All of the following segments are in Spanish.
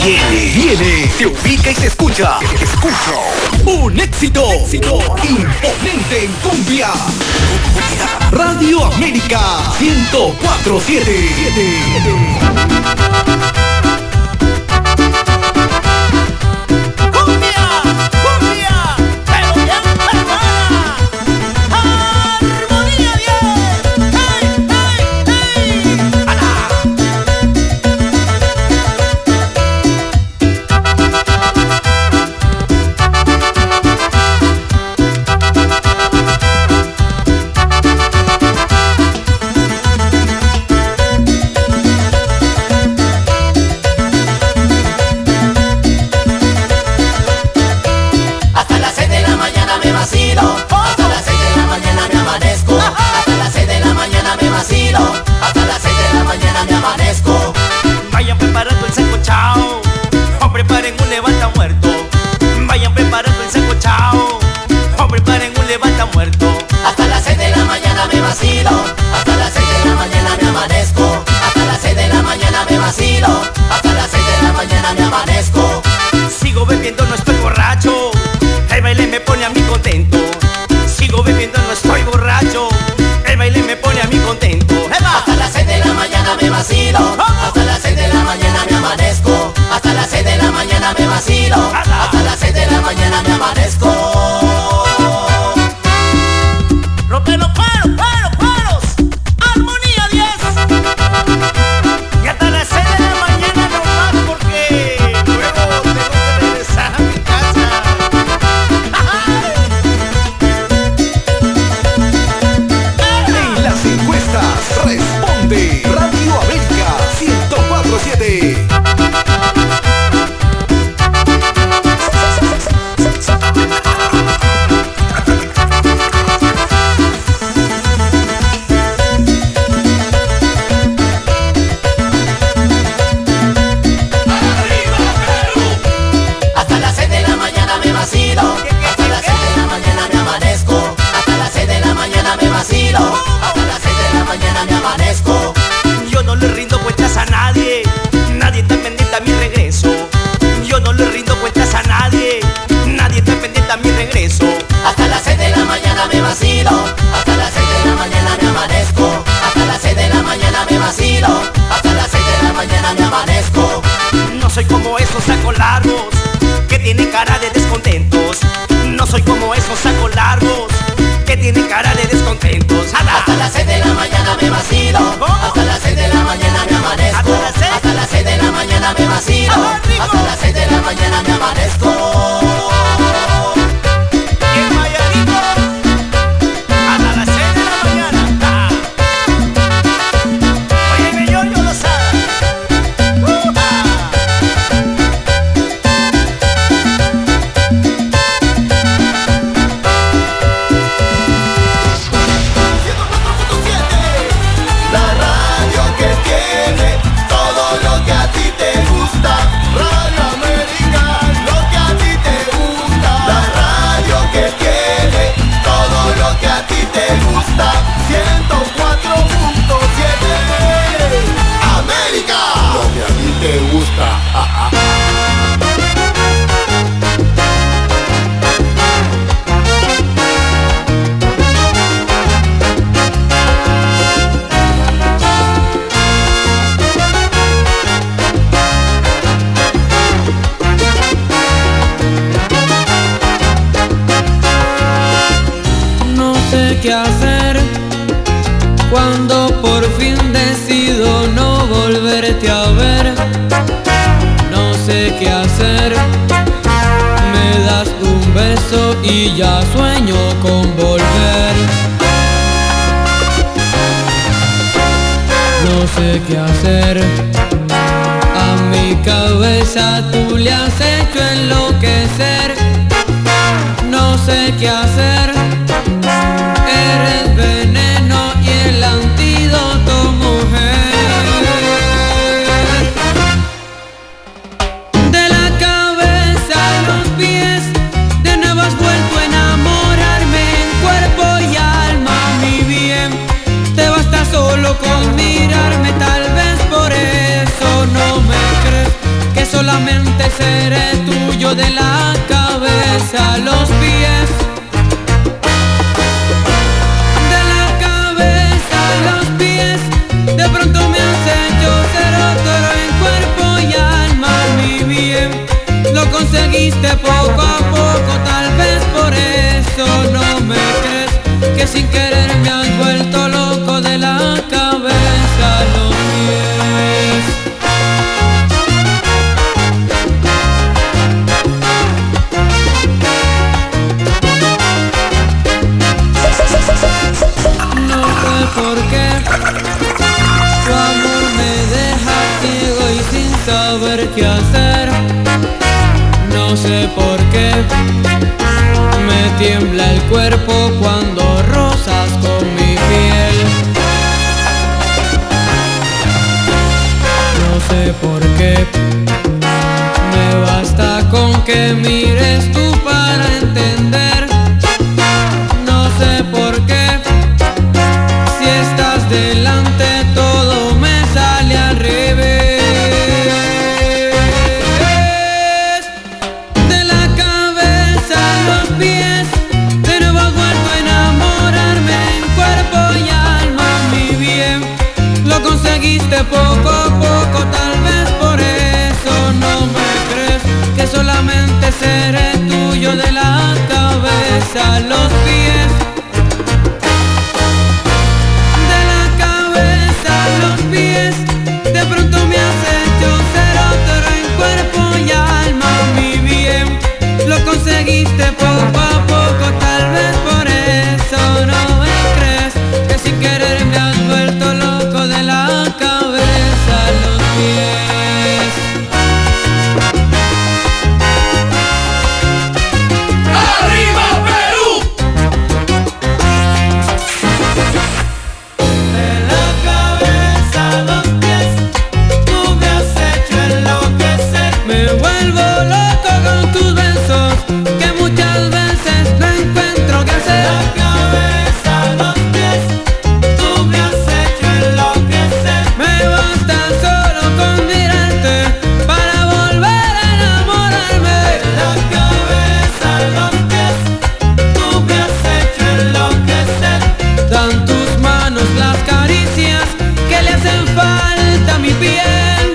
Viene, se ubica y se escucha. Un éxito imponente en cumbia. Radio América 104.7. Vayan preparando el sancochao, o preparen un levanta muerto. Vayan preparando el sancochao, o preparen un levanta muerto. Hasta las 6 de la mañana me vacilo, hasta las 6 de la mañana me amanezco. Hasta las 6 de la mañana me vacilo, hasta las 6 de la mañana me amanezco. Sigo bebiendo, no estoy borracho, el baile me pone a mí contento. Sigo bebiendo, no estoy borracho, el baile me pone a mí contento. Hasta las 6 de la mañana me vacilo, hasta las 6 de la mañana me amanezco. Hasta las 6 de la mañana me vacilo, hasta las 6 de la mañana me amanezco. Rompe los paros, armonía 10. Y hasta las 6 de la mañana no más, porque luego tengo que regresar a mi casa. En las encuestas responde Radio América 104.7. Hasta las 6 de la mañana me vacilo, hasta las 6 de la mañana me amanezco. Hasta las 6 de la mañana me vacilo, hasta las 6 de la mañana me amanezco. Yo no le rindo cuentas a nadie, nadie está pendiente a mi regreso. Yo no le rindo cuentas a nadie, nadie está pendiente a mi regreso. Hasta las 6 de la mañana me vacilo, hasta las 6 de la mañana me amanezco. Hasta las 6 de la mañana me vacilo, hasta las 6 de la mañana me amanezco. No soy como esos sacos largos que tienen cara de descontentos. No soy como esos sacos largos que tienen cara de descontentos. Hasta las 6 de la mañana me vacilo, hasta las 6 de la mañana me amanezco. Hasta las 6 de la mañana me vacilo, hasta las 6 de la mañana me amanezco. Y en Mayarito, hasta las 6 de la mañana. Oye, yo lo sabe. La radio que tiene todo lo que a ti te gusta. Radio América, lo que a ti te gusta. La radio que tiene todo lo que a ti te gusta. 104.7 América, lo que a ti te gusta. No sé qué hacer cuando por fin decido no volverte a ver. No sé qué hacer, me das un beso y ya sueño con volver. No sé qué hacer, a mi cabeza tú le has hecho enloquecer. No sé qué hacer, eres veneno y el antídoto, mujer. De la cabeza a los pies, de nuevo has vuelto a enamorarme en cuerpo y alma, mi bien. Te basta solo con mirarme, tal vez por eso no me crees que soy solamente seré tuyo de la cabeza a los pies. De la cabeza a los pies, de pronto me has hecho ser otro en cuerpo y alma, mi bien. Lo conseguiste poco a poco, tal vez por eso no me crees, que sin querer me has vuelto loco de la cabeza a los pies. No sé por qué tu amor me deja ciego y sin saber qué hacer. No sé por qué me tiembla el cuerpo cuando rozas con mi piel. No sé por qué me basta con que mires tú para entender. No sé por qué si estás delante todo me sale al revés. De la cabeza a los pies, de nuevo has vuelto a enamorarme en cuerpo y alma, mi bien. Lo conseguiste poco a poco, tal vez por eso no me crees, que solamente seré tuyo de la cabeza a los pies. De la cabeza a los pies, de pronto me has hecho ser otro en cuerpo y alma, mi bien. Lo conseguiste poco a poco, tal vez por eso no me crees, que sin querer me has vuelto loco de la cabeza a los pies. ¡Arriba Perú! De la cabeza a los pies, tú me has hecho enloquecer. Me vuelvo loco con tus besos, que muchas veces no encuentro qué hacer. De la cabeza a los pies, tú me has hecho enloquecer. Me basta solo con mirarte para volver a enamorarme. De la cabeza a los pies, tú me has hecho enloquecer. Dan tus manos las caricias que le hacen falta a mi piel.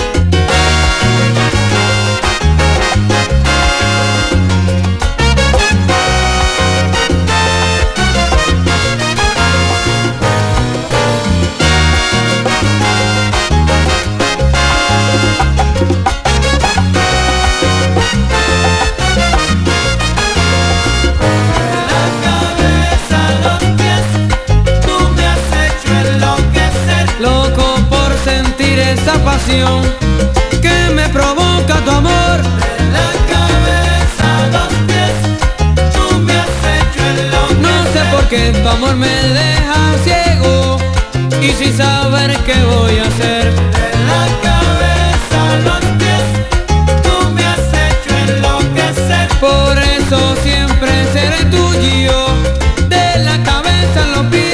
De la cabeza a los pies, tú me has hecho enloquecer. Loco por sentir esa pasión que me provoca tu amor. De la cabeza a los pies, tú me has hecho enloquecer. No sé por qué tu amor me deja ciego y sin saber qué voy a hacer. De la cabeza a los pies, tú me has hecho enloquecer. Por eso siempre seré tuyo de la cabeza a los pies.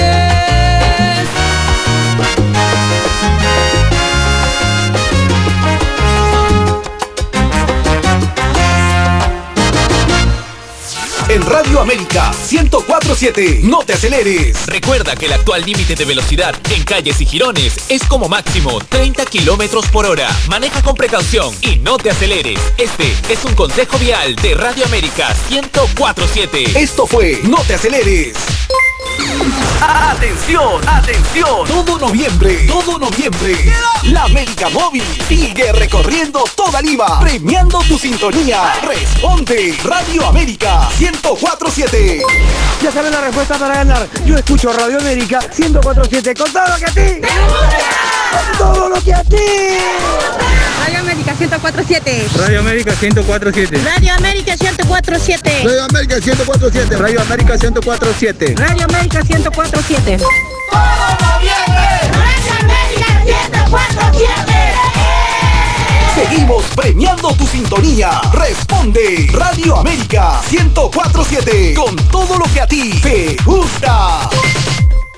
En Radio América 104.7, no te aceleres. Recuerda que el actual límite de velocidad en calles y jirones es como máximo 30 kilómetros por hora. Maneja con precaución y no te aceleres. Este es un consejo vial de Radio América 104.7. Esto fue No te aceleres. Atención, atención. Todo noviembre, la América Móvil sigue recorriendo toda Lima, premiando tu sintonía. Responde Radio América 104.7. Ya saben la respuesta para ganar. Yo escucho Radio América 104.7 con todo lo que a ti. Con todo lo que a ti. Radio América 104.7. Radio América 104.7. Radio América 104.7. Radio América 104.7. Radio América 104.7. Radio América 104.7. Todo noviembre, Radio América 104.7. Seguimos premiando tu sintonía. Responde Radio América 104.7 con todo lo que a ti te gusta.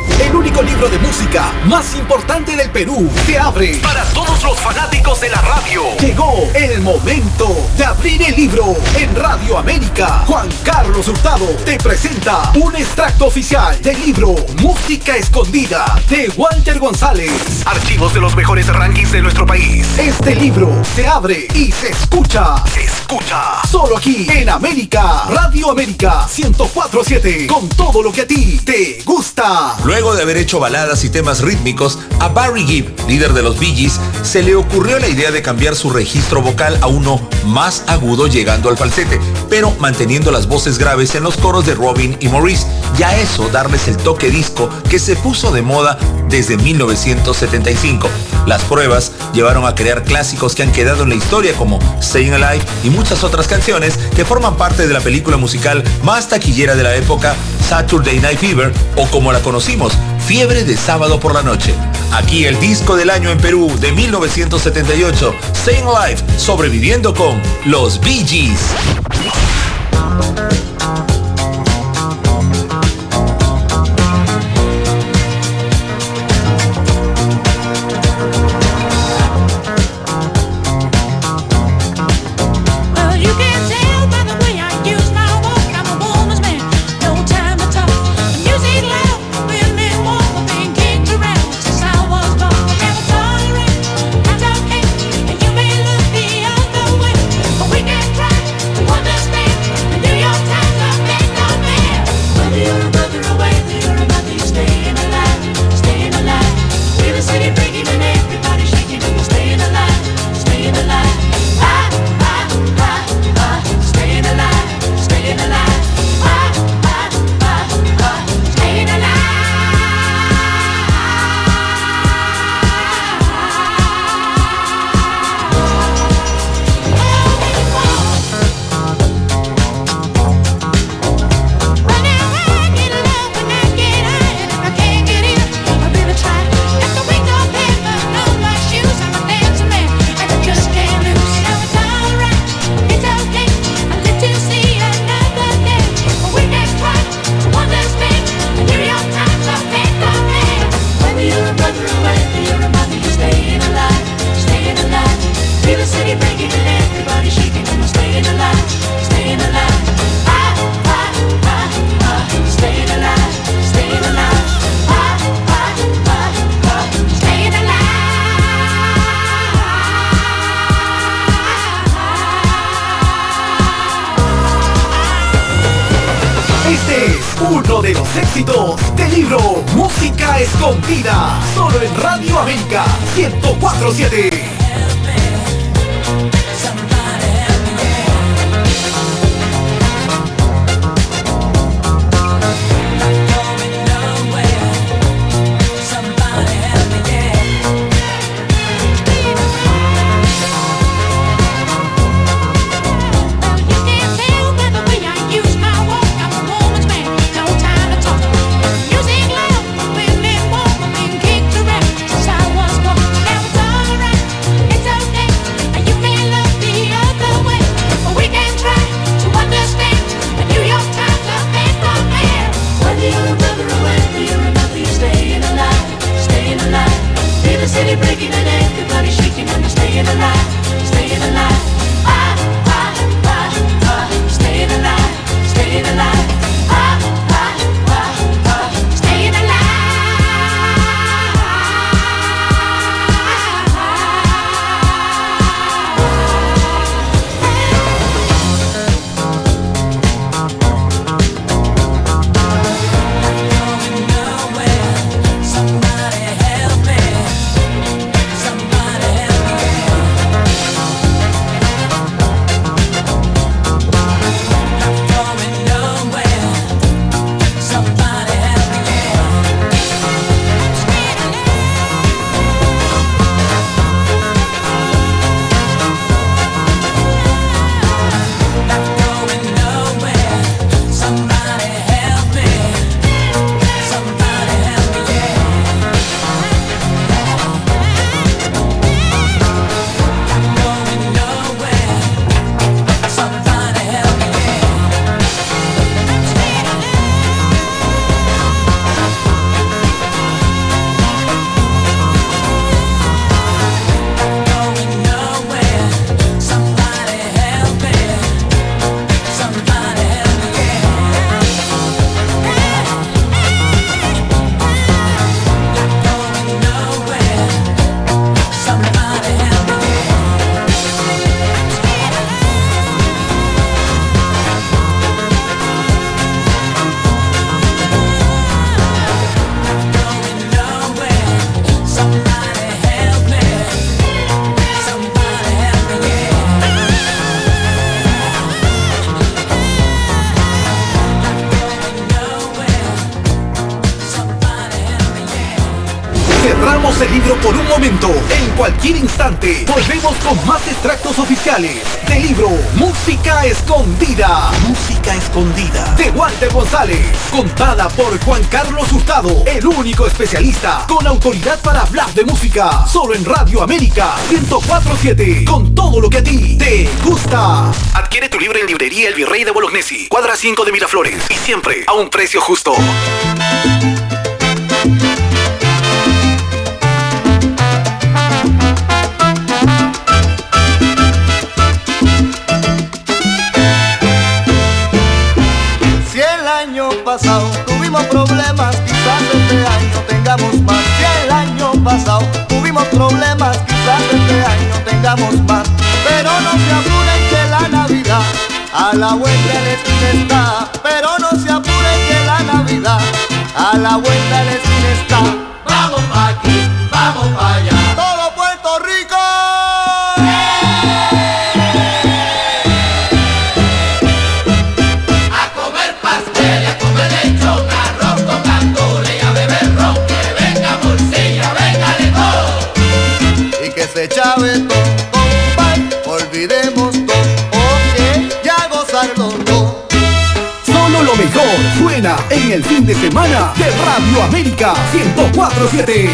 el único libro de música más importante del Perú, se abre para todos los fanáticos de la radio. Llegó el momento de abrir el libro en Radio América. Juan Carlos Hurtado te presenta un extracto oficial del libro Música Escondida de Walter González. Archivos de los mejores rankings de nuestro país. Este libro se abre y se escucha. Se escucha solo aquí en América. Radio América 104.7, con todo lo que a ti te gusta. Luego de haber hecho baladas y temas rítmicos, a Barry Gibb, líder de los Bee Gees, se le ocurrió la idea de cambiar su registro vocal a uno más agudo, llegando al falsete, pero manteniendo las voces graves en los coros de Robin y Maurice, y a eso darles el toque disco que se puso de moda desde 1975. Las pruebas llevaron a crear clásicos que han quedado en la historia, como Staying Alive y muchas otras canciones que forman parte de la película musical más taquillera de la época, Saturday Night Fever, o como la conocimos, Fiebre de Sábado por la Noche. Aquí el disco del año en Perú de 1978, Staying Alive, sobreviviendo con los Bee Gees. Uno de los éxitos del libro Música Escondida, solo en Radio América 104.7. Dejamos el libro por un momento. En cualquier instante volvemos con más extractos oficiales del libro Música Escondida. Música Escondida de Walter González, contada por Juan Carlos Hurtado, el único especialista con autoridad para hablar de música. Solo en Radio América 104.7, con todo lo que a ti te gusta. Adquiere tu libro en librería El Virrey de Bolognesi, cuadra 5 de Miraflores, y siempre a un precio justo. Si el año pasado tuvimos problemas, quizás este año tengamos más. Si el año pasado tuvimos problemas, quizás este año tengamos más. Pero no se apuren que la Navidad a la vuelta de la esquina está. Pero no se apuren que la Navidad a la vuelta de la esquina está. Vamos pa' aquí, vamos pa' allá. Todo Puerto Rico. A comer pastel, a comer lechón, arroz con gandules y a beber ron. Que venga morcilla, venga de todo. Y que se chave todo, olvidemos todo, ok, ya gozarlo todo. Solo lo mejor suena en el fin de semana de Radio América 104.7.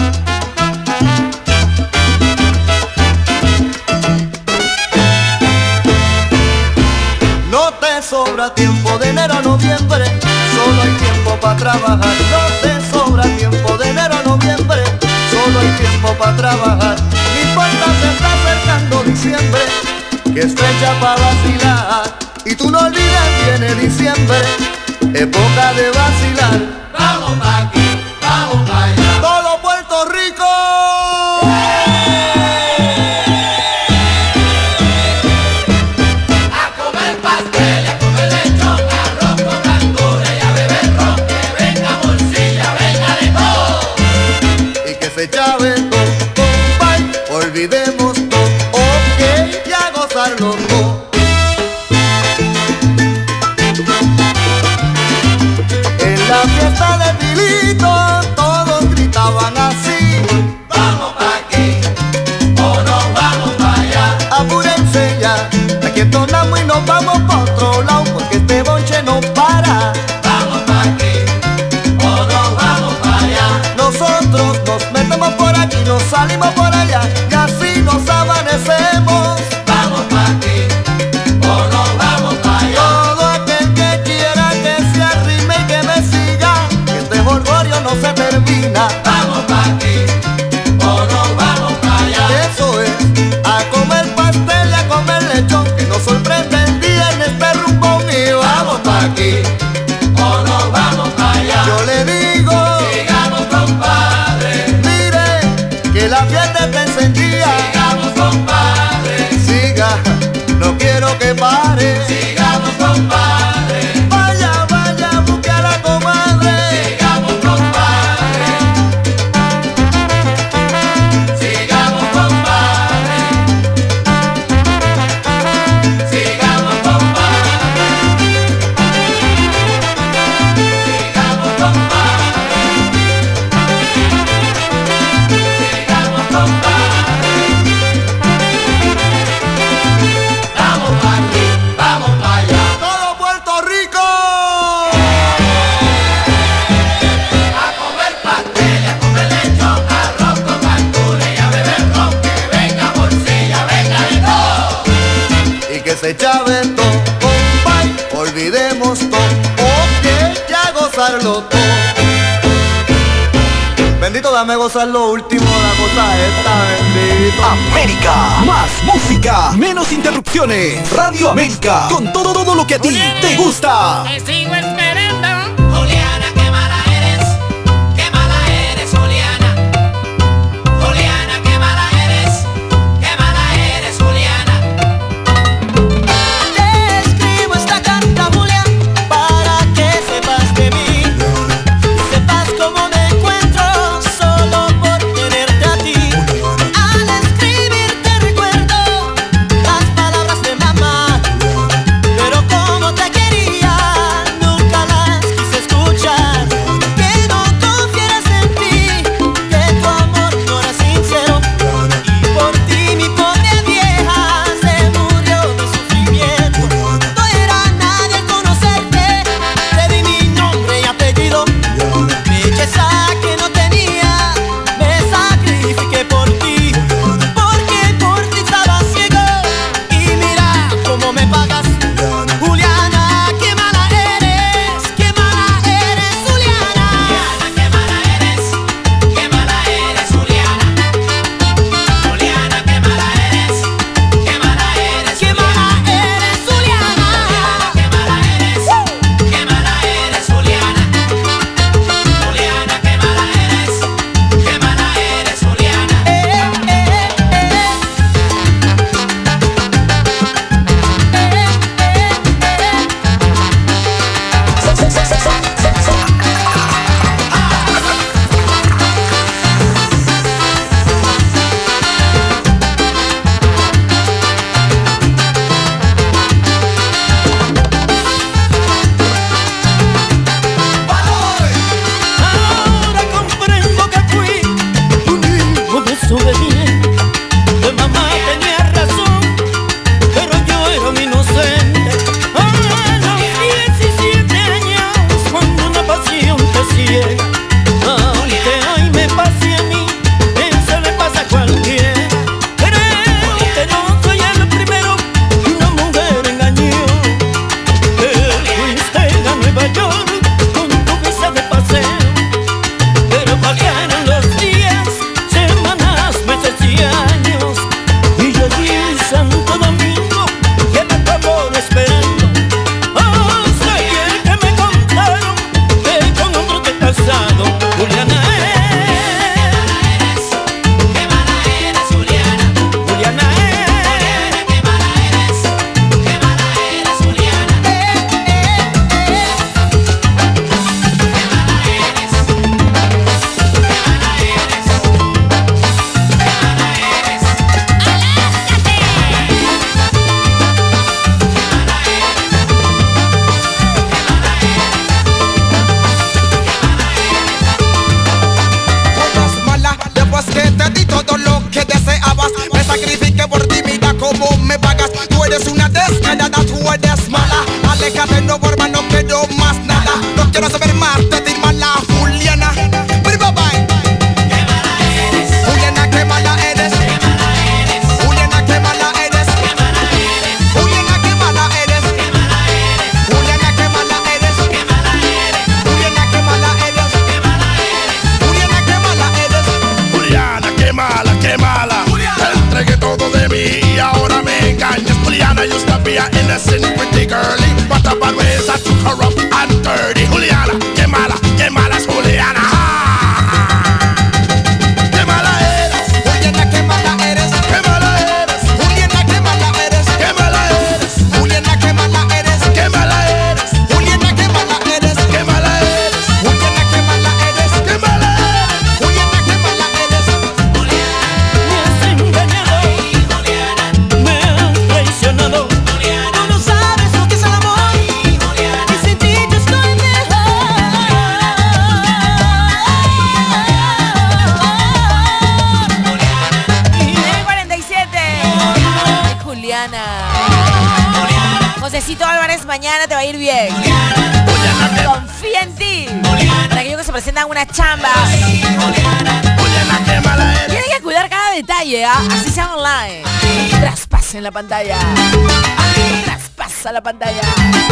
No te sobra tiempo de enero a noviembre, solo hay tiempo para trabajar. No te sobra tiempo de enero a noviembre, solo hay tiempo para trabajar. No importa, se está acercando diciembre, que es fecha para vacilar. Y tú no olvides, viene diciembre, época de vacilar. Vamos pa' aquí, vamos pa' allá. Todo Puerto Rico. A comer pastel, a comer lechón, arroz con gandules y a beber ron. Que venga morcilla, venga de todo. Y que se chave todo, compay, olvidemos todo, ok, y a gozarlo todo. En la fiesta de Pilito todos gritaban así. Vamos pa' aquí, o nos vamos pa' allá. Apúrense ya, aquí entonamos y nos vamos pa' otro lado, porque este bonche no para. Vamos pa' aquí, o nos vamos pa' allá. Nosotros nos metemos por aquí, nos salimos por allá, y así nos amanecemos. Vamos pa' aquí, o nos vamos pa' allá. Todo aquel que quiera que se arrime y que me siga, que este jolgorio no se termina. Vamos pa' aquí, o nos vamos pa' allá. Eso es, a comer pastel y a comer lechón, que nos sorprende el día en este rumbón. Y vamos pa' aquí, O nos vamos pa' allá. yo le digo, Sigamos, compadre. mire, que la fiesta está encendida. Sigamos, compadre. Siga, no quiero que pare. Sigamos, compadre. Vaya, vaya, busque a la comadre. Sigamos, compadre. Sigamos, compadre. Sigamos, compadre. Sigamos, compadre. Sigamos, compadre. Vamos pa' aquí, vamos pa' allá. Todo Puerto Rico. A comer pastel, a comer lechón, arroz con gandules y a beber ron. Que venga morcilla, venga de todo. Y que se chave todo, compay, olvidemos todo, ok, ya gozarlo todo. Bendito, dame gozar lo último, la cosa esta, bendito. América, más música, menos interrupciones. Radio América, con todo lo que a ti te gusta. Te sigo esperando. Juliana, qué mala eres, Juliana. Juliana, qué mala eres, Juliana. Te escribo esta carta, Julia, para que sepas de mí, sepas cómo me encuentro solo por tenerte a ti. Al escribirte recuerdo las palabras de mamá, pero como te quería nunca las eres, callada tú eres mala. Aléjate, no vuelva, no quiero más nada. No quiero saber más de ti, mala Juliana. Bye bye. Juliana, qué mala eres. Juliana, qué mala eres. Juliana, qué mala eres. Juliana, qué mala eres. Juliana, qué mala eres. Juliana, qué mala eres. Juliana, qué mala, qué mala. Te entregué todo de mí y ahora me engañas. Juliana used to be an innocent pretty girlie, but the bad ways I took her up and dirty. Juliana, qué mala es Juliana. Qué mala eres. Juliana, qué mala eres. Qué mala eres. Juliana, qué mala eres. Qué mala eres. Juliana, qué mala eres. Qué mala eres. Juliana, qué mala eres. Qué mala eres. Juliana, qué mala eres. Qué mala eres. Juliana, qué mala eres. Me has engañado, me has traicionado. Tú no sabes lo que es el amor, y sin ti yo estoy mejor. 47. Juliana. Josecito Álvarez, mañana te va a ir bien. Confía en ti. Para aquellos que se presentan una chamba. Tienen que cuidar cada detalle, ¿ah? Así sea online. Traspasen la pantalla. Traspasa la pantalla.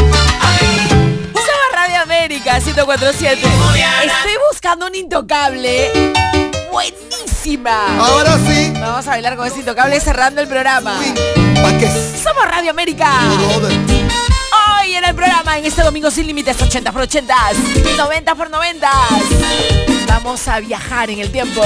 Somos Radio América 1047. Estoy buscando un intocable. Buenísima. Ahora sí. Vamos a bailar con ese intocable cerrando el programa. ¿Pa' qué? Somos Radio América. Hoy en el programa, en este domingo sin límites, 80 por 80, 90 por 90. Vamos a viajar en el tiempo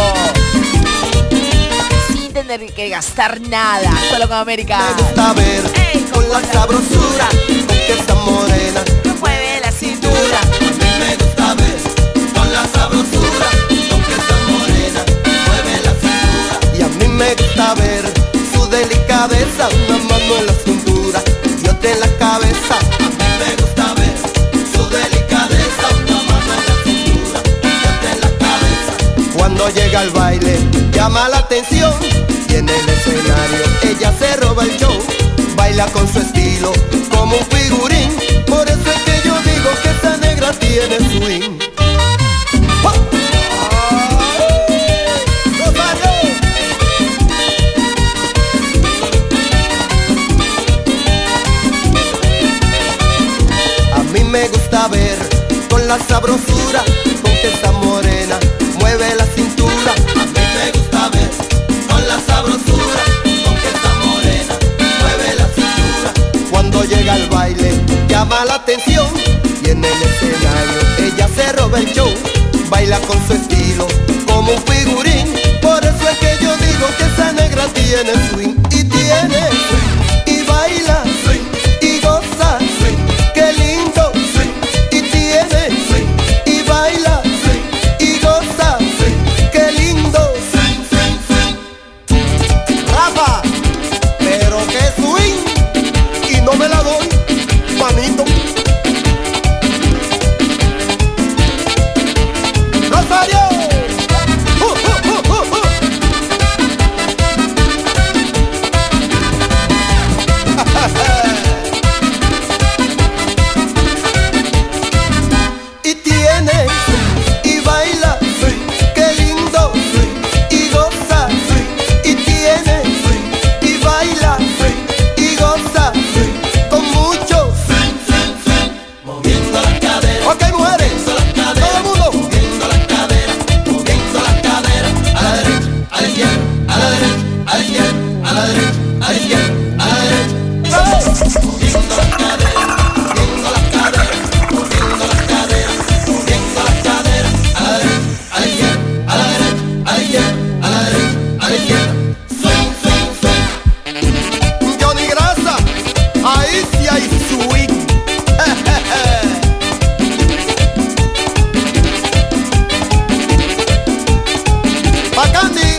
sin tener que gastar nada, solo con América. Me gusta ver con la sabrosura con que esta morena mueve la cintura. A mí me gusta ver con la sabrosura con que esta morena mueve la cintura. Y a mí me gusta ver su delicadeza, una mano en la cintura y otra en la cabeza. A mí me gusta ver su delicadeza, una mano en la cintura y otra en la cabeza. Cuando llega al baile llama la atención y en el escenario ella se roba el show. Baila con su estilo como un figurín, por eso es que yo digo que esa negra tiene swing. A mí me gusta ver con la sabrosura con que esta morena mueve la cintura. A mí me gusta ver con la sabrosura con que esta morena mueve la cintura. Cuando llega al baile llama la atención y en el escenario ella se roba el show. Baila con su estilo como un figurín, por eso es que yo digo que esa negra tiene swing. Y tiene swing, y baila swing, y goza swing, qué lindo swing. Y tiene swing, y baila swing, y goza swing, qué lindo swing, swing, swing. Rafa, pero qué swing, y no me la doy, manito. Rosario. Y tiene y baila, qué lindo, y goza, y tiene y baila, y goza, con mucho, moviendo las caderas. Ok, mujeres, todo el mundo moviendo las caderas, moviendo las caderas, a la derecha, a la izquierda, a la derecha, a la izquierda, a la derecha, a la izquierda, a la derecha. Moviendo las caderas, moviendo las caderas, moviendo las caderas, moviendo las caderas, a la derecha, a la izquierda, a la derecha, a la izquierda, a la derecha, a la izquierda. Swing, swing, swing. Johnny Grasa, ahí sí hay swing. Bacandi.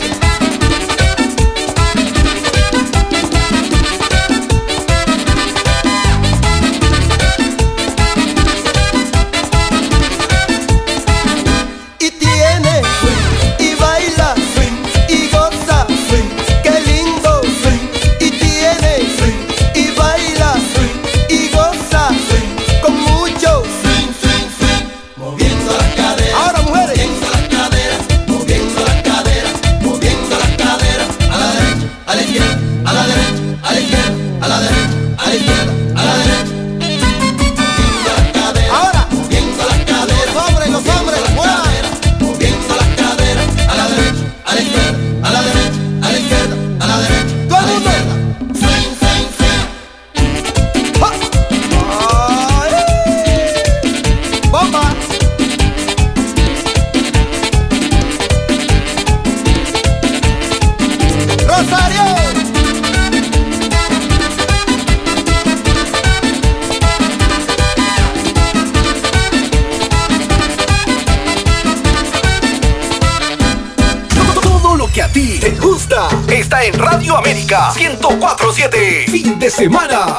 104.7. Fin de semana.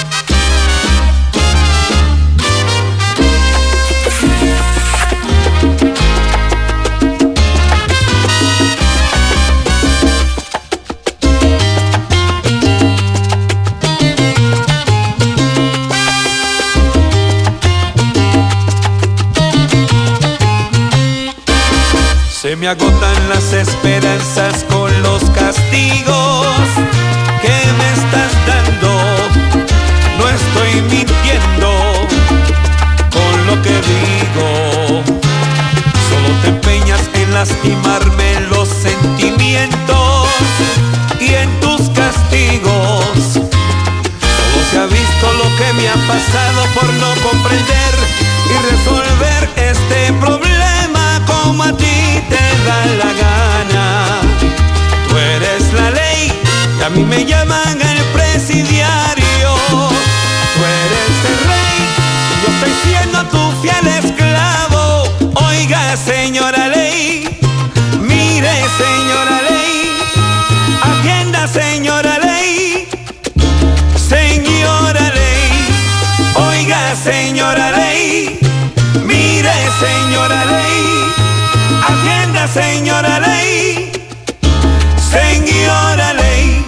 Se me agotan las esperanzas con los castigos que me estás dando. No estoy mintiendo con lo que digo. Solo te empeñas en lastimarme los sentimientos y en tus castigos. Solo se ha visto lo que me ha pasado por no comprender y resolver este problema como a ti te da la gana. Tú eres la ley y a mí me llaman el presidiario. Tú eres el rey y yo estoy siendo tu fiel esclavo. Oiga, señora ley, mire, señora ley, atienda, señora ley, señora ley. Oiga, señora ley, mire, señora ley, atienda, señora ley, señora ley.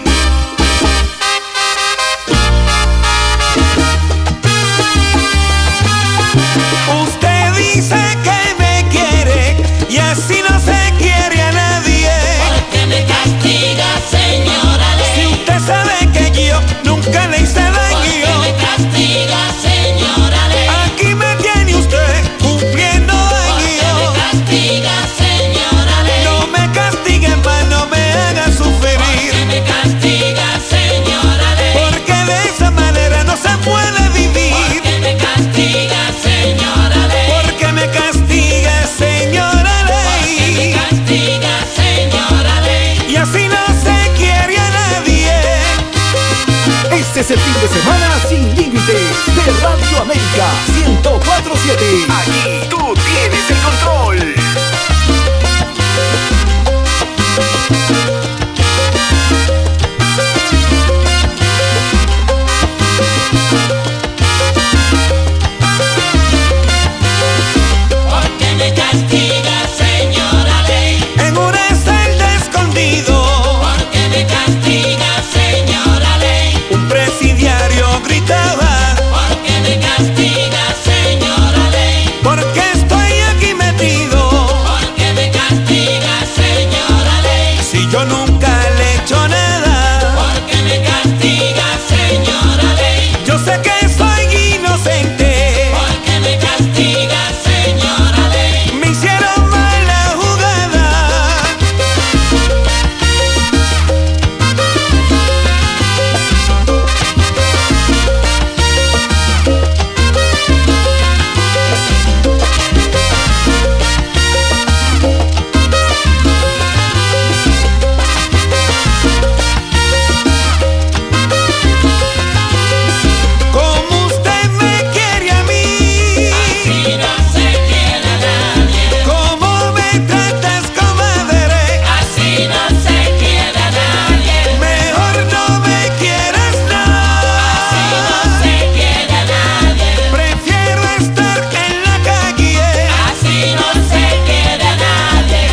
Usted dice que me quiere y así no se quiere a nadie. ¿Por qué me castiga, señora ley? Si usted sabe que yo nunca le hice daño. ¿Por qué me castiga, señora ley? Aquí me tiene usted cumpliendo daño. ¿Por qué me castiga, señora ley? No me castigue más, no me haga sufrir. ¿Por qué me castiga, señora ley? Porque de esa manera no se puede vivir. ¿Por qué me castiga, señora ley? Porque me castiga, señora ley. ¿Por qué me castiga, señora ley? Y así no se quiere a nadie. Este es el fin de semana sin límites de Radio América 104.7. Aquí tú tienes el control. ¿Por qué me castiga, señora ley? En una celda escondido, ¿Por qué me castiga, señora ley? un presidiario gritaba. ¿Por qué me castiga, señora ley? Porque estoy aquí metido. ¿Por qué me castiga, señora ley? Si yo nunca le he hecho nada. ¿Por qué me castiga, señora ley? Yo sé que soy inocente. ¿Por qué me castiga, señora ley? Me hicieron mala jugada. Como usted me quiere a mí, Así no se quiere a nadie. como me tratas, comadre. Así no se quiere a nadie. Mejor no me quieras Así no nada. se quiere a nadie. Prefiero estar en la calle. Así no se quiere a nadie.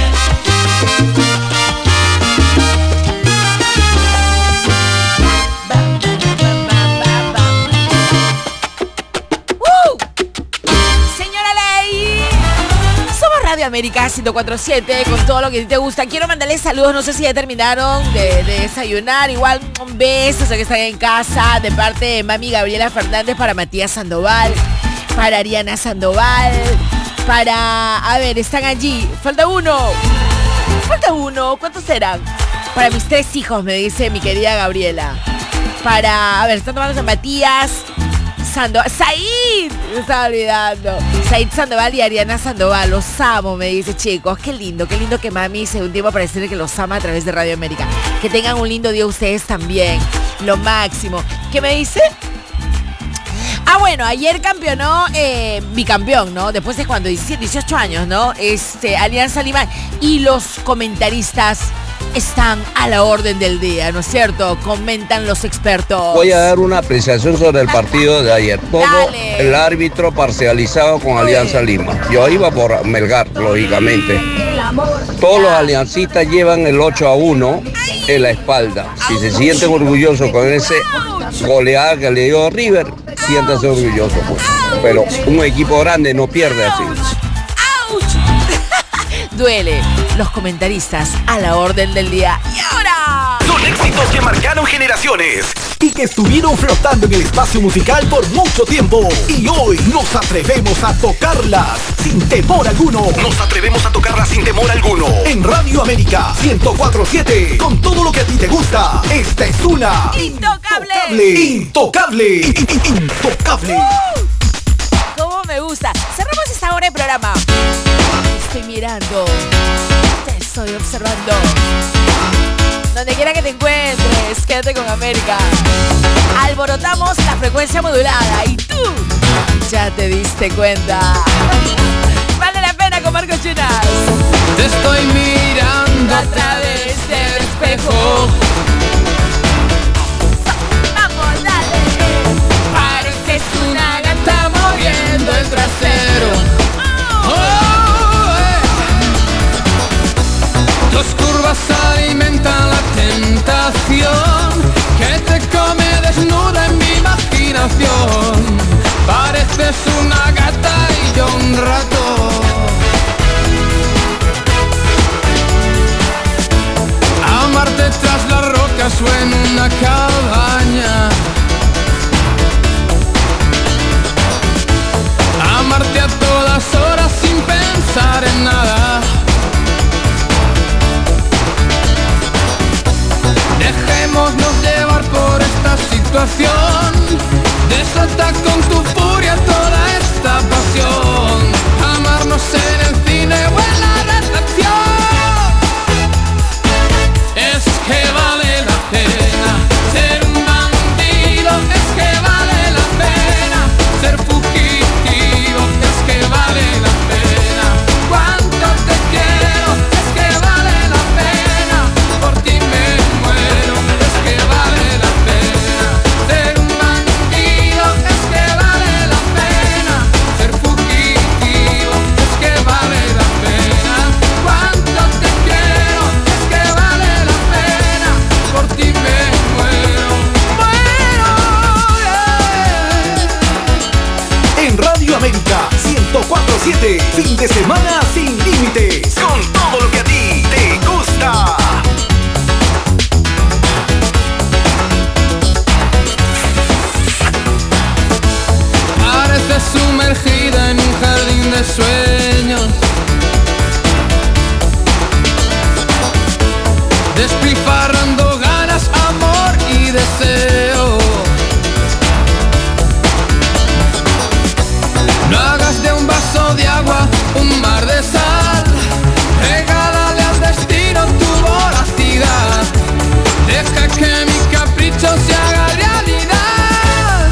Señora Ley, somos Radio América 104.7 con todo lo que a ti te gusta. Quiero mandarles saludos, no sé si ya terminaron de desayunar. Igual un beso, sé que están en casa, de parte de mami Gabriela Fernández para Matías Sandoval, para Ariana Sandoval, para... A ver, están allí. Falta uno. ¿Cuántos serán? Para mis 3 hijos, me dice mi querida Gabriela. Para... A ver, están tomando San Matías Sandoval. ¡Said! Me estaba olvidando. Said Sandoval y Ariana Sandoval. Los amo, me dice, chicos. Qué lindo que mami se dio un tiempo para decirle que los ama a través de Radio América. Que tengan un lindo día ustedes también. Lo máximo. ¿Qué me dice? Ah, bueno, ayer campeonó bicampeón, ¿no? Después de cuando 18 años, ¿no? Alianza Lima y los comentaristas están a la orden del día, ¿no es cierto? Comentan los expertos. Voy a dar una apreciación sobre el partido de ayer. Todo el árbitro parcializado con Alianza Lima. Yo iba por Melgar, lógicamente. Todos los aliancistas llevan el 8-1 en la espalda. Si se sienten orgullosos con ese goleada que le dio River, siéntanse orgullosos, pues. Pero un equipo grande no pierde así. Duele. Los comentaristas a la orden del día. Y ahora, son éxitos que marcaron generaciones y que estuvieron flotando en el espacio musical por mucho tiempo. Y hoy nos atrevemos a tocarlas sin temor alguno. Nos atrevemos a tocarlas sin temor alguno. En Radio América 104.7. Con todo lo que a ti te gusta. Esta es una Intocable. ¿Cómo me gusta? Cerramos esta hora de programa. Estoy mirando, te estoy observando. Donde quiera que te encuentres, quédate con América. Alborotamos la frecuencia modulada y tú ya te diste cuenta. Vale la pena con Marco Chunas. Te estoy mirando a través del espejo. Vamos, dale. Pareces una gata moviendo el trasero. Tus curvas alimentan la tentación que te come desnuda en mi imaginación. Pareces una gata y yo un ratón. Amarte tras las rocas o en una cabaña. Amarte a todas horas sin pensar en nada. Dejémonos llevar por esta situación. Desata con tu furia toda esta pasión. Amarnos en el cine o en la recepción. Es que vale la pena ser un bandido. Es que vale la pena ser fugitivo. Es que vale la pena. Cuánto te quiero. Es que vale la pena. Por ti me América 104.7. Fin de semana sin límites. Con todo lo que a ti te gusta. Pareces sumergida en un jardín de sueños. Despilfarrando ganas, amor y deseo. No hagas de un vaso de agua un mar de sal. Regálale al destino tu voracidad. Deja que mi capricho se haga realidad.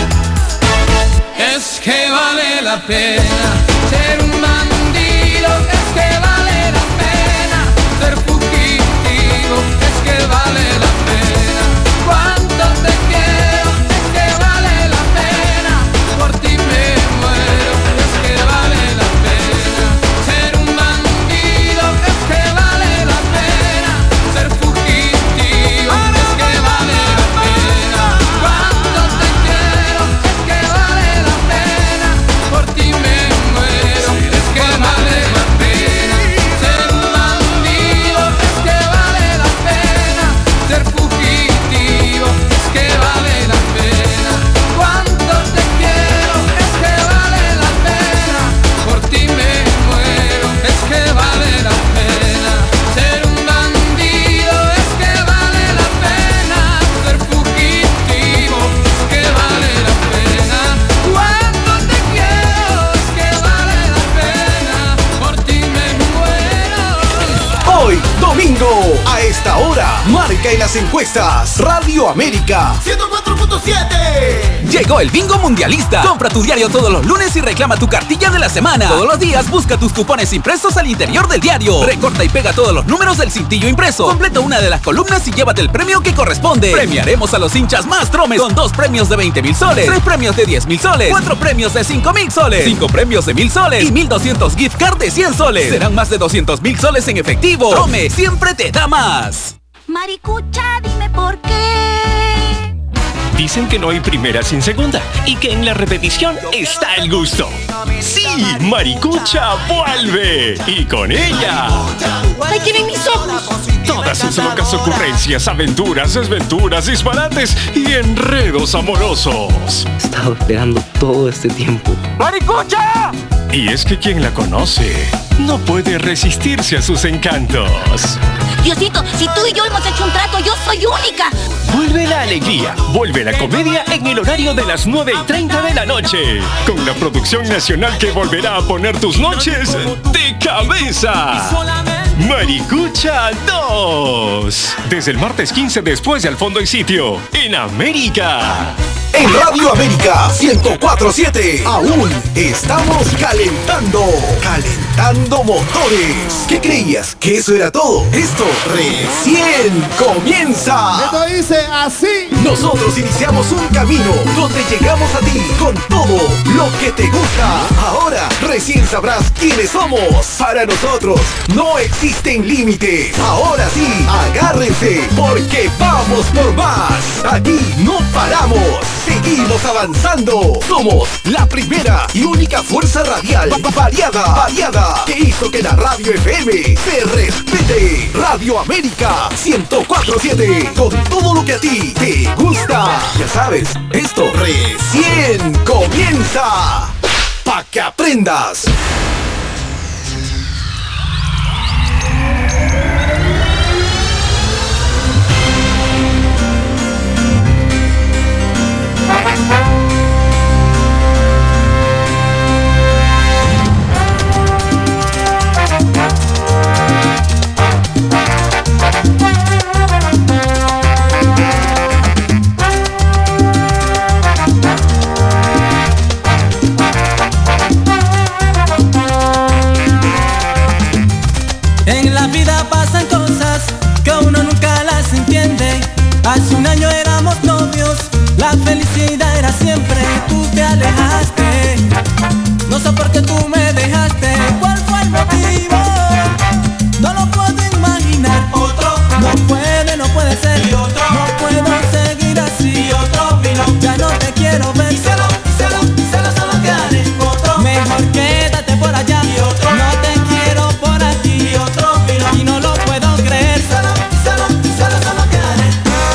Es que vale la pena ser un bandido. Es que vale la pena ser fugitivo. Es que vale la pena. Cuánto te quiero. Es que vale la pena. Por ti me muero. Es que vale la pena ser un bandido. Es que vale la pena ser fugitivo. Es que vale la pena. Cuánto te quiero. Es que vale la pena. Por ti me muero. Es que vale la pena ser un bandido. Es que vale la pena ser fugitivo. Es que vale la pena. Cuánto te quiero. Es que vale la pena. Por ti me muero. Es que vale la pena ser un bandido. Es que vale la pena ser fugitivo. Es que vale la pena. Cuánto te quiero. Es que vale la pena. Por ti me muero. Hoy, domingo, a esta hora, marca en las encuestas Radio América 104.7. 100.7. Llegó el Bingo Mundialista. Compra tu diario todos los lunes y reclama tu cartilla de la semana. Todos los días busca tus cupones impresos al interior del diario. Recorta y pega todos los números del cintillo impreso. Completa una de las columnas y llévate el premio que corresponde. Premiaremos a los hinchas más tromes con 2 premios de 20,000 soles, 3 premios de 10,000 soles, 4 premios de 5,000 soles, 5 premios de 1,000 soles y 1,200 gift card de 100 soles. Serán más de 200,000 soles en efectivo. Trome siempre te da más. Maricucha, dime por qué. Dicen que no hay primera sin segunda y que en la repetición está el gusto. ¡Sí! Maricucha vuelve y con ella ¡ay, que ven mis ojos! todas sus locas ocurrencias, aventuras, desventuras, disparates y enredos amorosos. He estado esperando todo este tiempo. ¡Maricucha! Y es que quien la conoce no puede resistirse a sus encantos. Diosito, si tú y yo hemos hecho un trato, yo soy única. Vuelve la alegría, vuelve la comedia en el horario de las 9:30 de la noche. Con la producción nacional que volverá a poner tus noches de cabeza. Maricucha 2. Desde el martes 15 después de Al Fondo y Sitio, en América. En Radio América 104.7 aún estamos calentando motores. ¿Qué creías? ¿Que eso era todo? Esto recién comienza. Esto dice así. Nosotros iniciamos un camino donde llegamos a ti con todo lo que te gusta. Ahora recién sabrás quiénes somos. Para nosotros no existen límites. Ahora sí, agárrense porque vamos por más. Aquí no paramos. Seguimos avanzando. Somos la primera y única fuerza radial variada que hizo que la radio FM se respete. Radio América 104.7 con todo lo que a ti te gusta. Ya sabes, esto recién comienza. Pa' que aprendas. En la vida pasan cosas que uno nunca las entiende. Hace un año éramos novios, la felicidad era siempre. Tú te alejaste, no sé por qué tú me dejaste. ¿Cuál fue el motivo? No lo puedo imaginar. Otro no puede ser. Y otro no puedo seguir así. Y otro vino, ya no te quiero ver. Y celo solo que haré. Otro mejor quédate por allá. Y otro no te quiero por aquí. Y otro vino y no lo puedo creer. Solo que haré.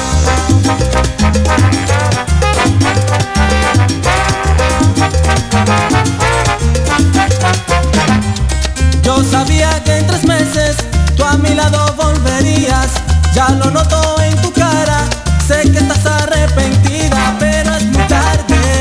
Yo sabía que en 3 meses tú a mi lado volverías. Ya lo noto en tu cara, sé que estás arrepentida, pero es muy tarde.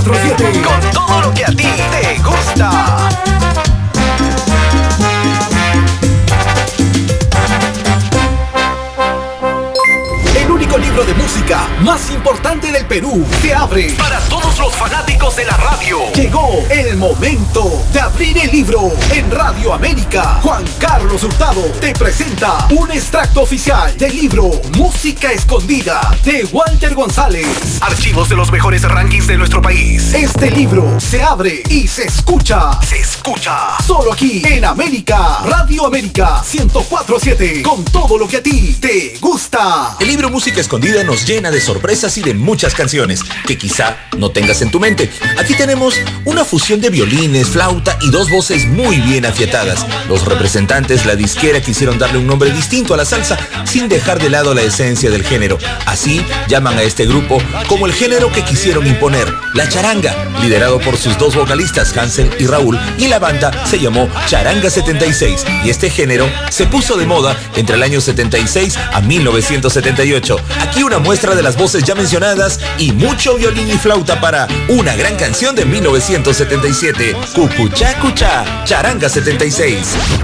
104.7. Con todo lo que a ti te gusta. El único libro de música más importante del Perú se abre para todos los fanáticos de la radio. Llegó el momento de abrir el libro en Radio América. Juan Carlos Hurtado te presenta un extracto oficial del libro Música Escondida de Walter González. Archivos de los mejores rankings de nuestro país. Este libro se abre y se escucha. Se escucha solo aquí en América. Radio América 104.7. Con todo lo que a ti te gusta. El libro Música Escondida nos llena de sorpresas y de muchas canciones que quizá no tengas en tu mente. Aquí tenemos una fusión de violines, flauta y dos voces muy bien afiatadas. Los representantes, la disquera, quisieron darle un nombre distinto a la salsa sin dejar de lado la esencia del género. Así llaman a este grupo como el género que quisieron imponer, la charanga, liderado por sus dos vocalistas, Hansel y Raúl, y la banda se llamó Charanga 76, y este género se puso de moda entre el año 76 a 1978. Aquí una muestra de las voces ya mencionadas y mucho violín y flauta para una gran canción de 1977, Cucuchá Cuchá, Charanga 76.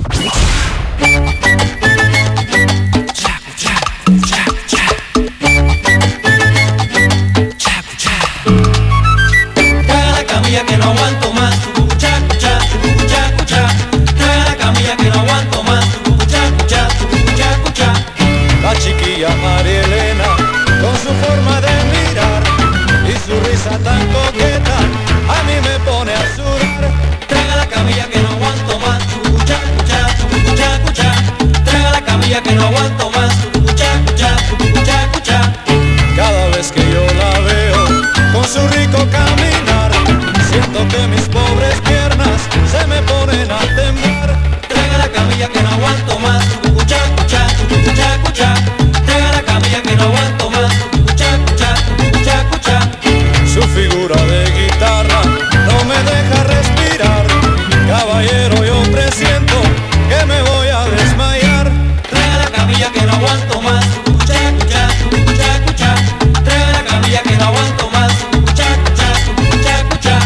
Trae la camilla que no aguanto más, cucuchá, cuchá, cucuchá, cuchá. Trae la camilla que no aguanto más, cucuchá, cuchá, cucuchá, cuchá. La chiquilla María Elena, con su forma de mirar y su risa tan coqueta, a mí me pone a sudar. Traiga la camilla que no aguanto más, cucuchá, cuchá, cucuchá, cuchá. Traiga la camilla que no aguanto más, cucuchá, cuchá, cucuchá, cuchá. Cada vez que yo la veo con su rico caminar, siento que mis pobres piernas se me ponen a temblar. Traiga la camilla que no aguanto más, cucuchá, cuchá, cucuchá, cuchá. Traiga la camilla que no aguanto más, cucuchá, cuchá, cucuchá, cuchá. Su figura de guitarra no me deja respirar. Caballero, yo presiento que me voy a desmayar. Traiga la camilla que no aguanto más, cucuchá, cuchá, cucuchá, cuchá. Traiga la camilla que no aguanto más, cucuchá, cuchá, cucuchá, cuchá.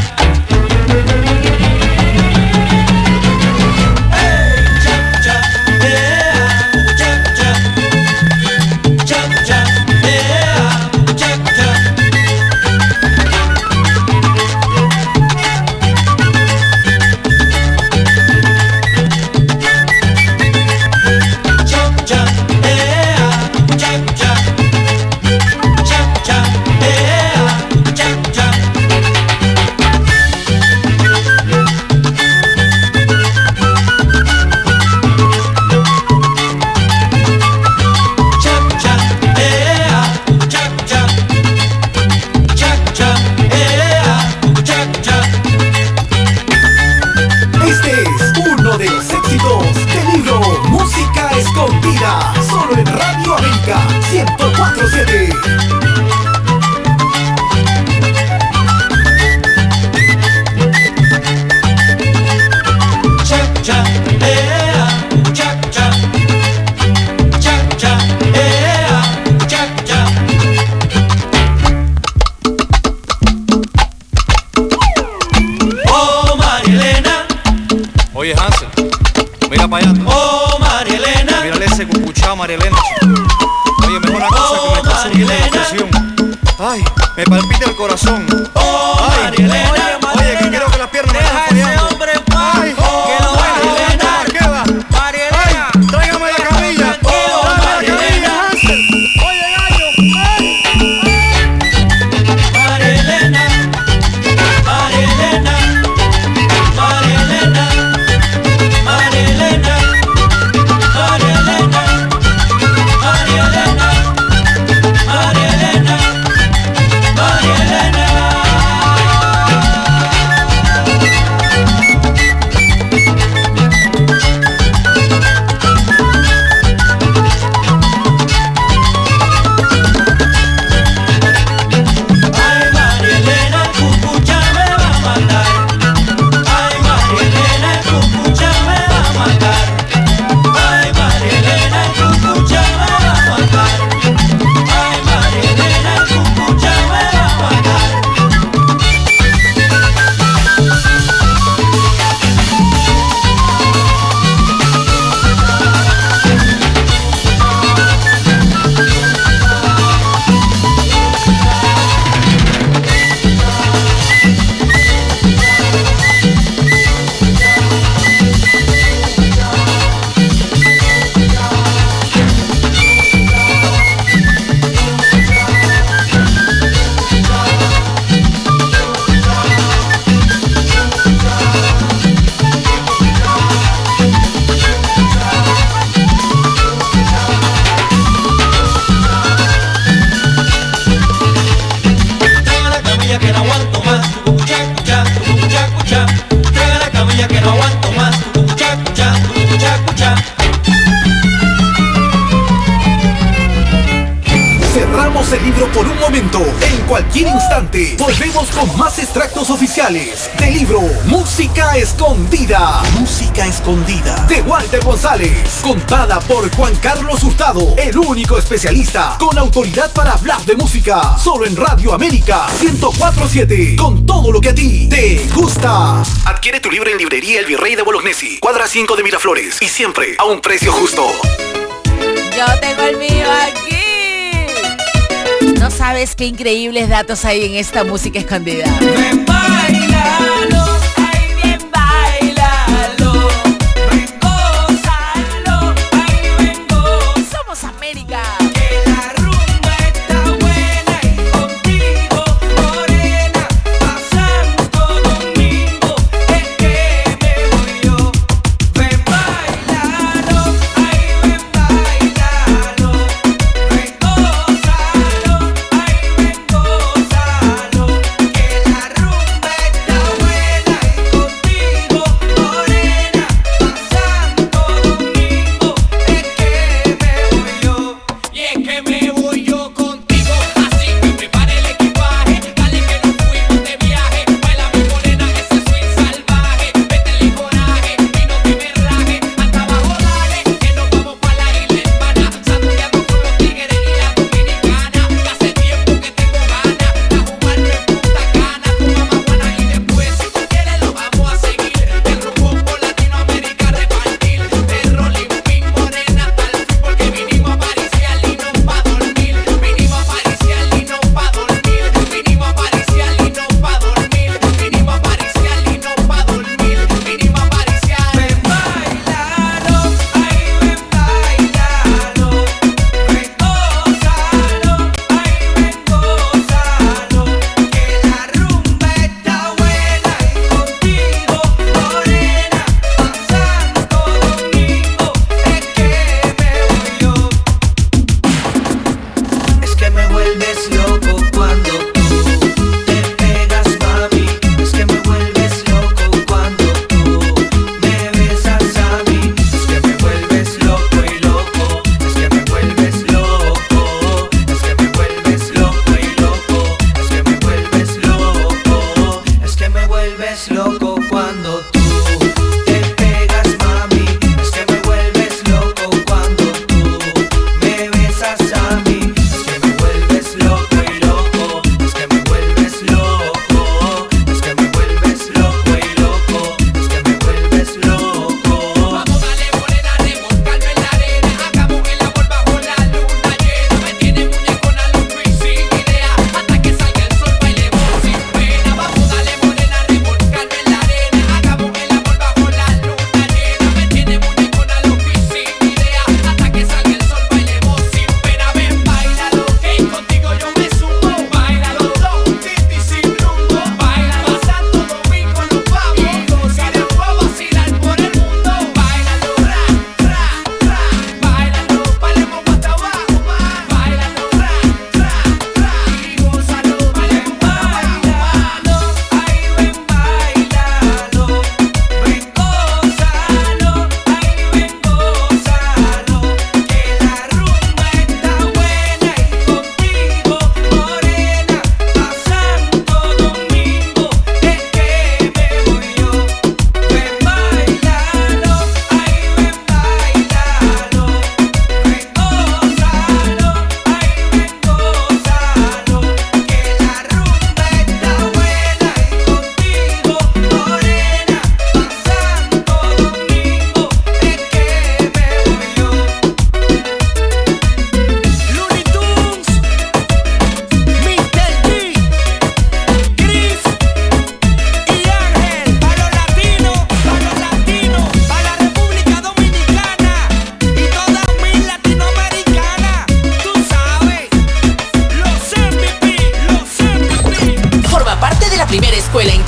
Este es uno de los éxitos del libro Música Escondida, solo en Radio América 104.7. Oh, María Elena. Oye, Hansel, mira para allá. Oh, María Elena. Mírale ese cucuchá, María Elena. Oye, mejor una cosa que me está subiendo la presión. Ay, me palpita el corazón. Oh, María Elena. Oye, que quiero que las piernas me están fallando. Ay, que lo María Elena. ¿Qué va? María Elena. Ay, tráigame la camilla. Oh, Tráigame María la camilla, Elena. Hansel. Oye, gallo. María Elena. María Elena. María Elena. María Elena. María Elena. María Elena. María Elena. María Elena. instante volvemos con más extractos oficiales del libro Música Escondida. Música Escondida de Walter González, contada por Juan Carlos Hurtado, el único especialista con autoridad para hablar de música, solo en Radio América 104.7, con todo lo que a ti te gusta. Adquiere tu libro en librería El Virrey de Bolognesi, cuadra 5 de Miraflores, y siempre a un precio justo. Yo tengo el mío aquí. No sabes qué increíbles datos hay en esta música escondida. Ven, bailalo, ay, bien, bailalo. Ven, gózalo, ay, ven, gózalo. Somos América. Que la rumba está buena y contigo, morena, a Santo Domingo es que me voy yo. Ven, bailalo, ay, ven, bailalo. Ven, gózalo, ay, ven, gózalo. Que la rumba está buena y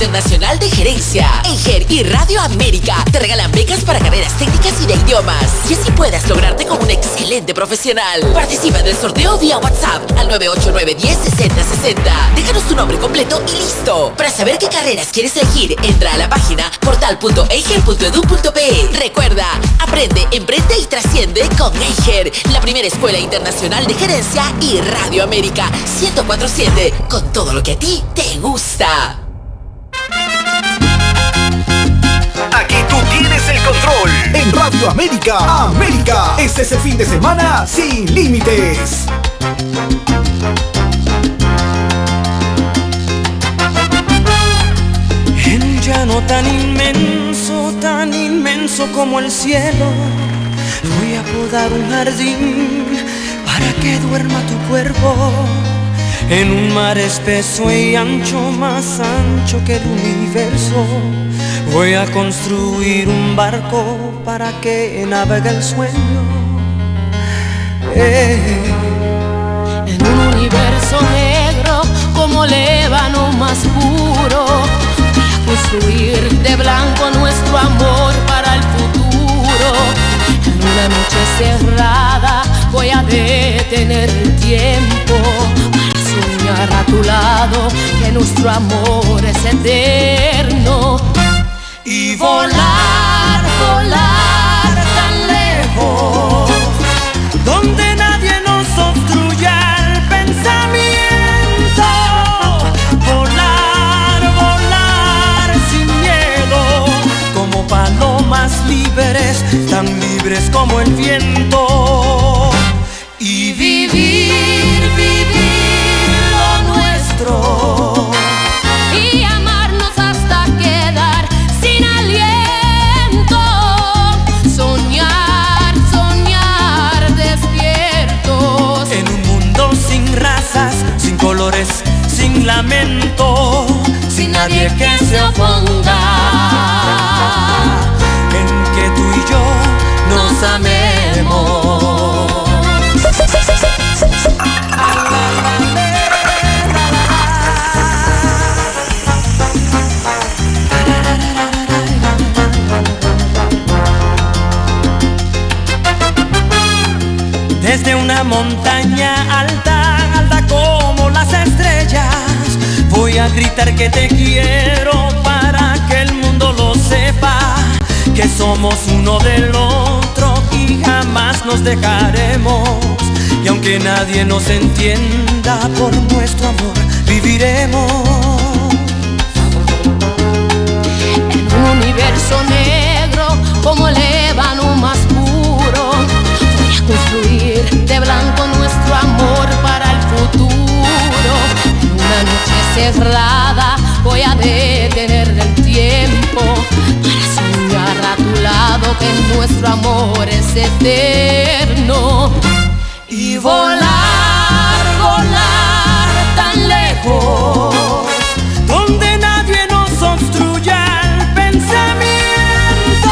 Internacional de Gerencia. EIGER y Radio América te regalan becas para carreras técnicas y de idiomas. Y así puedas lograrte como un excelente profesional. Participa del sorteo vía WhatsApp al 989-106060. Déjanos tu nombre completo y listo. Para saber qué carreras quieres elegir, entra a la página portal.eiger.edu.pe. Recuerda, aprende, emprende y trasciende con EIGER, la primera escuela internacional de gerencia, y Radio América 104.7, con todo lo que a ti te gusta. Aquí tú tienes el control. En Radio América, América, este es el fin de semana sin límites. En un llano tan inmenso como el cielo, voy a podar un jardín para que duerma tu cuerpo. En un mar espeso y ancho, más ancho que el universo, voy a construir un barco para que navegue el sueño. En un universo negro como el ébano más puro, voy a construir de blanco nuestro amor para el futuro. En una noche cerrada voy a detener el tiempo para soñar a tu lado que nuestro amor es eterno. Y volar, volar tan lejos, donde nadie nos obstruya el pensamiento. Volar, volar sin miedo, como palomas libres, tan libres como el viento. Y vivir, vivir lo nuestro. Y amarnos hasta quedar sin aliento. Soñar, soñar despiertos. En un mundo sin razas, sin colores, sin lamento, sin nadie que se oponga. En que tú y yo nos amemos. Desde una montaña alta, alta como las estrellas, voy a gritar que te quiero para que el mundo lo sepa, que somos uno del otro y jamás nos dejaremos. Y aunque nadie nos entienda, por nuestro amor viviremos. En un universo negro como el ébano más puro, voy a construir de blanco nuestro amor para el futuro. En una noche cerrada voy a detener el tiempo para soñar a tu lado que nuestro amor es eterno. Y volar, volar tan lejos, donde nadie nos obstruya el pensamiento.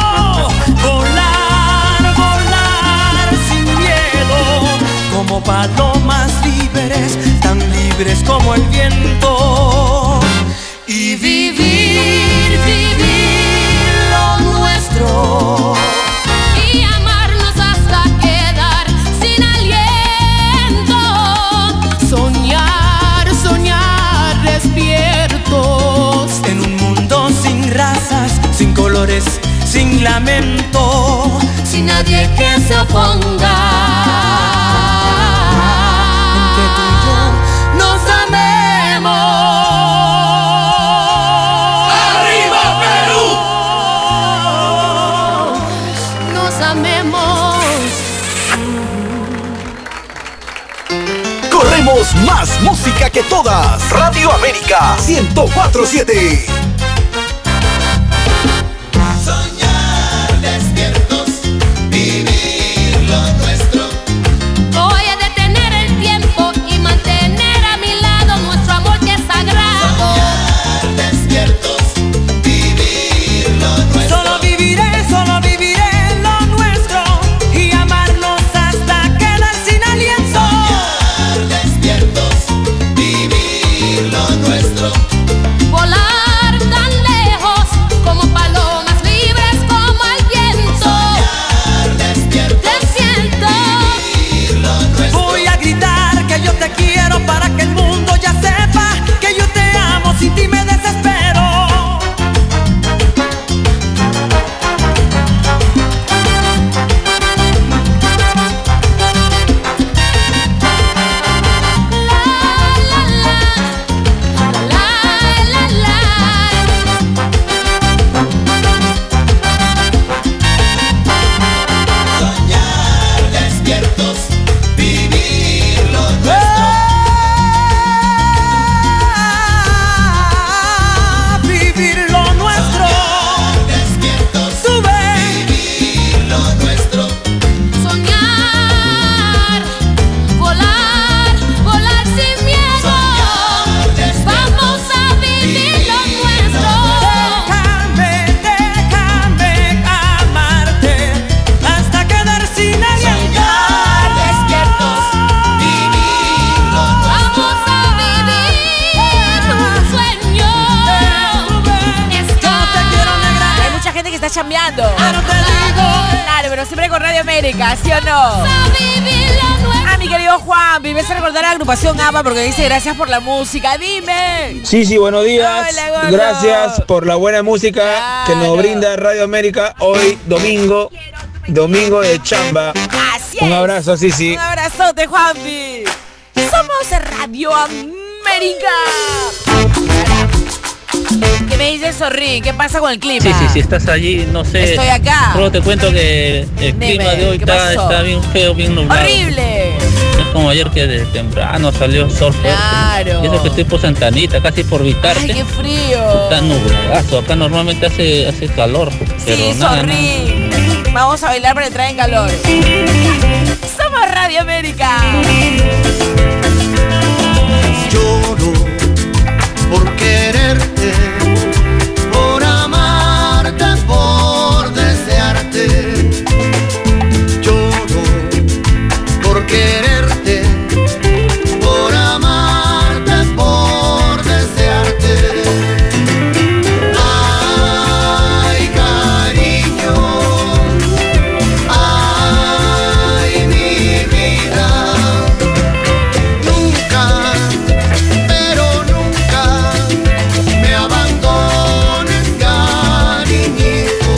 Volar, volar sin miedo, como palomas libres, tan libres como el viento. Y vivir, vivir lo nuestro. Y amarnos hasta quedar sin aliento. Soñar, soñar despiertos. En un mundo sin razas, sin colores, sin lamento, sin nadie que se oponga. En que tú y yo nos amemos. ¡Arriba Perú! Nos amemos. Corremos más música que todas. Radio América 104.7. Soñar despiertos, vivir lo nuestro. Voy a detener el tiempo y mantener a mi lado nuestro amor que es sagrado. Soñar despiertos, vivir lo nuestro. Solo viviré lo nuestro y amarnos hasta quedar sin aliento. Soñar despiertos, vivir lo nuestro. Volar, escuchando. Claro, pero siempre con Radio América, ¿sí o no? Mi querido Juan, me vas a recordar a la agrupación APA porque dice gracias por la música. Dime. Sí, buenos días. Hola, gracias por la buena música que nos brinda Radio América hoy domingo de chamba. Así Un abrazo, sí. Un abrazote, Juanpi. Somos Radio América. ¿Qué me dices, Zorri? ¿Qué pasa con el clima? Sí, estás allí, no sé. Estoy acá. Solo te cuento que el clima de hoy está bien feo, bien nublado. ¡Horrible! Es como ayer que de temprano salió el sol fuerte. Claro. Y eso que estoy por Santanita, casi por Vitarte. ¡Ay, qué frío! Está nublado. Acá normalmente hace calor. Pero sí, Zorri. Vamos a bailar para entrar en calor. Somos Radio América. Lloro por quererte, por amarte, por desearte. Lloro por quererte, por amarte, por desearte. Ay, cariño, ay, mi vida. Nunca, pero nunca me abandones, cariñito.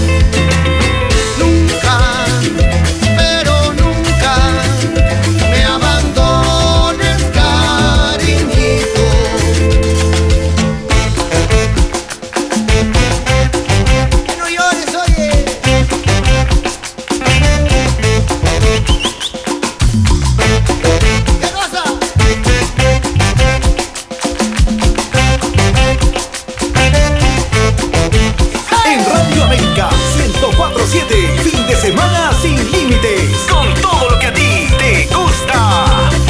Nunca, pero nunca me abandones, cariñito. Que no llores, oye. ¿Qué cosa? En Radio América 104.7, fin de semana sin límites, con todo lo que a ti te gusta.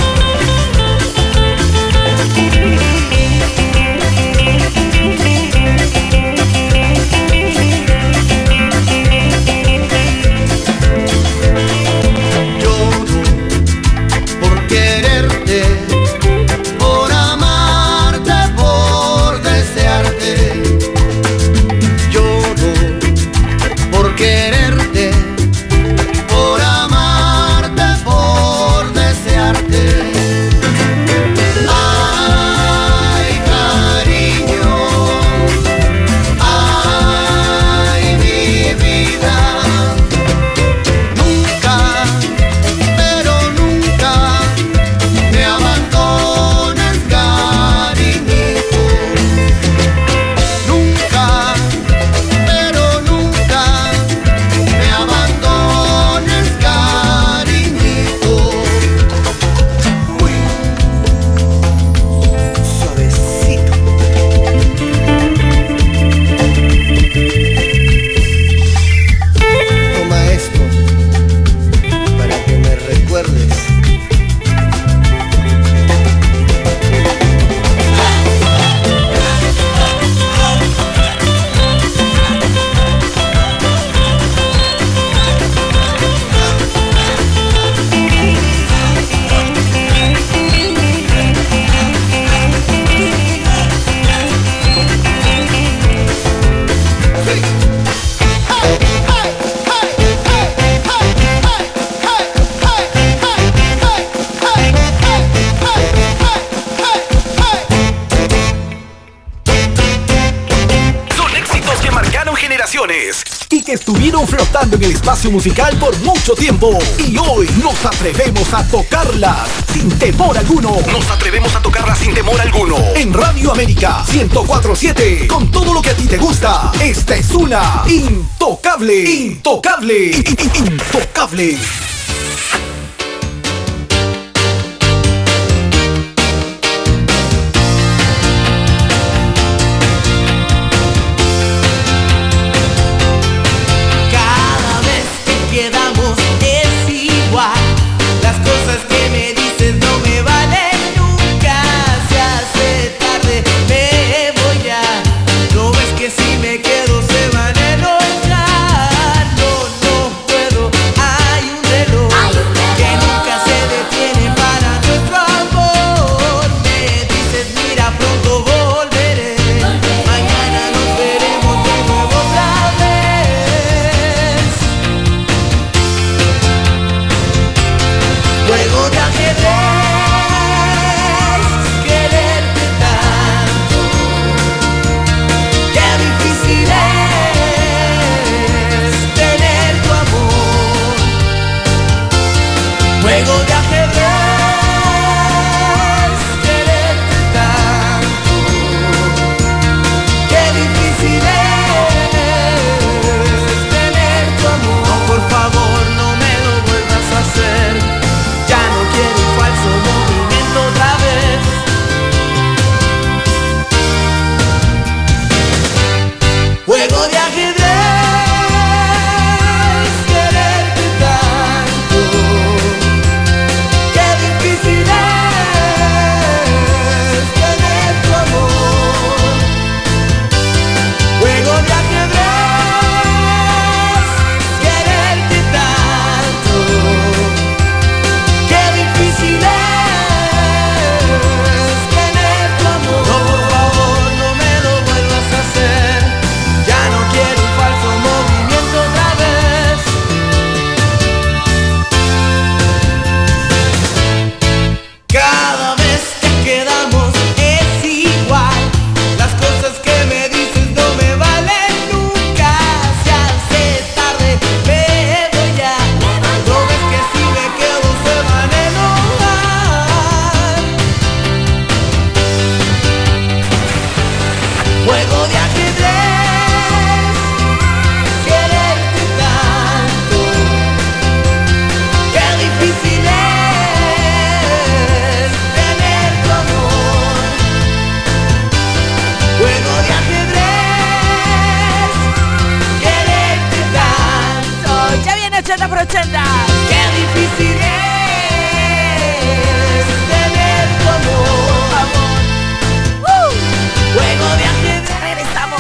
Lloro por quererte, por amarte, por desearte. Lloro por quererte, por amarte, por desearte. Ay, cariño, ay, mi vida. Nunca, pero nunca me abandones, cariñito. Nunca, pero nunca me abandones, cariñito. Uy, suavecito. Toma esto para que me recuerdes. Son éxitos que marcaron generaciones y que estuvieron flotando en el espacio musical por mucho tiempo. Y hoy nos atrevemos a tocarlas sin temor alguno. Nos atrevemos a tocarlas sin temor alguno. En Radio América 104.7, con todo lo que a ti te gusta. Esta es una intocable. Intocable. Cada vez que quedamos es igual. Las cosas que me dices no me valen nunca. Se hace tarde, me voy ya. No ves que si me quedo se van a enojar. No puedo, hay un reloj. 80. Qué difícil es tener tu amor. Juego de ajedrez. Regresamos.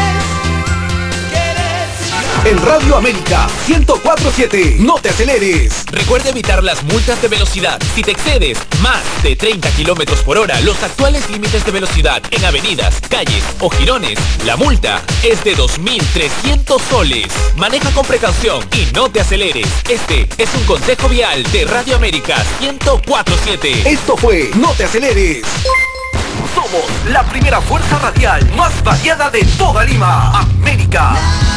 En Radio América 104.7, no te aceleres. Recuerda evitar las multas de velocidad. Si te excedes más de 30 kilómetros por hora, los actuales límites de velocidad en avenidas, calles o jirones, la multa es de 2.300 soles. Maneja con precaución y no te aceleres. Este es un consejo vial de Radio América 104.7. Esto fue No te aceleres. Somos la primera fuerza radial más variada de toda Lima, América.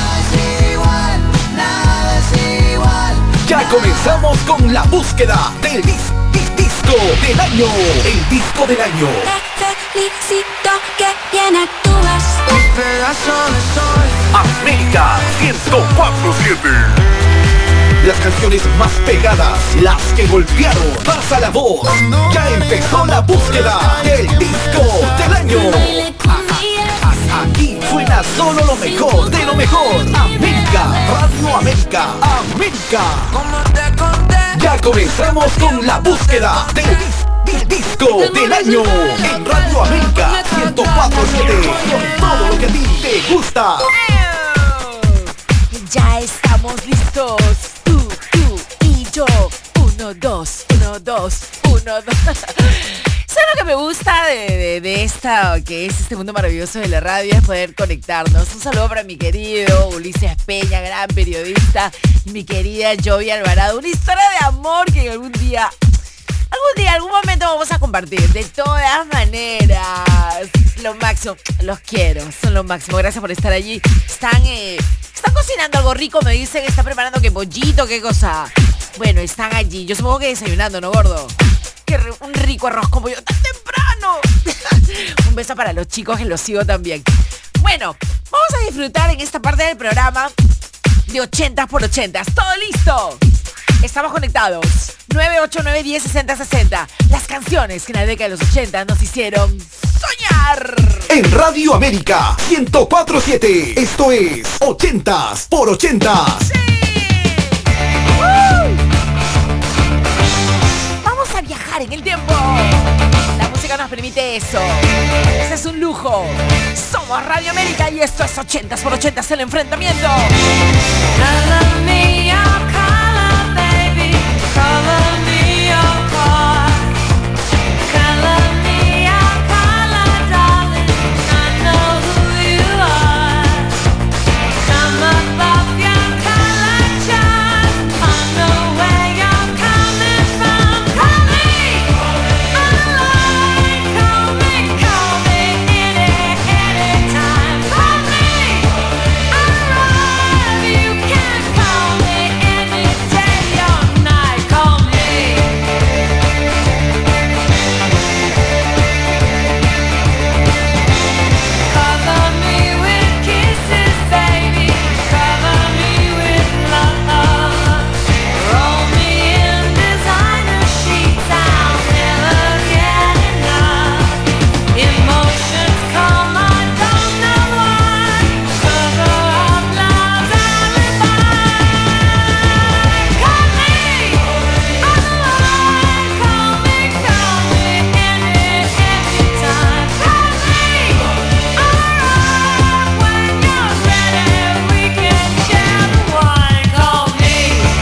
Ya comenzamos con la búsqueda del disco del año. El disco del año. Felicito que bien actúas. Un pedazo de sol. América 104.7. Las canciones más pegadas, las que golpearon, pasa la voz. Ya empezó la búsqueda del disco del año. Aquí suena solo lo mejor de lo mejor. América, Radio América, América. Ya comenzamos con la búsqueda del disco del año. En Radio América 104.7. Con todo lo que a ti te gusta. Ya estamos listos. Tú y yo. 1, 2, 1, 2, 1, 2. ¿Sabes lo que me gusta de esta, que es este mundo maravilloso de la radio? Es poder conectarnos. Un saludo para mi querido Ulises Peña, gran periodista, y mi querida Jovi Alvarado. Una historia de amor que en algún momento vamos a compartir. De todas maneras, lo máximo. Los quiero, son lo máximo. Gracias por estar allí. Están cocinando algo rico, me dicen. Están preparando que pollito, qué cosa. Bueno, están allí. Yo supongo que desayunando, ¿no, gordo? Un rico arroz con pollo tan temprano. Un beso para los chicos que los sigo también. Bueno, vamos a disfrutar en esta parte del programa de 80 por 80. ¿Todo listo? Estamos conectados. 989-1060-60. Las canciones que en la década de los 80 nos hicieron soñar. En Radio América 104.7. Esto es 80s por 80s. Sí. Vamos a viajar en el tiempo. La música nos permite eso. Ese es un lujo. Somos Radio América y esto es 80s por 80s, el enfrentamiento. Color me your color, baby. Color me your car. Color me your color, darling. I know who you are. Come up off your color chart. I know where you're coming from. Call me online. Call me anytime. Call me online. You can call me any day or night. Call me. Cover me with kisses, baby. Cover me with love. Roll me in designer sheets. I'll never get enough. Emotions come, I don't know why. Cover up love's alibi. Call me online. Call me anytime. Call me alright when you're ready. We can share the wine. Call me.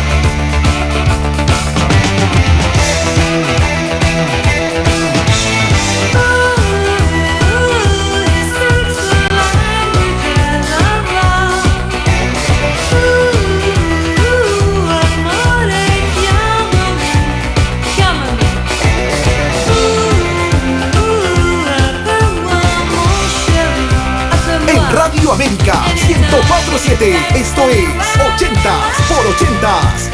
En Radio América 104.7. Esto es 80s por 80s.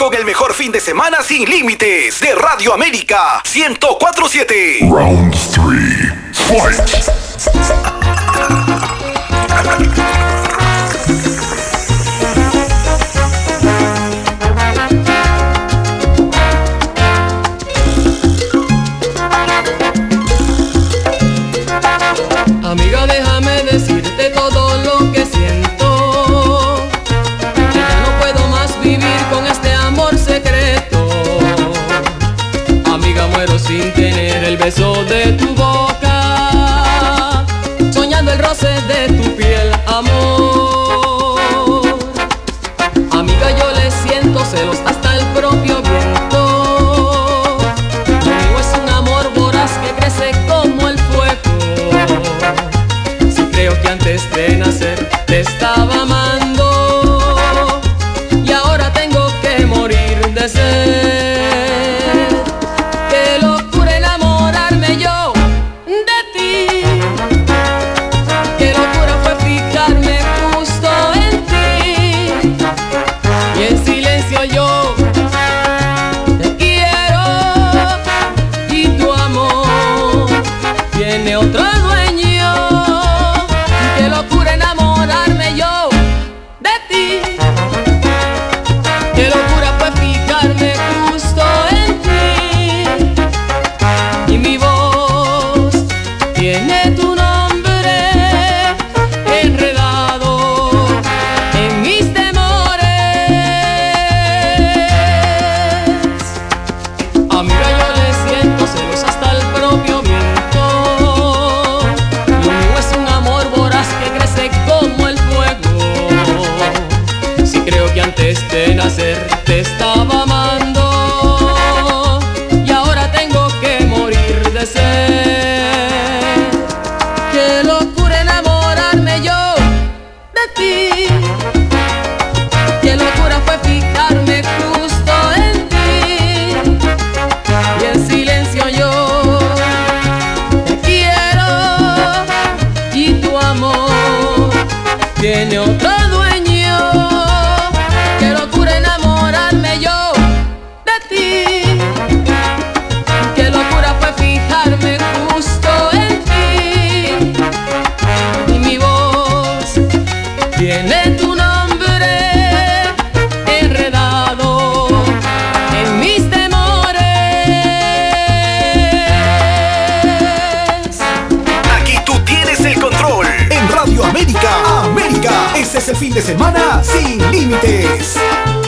con el mejor fin de semana sin límites de Radio América 104.7. Round 3. Fight. Amiga, déjame decirte todo lo que siento, que ya no puedo más vivir con este amor secreto. Amiga, muero sin tener el beso de tu boca, soñando el roce de tu piel, amor. Amiga, yo le siento celos hasta el propio viento. Lo mío es un amor voraz que crece como el fuego. Creo que antes de nacer te estaba amando y ahora tengo que morir de sed. Qué locura enamorarme yo de ti. Qué locura fue fijarme justo en ti. Y en silencio yo te quiero y tu amor tiene otro dueño. Qué locura enamorarme yo de ti. Qué locura fue fijarme justo en ti. Y mi voz tiene tu nombre enredado en mis temores. Amiga, yo le siento celos hasta el propio viento. Lo mío es un amor voraz que crece como el fuego. Si creo que antes de nacer te estaba amando y ahora tengo que morir de sed. Qué locura enamorarme yo de ti. Qué locura fue fijarme justo en ti. Y en silencio yo te quiero y tu amor tiene otro dueño. Qué locura enamorarme yo de ti. Qué locura fue fijarme justo en ti. Y mi voz tiene tu nombre enredado en mis temores. Aquí tú tienes el control. En Radio América. América. Ese es el fin de semana sin límites.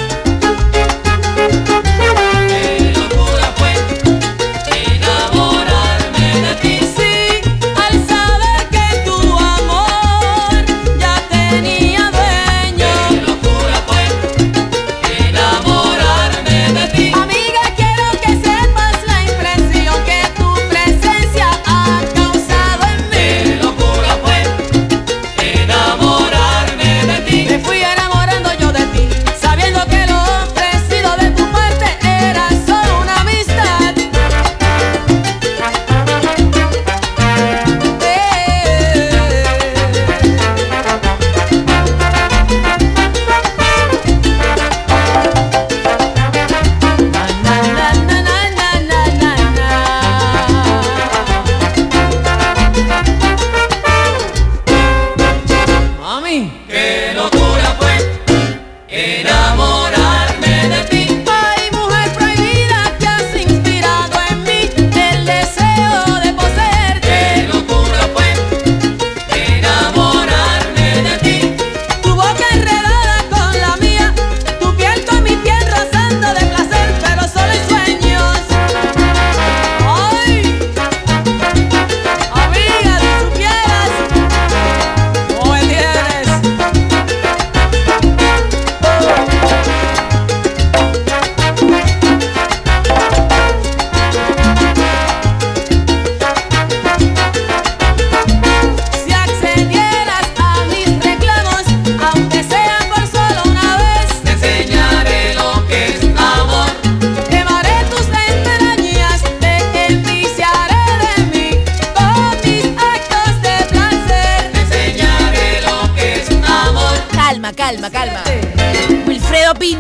Enamorarme de ti, sí, al saber que tu amor ya tenía dueño. Qué locura fue enamorarme de ti. Amiga, quiero que sepas la impresión que tu presencia ha causado en mí. Qué locura fue enamorarme de ti. Me fui enamorando yo de ti, sabiendo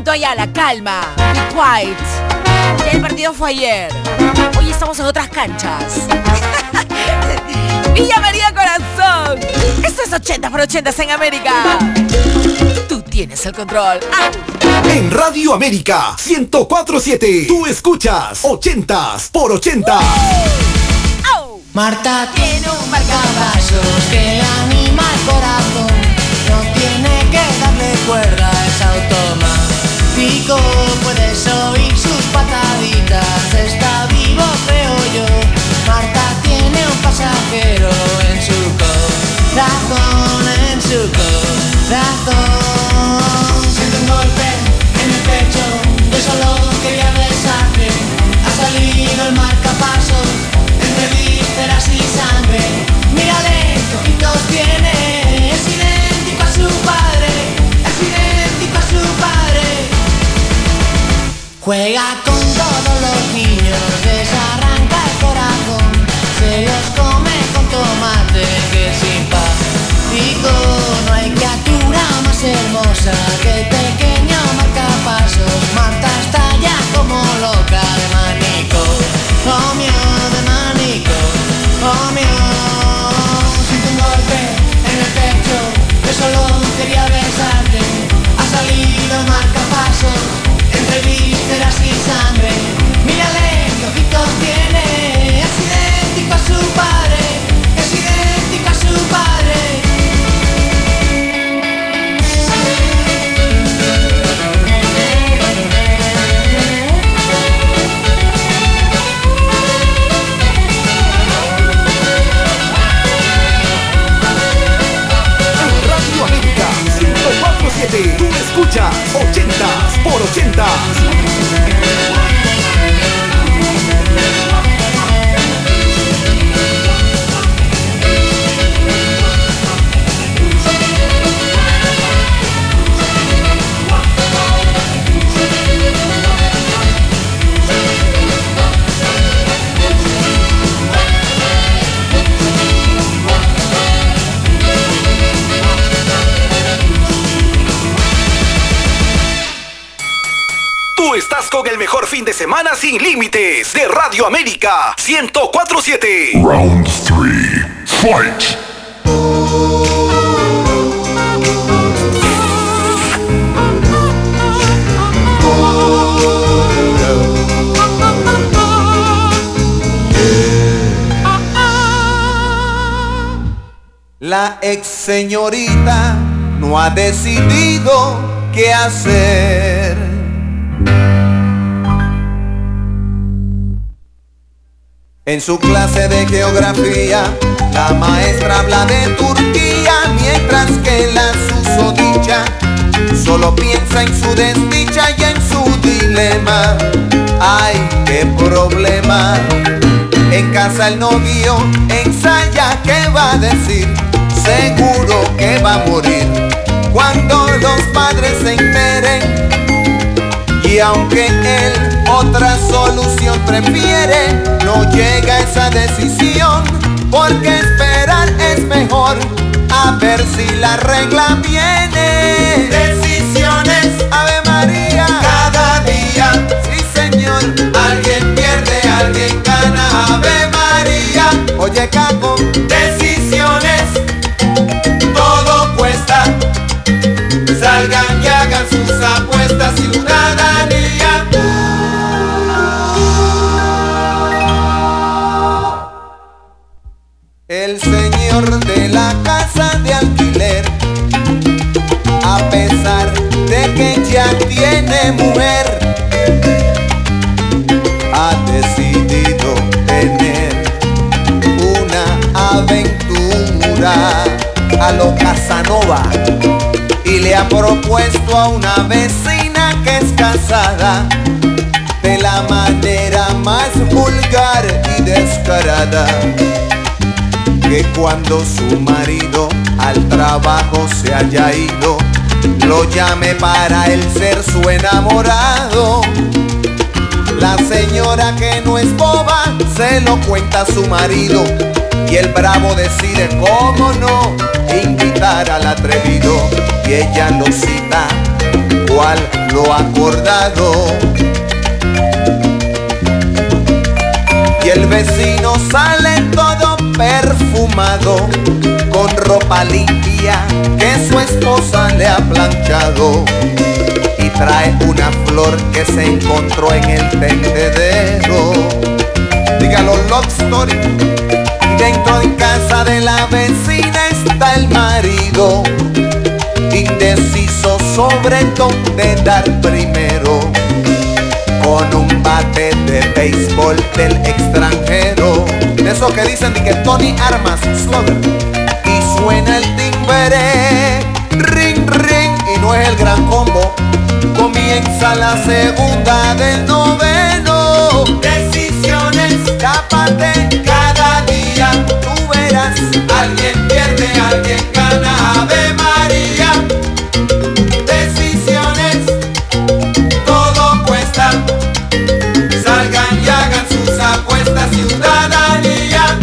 Fernando Ayala, calma. Be quiet. El partido fue ayer. Hoy estamos en otras canchas. Villa María Corazón. Esto es 80 por 80 en América. Tú tienes el control. En Radio América 104.7 tú escuchas 80s por 80. Marta tiene un marcapasos que anima el corazón. No tiene que darle cuerda, es automático. Puedes oír sus pataditas, está vivo creo yo. Marta tiene un pasajero en su corazón, en su corazón. Siento un golpe en el pecho, yo solo quería besarte. Ha salido el marcapasos entre vísceras y sangre. Mírale, qué ojitos tiene, es idéntico a su padre, es idéntico a su padre. Juega con todos los niños, les arranca el corazón, se los come con tomate, que simpático. No hay criatura más hermosa que el pequeño marcapasos. Marta está ya como loca de manicomio, de manicomio. Siento un golpe en el pecho, yo solo quería besarte. Ha salido el marcapasos entre vísceras y sangre. Mírale, qué ojitos tiene, es idéntico a su padre, es idéntico a su padre. Radio América 104.7 tú escuchas 80s por 80. Tú estás con el mejor fin de semana sin límites de Radio América 104.7. Round 3. Fight! La ex señorita no ha decidido qué hacer. En su clase de geografía, la maestra habla de Turquía, mientras que la susodicha solo piensa en su desdicha y en su dilema. ¡Ay, qué problema! En casa el novio ensaya qué va a decir, seguro que va a morir cuando los padres se enteren. Y aunque él otra solución prefiere, no llega a esa decisión, porque esperar es mejor, a ver si la regla viene. Decisiones, Ave María, cada día, sí señor, alguien pierde, alguien gana, Ave María. Oye Caco, decisiones, todo cuesta, salgan y hagan sus apuestas, ciudadanía. El señor de la casa de alquiler, a pesar de que ya tiene mujer, ha decidido tener una aventura a lo Casanova y le ha propuesto a una vecina que es casada de la manera más vulgar y descarada, que cuando su marido al trabajo se haya ido, lo llame para él ser su enamorado. La señora, que no es boba, se lo cuenta a su marido, y el bravo decide, cómo no, invitar al atrevido, y ella lo cita puntual lo acordado. Y el vecino sale todo perfumado, con ropa limpia que su esposa le ha planchado, y trae una flor que se encontró en el tendedero. Dígalo, love story. Y dentro de casa de la vecina está el marido, indeciso sobre dónde dar primero, con un bate de béisbol del extranjero, de esos que dicen de que Tony Armas Slugger, y suena el timbre, ring ring, y no es el gran combo. Comienza la segunda del noveno. Decisiones, tápate cada día, tú verás, alguien pierde, alguien gana, Ave María. Decisiones, todo cuesta, salgan y hagan sus apuestas, ciudadanía.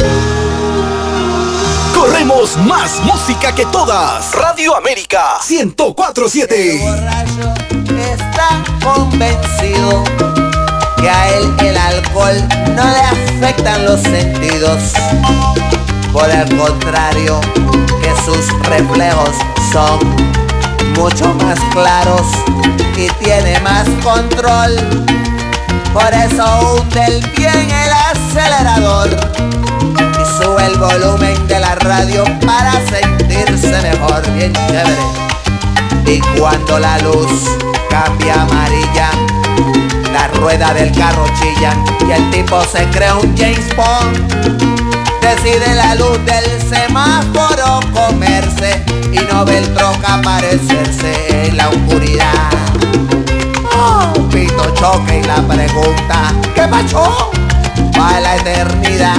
Corremos más música que todas. Radio América 104.7. Está convencido que a él el alcohol no le afectan los sentidos. Por el contrario, que sus reflejos son mucho más claros y tiene más control. Por eso hunde bien el acelerador y sube el volumen de la radio para sentirse mejor, bien chévere. Y cuando la luz cambia amarilla, la rueda del carro chillan y el tipo se crea un James Bond. Decide la luz del semáforo comerse y no ve el troca aparecerse en la oscuridad. Un pito choque y la pregunta, ¿qué pasó? Va la eternidad.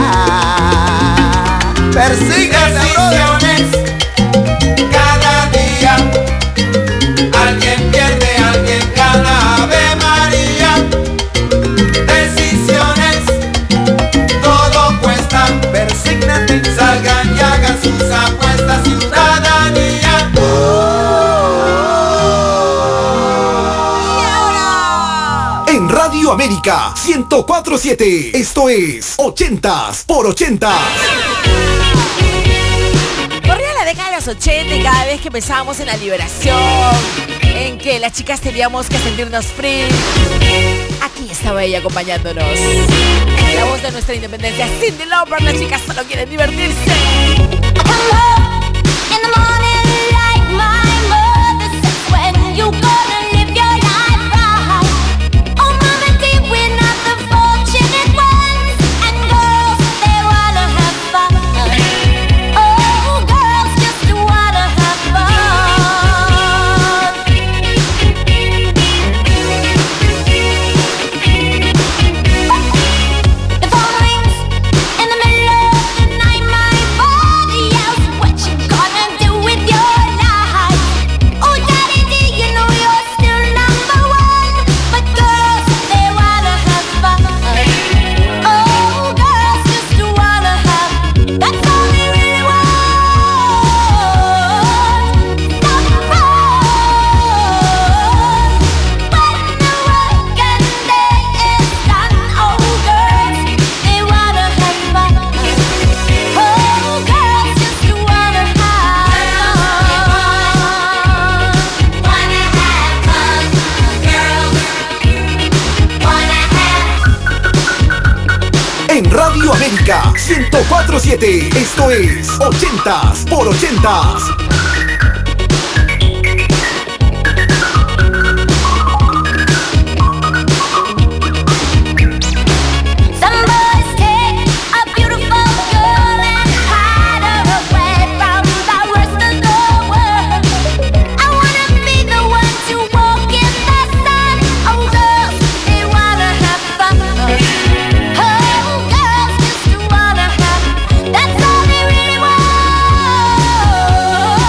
Persigue decisiones cada día. Alguien pierde, alguien gana, Ave María. Decisiones, todo cuesta. Persígnate, salgan y hagan sus apuestas, ciudadanía. En Radio América 104.7. Esto es 80s por 80s. Corría la década de los 80 y cada vez que pensábamos en la liberación, en que las chicas teníamos que sentirnos free, aquí estaba ella acompañándonos. La voz de nuestra independencia, Cyndi Lauper. Las chicas solo quieren divertirse. En Radio América 104.7. Esto es 80s por 80s. That's all they really want.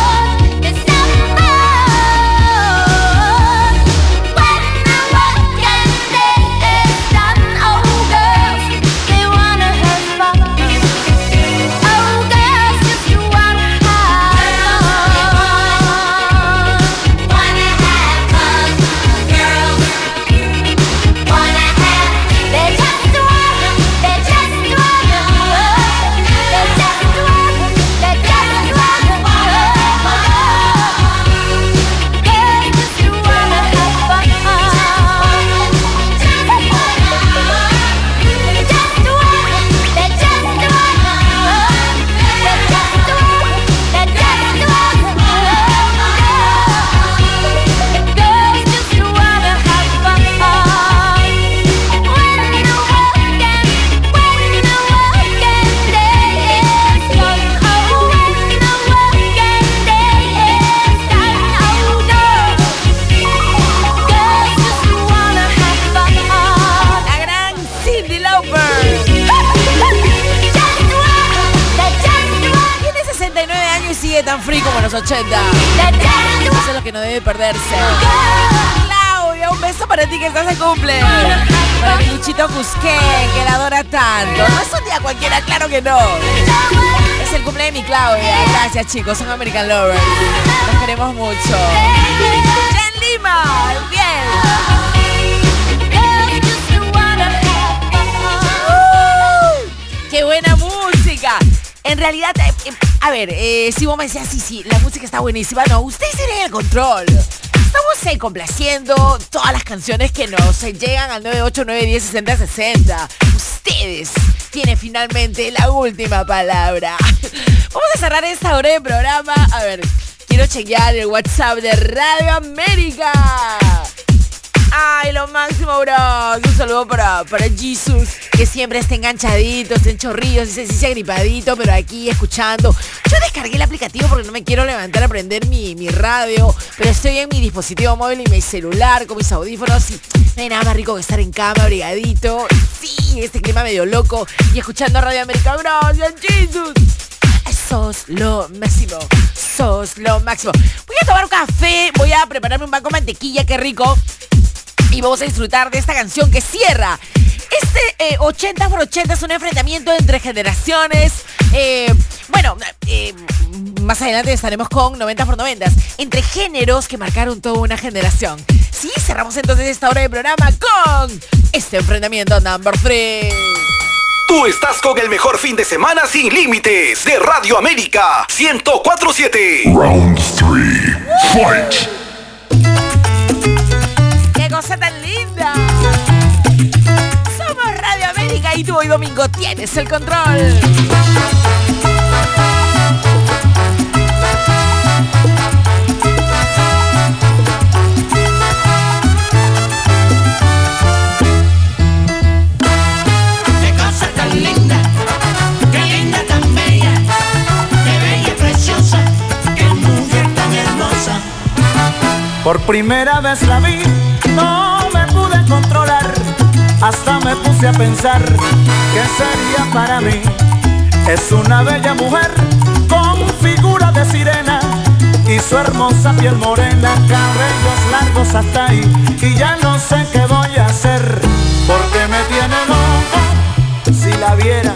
los 80. Eso es lo que no debe perderse. Claudia, un beso para ti que estás de cumple. Para mi Luchito Cusqué, que la adora tanto. No es un día cualquiera, claro que no. Es el cumple de mi Claudia. Gracias, chicos, son American Lovers. Los queremos mucho. Jen Lima, bien. ¡Qué buena música! En realidad, a ver, si vos me decías, sí, la música está buenísima. No, ustedes tienen el control. Estamos complaciendo todas las canciones que nos llegan al 989106060. Ustedes tienen finalmente la última palabra. Vamos a cerrar esta hora de programa. A ver, quiero chequear el WhatsApp de Radio América. Ay, lo máximo, bro. Un saludo para Jesus, que siempre está enganchadito, está en chorrillos, sí se ha gripadito, pero aquí escuchando. Yo descargué el aplicativo porque no me quiero levantar a prender mi radio, pero estoy en mi dispositivo móvil y mi celular con mis audífonos y no hay nada más rico que estar en cama, abrigadito. Sí, este clima medio loco y escuchando Radio América. Gracias, Jesus. Sos lo máximo, sos lo máximo. Voy a tomar un café, voy a prepararme un banco de mantequilla, qué rico. Y vamos a disfrutar de esta canción que cierra. 80 por 80 es un enfrentamiento entre generaciones. Más adelante estaremos con 90 por 90 entre géneros que marcaron toda una generación. Sí, cerramos entonces esta hora de programa con este enfrentamiento number 3. Tú estás con el mejor fin de semana sin límites de Radio América 104.7. Round 3. Fight. ¡Qué cosa tan linda! Somos Radio América y tú hoy domingo tienes el control. Qué cosa tan linda, qué linda tan bella, qué bella y preciosa, qué mujer tan hermosa. Por primera vez la vi, no me pude controlar, hasta me puse a pensar qué sería para mí. Es una bella mujer con figura de sirena y su hermosa piel morena, cabellos largos hasta ahí. Y ya no sé qué voy a hacer, porque me tiene loco si la viera.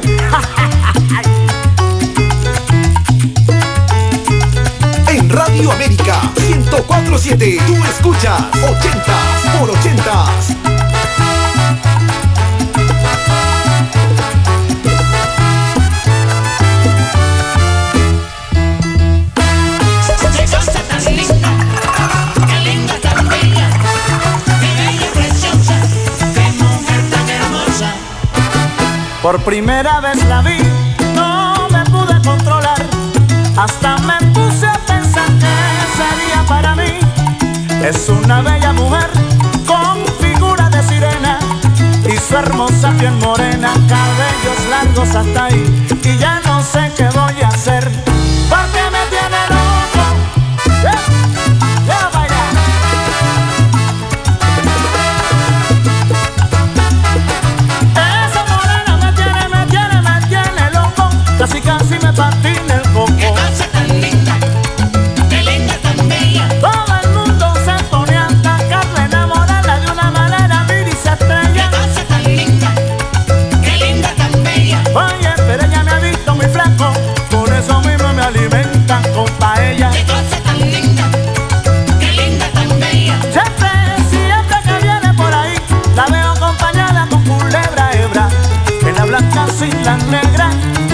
En Radio América 104.7 tú escuchas 80 por 80. Qué cosa tan linda, qué linda tan bella, qué bella y preciosa, qué mujer tan hermosa. Por primera vez la vi, no me pude controlar, hasta me puse a pensar qué sería para mí. Es una bella mujer con figura de sirena y su hermosa piel morena, cabellos largos hasta ahí. Y ya no sé qué voy a hacer, porque me tiene loco. Ya vaya. Esa morena me tiene loco, casi casi me patina el coco. Qué cosa tan linda, qué linda tan bella. Todo el mundo se pone a atacarla, enamorarla de una manera, mira y se estrella. Qué cosa tan linda, qué linda tan bella. Oye, pero ella me ha visto muy flaco, por eso mismo me alimentan con paella. Qué cosa tan linda, qué linda tan bella. Siempre que viene por ahí, la veo acompañada con culebra hebra, en la blanca sin la negra.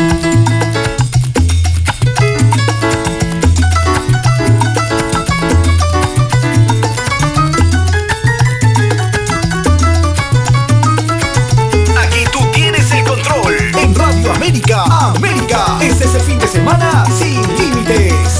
Aquí tú tienes el control. En Radio América, América, este es el fin de semana sin límites.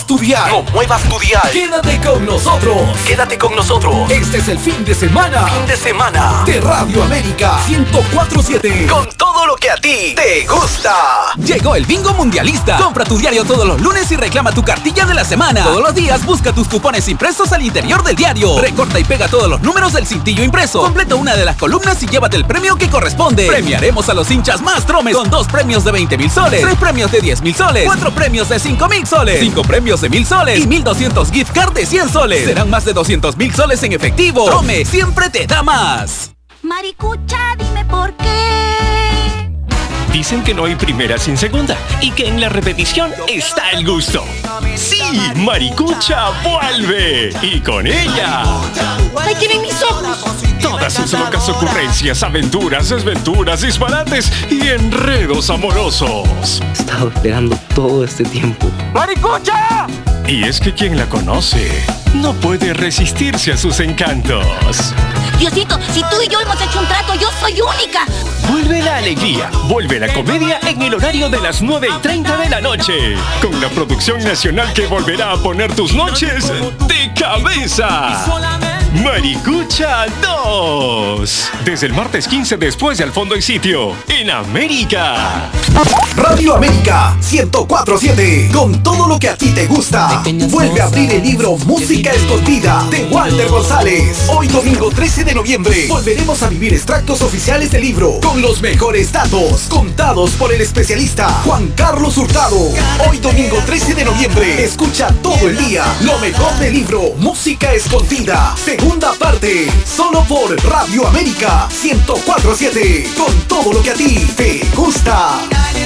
muevas tu dial. No muevas tu dial. Quédate con nosotros. Quédate con nosotros. Este es el fin de semana. Fin de semana. De Radio América 104.7. Con todo lo que a ti te gusta. Llegó el Bingo Mundialista. Compra tu diario todos los lunes y reclama tu cartilla de la semana. Todos los días busca tus cupones impresos al interior del diario. Recorta y pega todos los números del cintillo impreso. Completa una de las columnas y llévate el premio que corresponde. Premiaremos a los hinchas más tromes con 2 premios de 20,000 soles, 3 premios de 10,000 soles, 4 premios de 5,000 soles, 5 premios de 1,000 soles y 1,200 gift card de 100 soles. Serán más de 200,000 soles en efectivo. Trome siempre te da más. Maricucha, dime por qué. Dicen que no hay primera sin segunda y que en la repetición está el gusto. Sí, Maricucha vuelve y con ella ¡Ay, que ven mis ojos! todas sus locas ocurrencias, aventuras, desventuras, disparates y enredos amorosos. He estado esperando todo este tiempo. ¡Maricucha! Y es que quien la conoce no puede resistirse a sus encantos. Diosito, si tú y yo hemos hecho un trato, yo soy única. Vuelve la alegría, vuelve la comedia en el horario de las 9:30 de la noche. Con la producción nacional que volverá a poner tus noches de cabeza. Maricucha 2. Desde el martes 15 después de Al Fondo y Sitio, en América. Radio América 104.7. Con todo lo que a ti te gusta. Vuelve a abrir el libro Música Escondida de Walter González. Hoy domingo 13 de noviembre volveremos a vivir extractos oficiales del libro con los mejores datos contados por el especialista Juan Carlos Hurtado. Hoy domingo 13 de noviembre escucha todo el día lo mejor del libro Música Escondida, segunda parte, solo por Radio América 104.7. Con todo lo que a ti te gusta.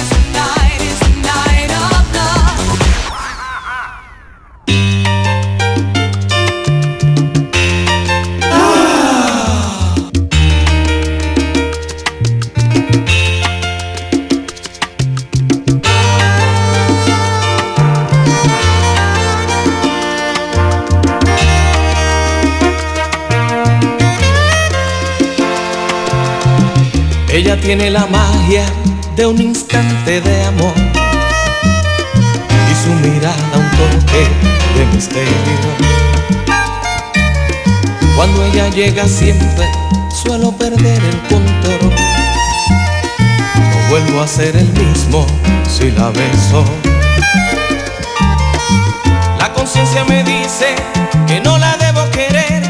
Ella tiene la magia de un instante de amor y su mirada un toque de misterio. Cuando ella llega siempre suelo perder el control. No vuelvo a ser el mismo si la beso. La conciencia me dice que no la debo querer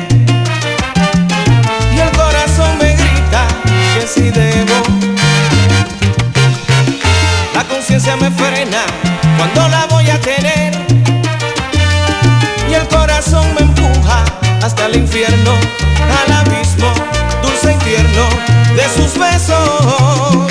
y el corazón me grita que sí debo. La conciencia me frena cuando la voy a tener y el corazón me empuja hasta el infierno, al abismo dulce y tierno de sus besos.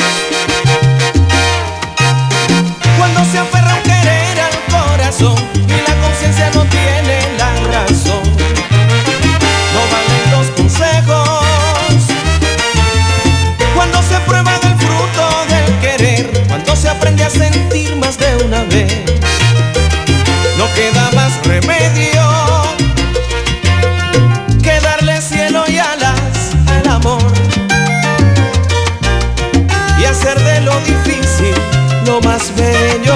Cuando se aferra un querer al corazón y la conciencia no tiene la razón, no valen los consejos. Cuando se prueba del fruto del querer, cuando se aprende a sentir más de una vez, no queda más remedio que darle cielo y alas al amor y hacer de lo difícil lo más bello.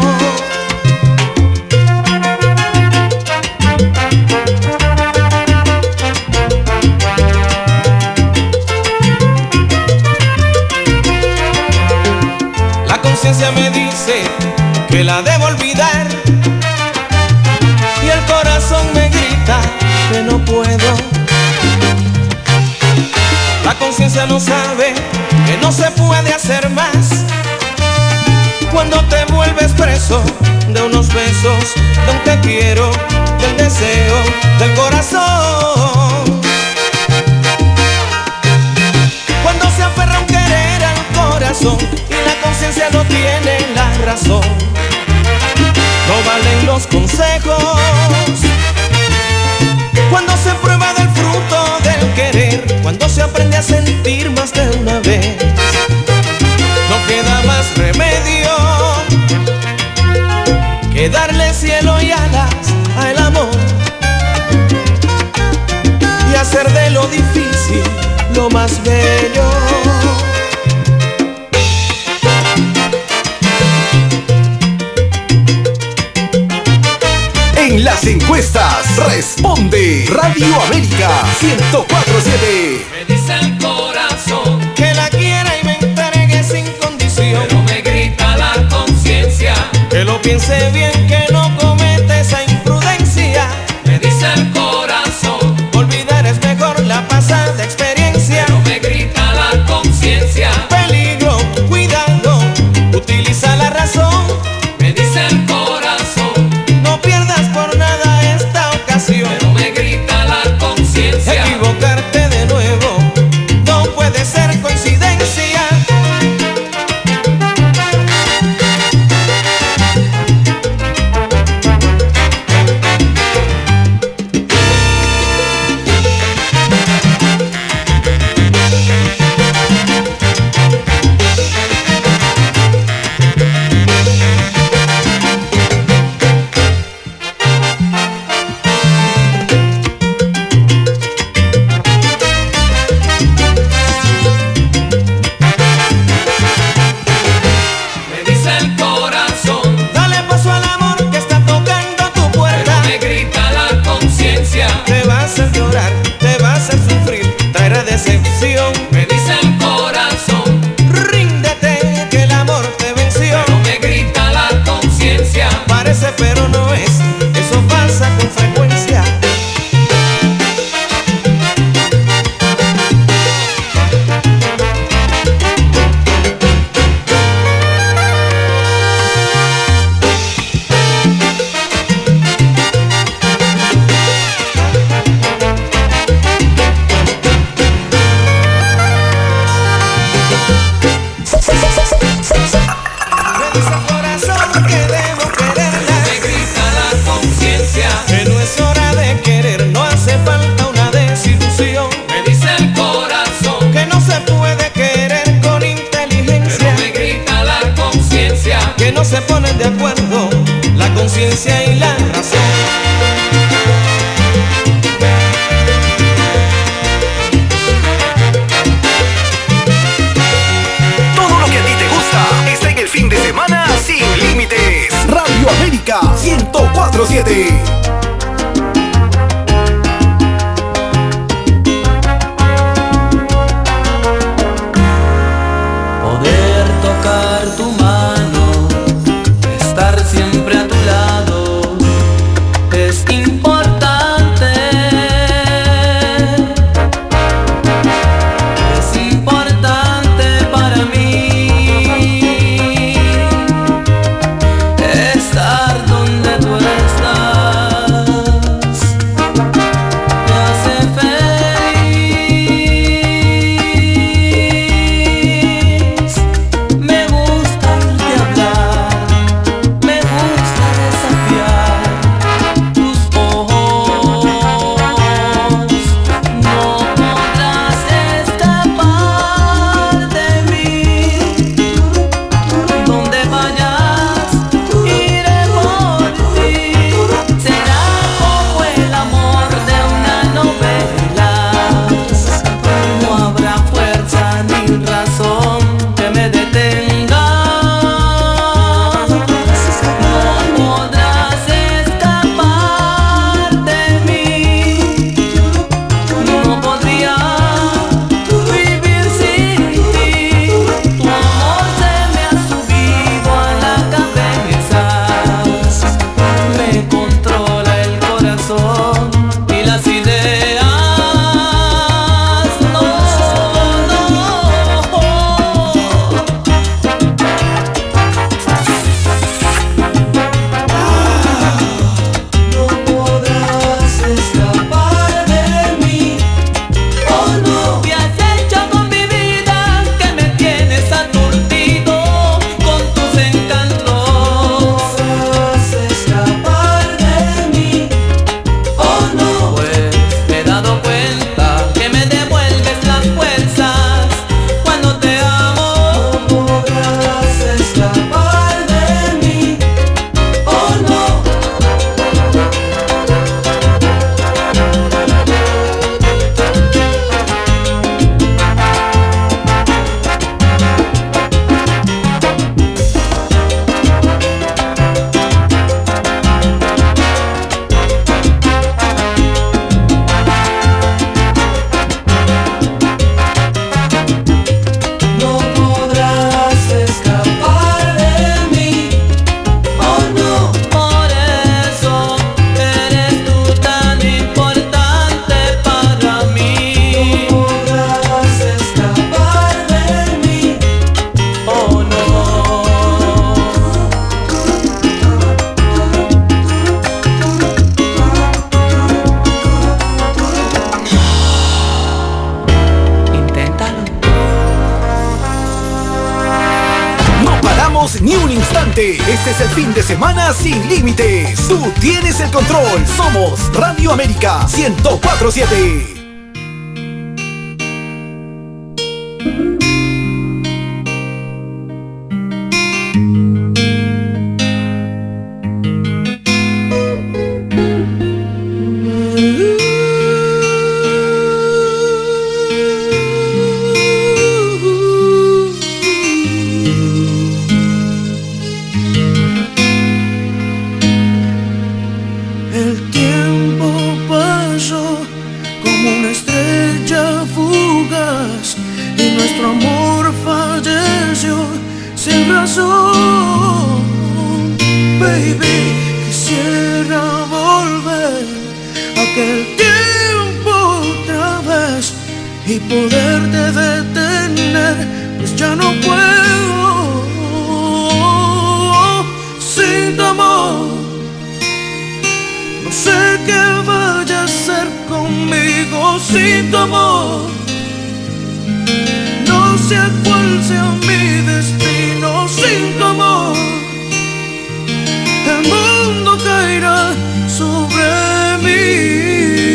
La conciencia me dice que la debo olvidar y el corazón me grita que no puedo. La conciencia no sabe que no se puede hacer más cuando te vuelves preso de unos besos, de un te quiero, del deseo, del corazón. Cuando se aferra un querer al corazón y la conciencia no tiene la razón, no valen los consejos. Cuando se prueba del fruto del querer, cuando se aprende a sentir más de una vez, no queda más remedio que darle cielo y alas al amor encuestas. Responde Radio América 1047. Me dice el corazón que la quiera y me entregue sin condición. Pero me grita la conciencia que lo piense bien, que no cometa esa imprudencia. Me dice el corazón olvidar es mejor la pasada experiencia. Pero me grita la conciencia peligro, cuidado, utiliza la razón. Me dice el corazón no pierdas por nada esta ocasión. Pero me grita la conciencia equivocarte de nuevo no puede ser coincidencia. Me dice el corazón ríndete que el amor te venció. Pero me grita la conciencia parece pero no es, eso pasa con frecuencia. Que no se ponen de acuerdo la conciencia y la razón. Todo lo que a ti te gusta está en el fin de semana sin límites. Radio América 1047. siempre a tu lado es importante. Es importante para mí estar donde tú estás. Me hace feliz. Me gusta oírte hablar. Me gusta desafiar tus ojos ni un instante. Este es el fin de semana sin límites. Tú tienes el control. Somos Radio América 104.7. Y poderte detener, pues ya no puedo sin tu amor. No sé qué vaya a hacer conmigo sin tu amor. No sé cuál sea mi destino sin tu amor. El mundo caerá sobre mí.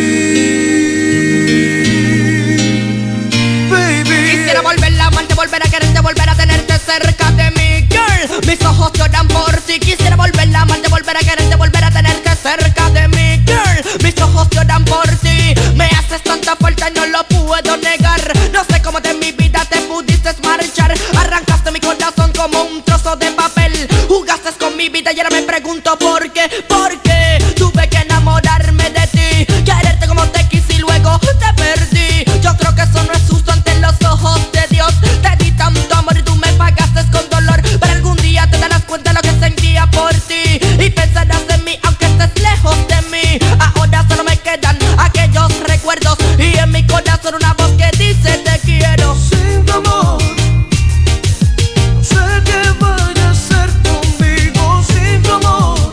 Volver a quererte, volver a tenerte cerca de mí, girl. Mis ojos lloran por ti. Quisiera volver a amarte, volver a quererte, volver a tenerte cerca de mí, girl. Mis ojos lloran por ti. Me haces tanta falta y no lo puedo negar. No sé cómo de mi vida te pudiste marchar. Arrancaste mi corazón como un trozo de papel. Jugaste con mi vida y ahora me pregunto por qué. ¿Por qué tuve que enamorarme de ti? Quererte como te quise y luego te perdí. Yo creo que eso no es justo ante los ojos de Dios. Tanto amor y tú me pagaste con dolor, pero algún día te darás cuenta de lo que sentía por ti y pensarás en mí aunque estés lejos de mí. Ahora solo me quedan aquellos recuerdos y en mi corazón una voz que dice te quiero. Sin tu amor, no sé qué vaya a hacer conmigo sin tu amor.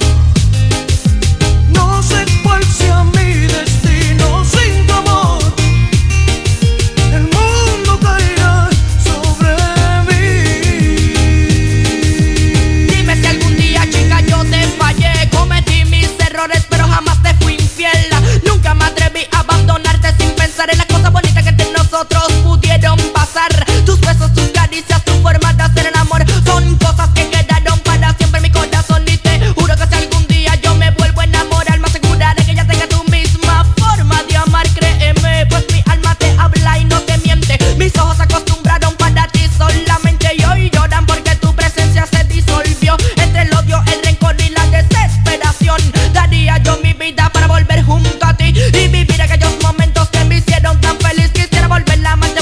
No sé cuál sea mi destino sin tu amor. El mundo caerá sobre mí. Dime si algún día, chica, yo te fallé. Cometí mis errores, pero jamás te fui infiel. Nunca me atreví a abandonarte sin pensar en las cosas bonitas que entre nosotros pudieron pasar. Tus besos, tus caricias, tu forma de hacer el amor son cosas que quedaron para siempre en mi corazón. Y te juro que si algún día yo me vuelvo a enamorar, me aseguraré que ella tenga tu misma forma de amar. Créeme, pues mi alma te habla y no te miente. Mis ojos se acostumbraron para ti solamente y hoy lloran porque tu presencia se disolvió entre el odio, el rencor y la desesperación. Daría yo mi vida para volver junto a ti y vivir aquellos momentos que me hicieron tan feliz. Quisiera volver a amar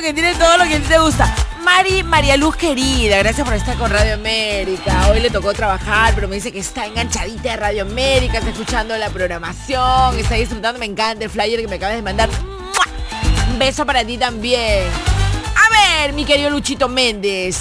que tiene todo lo que te gusta. María Luz querida, gracias por estar con Radio América. Hoy le tocó trabajar, pero me dice que está enganchadita de Radio América, está escuchando la programación, está disfrutando, me encanta el flyer que me acabas de mandar. ¡Mua! Un beso para ti también. A ver, mi querido Luchito Méndez.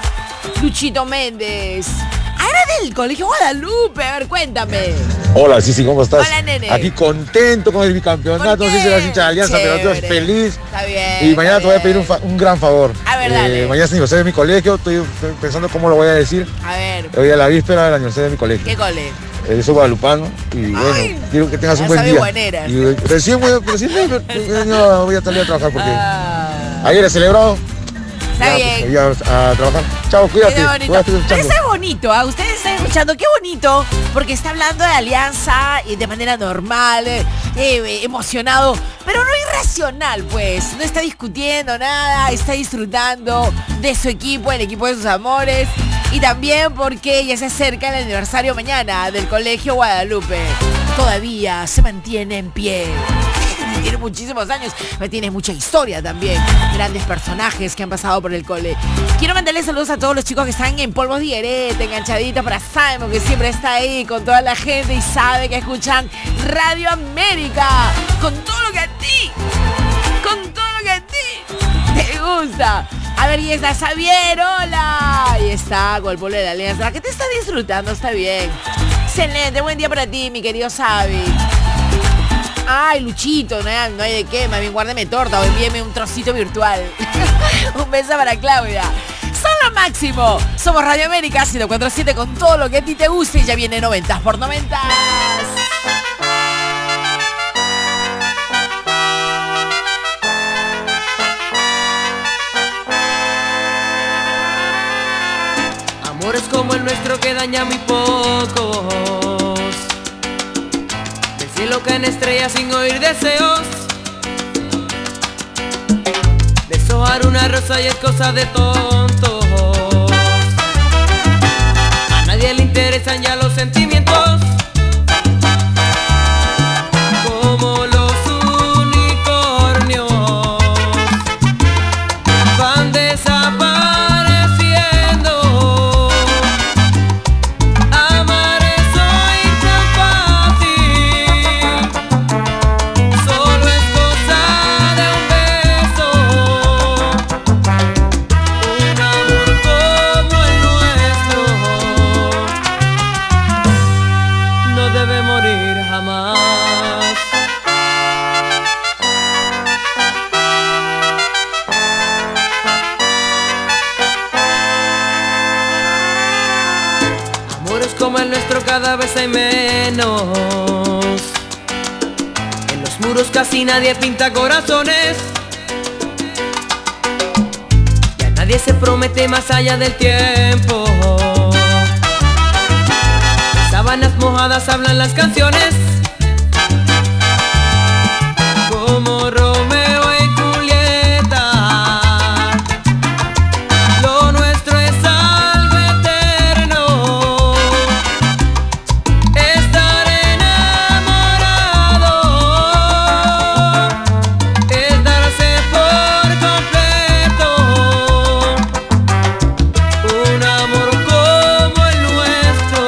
Era del Colegio Guadalupe, a ver, cuéntame. Hola, sí, ¿cómo estás? Hola, nene. Aquí contento con el bicampeonato, no sé si eres hincha de Alianza, Chévere. pero estoy feliz. Está bien. Y mañana te voy a pedir un gran favor. A ver, dale. Mañana es aniversario de mi colegio, estoy pensando cómo lo voy a decir. A ver. Hoy a la víspera del aniversario de mi colegio. ¿Qué cole? Soy guadalupano y bueno, quiero que tengas un buen día. Bueneras. Y recién voy a salir a trabajar porque ayer he celebrado. Está bien. Ya a trabajar. Chao, cuídate. Qué bonito. Pero eso es bonito, ¿ah? Ustedes están escuchando, qué bonito, porque está hablando de Alianza y de manera normal, emocionado, pero no irracional, pues. No está discutiendo nada, está disfrutando de su equipo, el equipo de sus amores. Y también porque ya se acerca el aniversario mañana del Colegio Guadalupe. Todavía se mantiene en pie. Tiene muchísimos años, pero tiene mucha historia también. Grandes personajes que han pasado por el cole. Quiero mandarles saludos a todos los chicos que están en Polvos de Higuerete, enganchaditos, para Simon, que siempre está ahí con toda la gente y sabe que escuchan Radio América. Con todo lo que a ti te gusta. A ver, y está Xavier, hola. Ahí está, con el pueblo de la Alianza. La que te está disfrutando, está bien. Excelente, buen día para ti, mi querido Xavi. Ay, Luchito, no hay de qué, más bien guárdeme torta o envíeme un trocito virtual. Un beso para Claudia. Son lo máximo. Somos Radio América 104.7 con todo lo que a ti te guste y ya viene 90 por 90. Amores como el nuestro que daña muy pocos. Del cielo caen estrellas sin oír deseos. Deshojar una rosa y es cosa de tontos. A nadie le interesan ya los sentimientos. Como los unicornios van desapareciendo. Amar es hoy tan fácil. Solo es cosa de un beso. Un amor como el nuestro no debe morir jamás. Amores como el nuestro cada vez hay menos. En los muros casi nadie pinta corazones. Ya nadie se promete más allá del tiempo. Las sábanas mojadas hablan las canciones. Como Romeo y Julieta. Lo nuestro es algo eterno. Estar enamorado es darse por completo. Un amor como el nuestro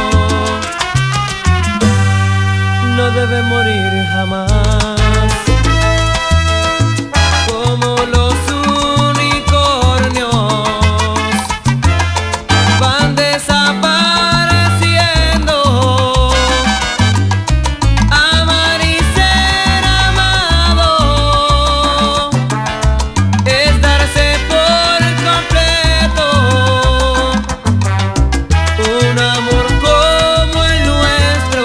no debe morir jamás. Como los unicornios van desapareciendo. Amar y ser amado es darse por completo. Un amor como el nuestro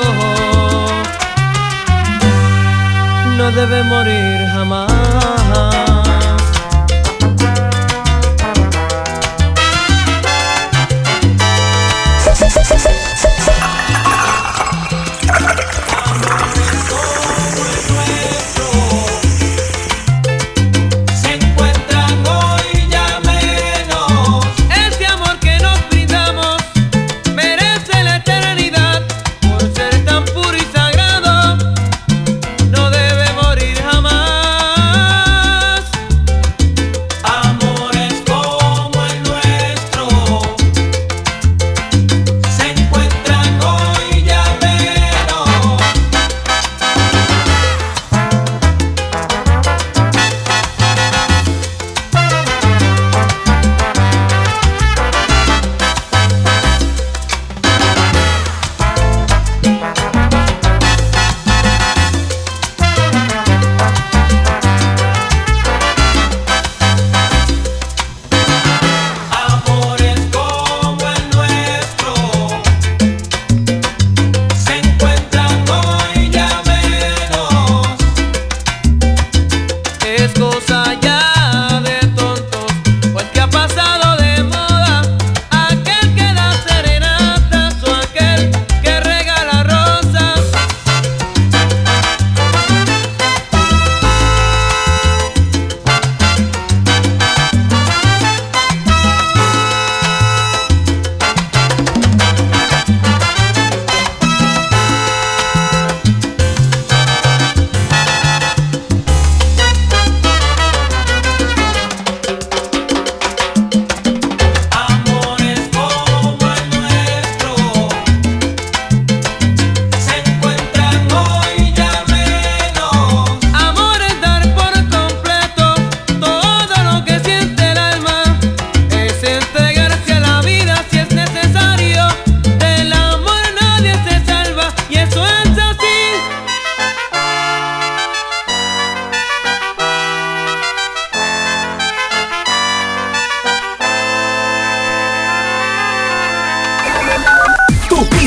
no debe morir jamás. Se encuentran hoy ya menos. Este amor que nos brindamos merece la eternidad. Por ser tan puro y sagrado no debe morir jamás.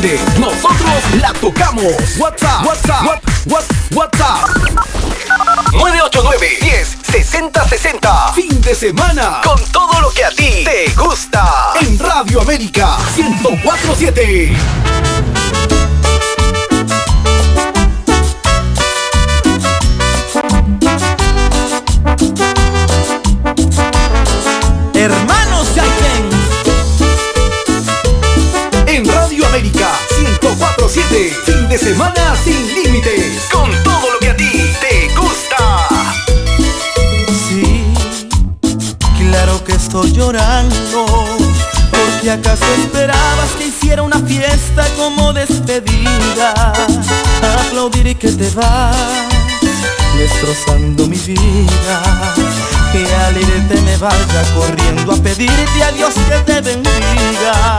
entiende, nosotros la tocamos. WhatsApp 989-10-6060. Fin de semana con todo lo que a ti te gusta en Radio América 104.7. Hermanos Yaiken. En Radio América 104.7. Fin de semana sin límites. Con todo lo que a ti te gusta. Sí, claro que estoy llorando. Porque acaso esperabas que hiciera una fiesta como despedida. Aplaudir y que te vas, destrozando mi vida. Que al irte me vaya corriendo a pedirte a Dios que te bendiga.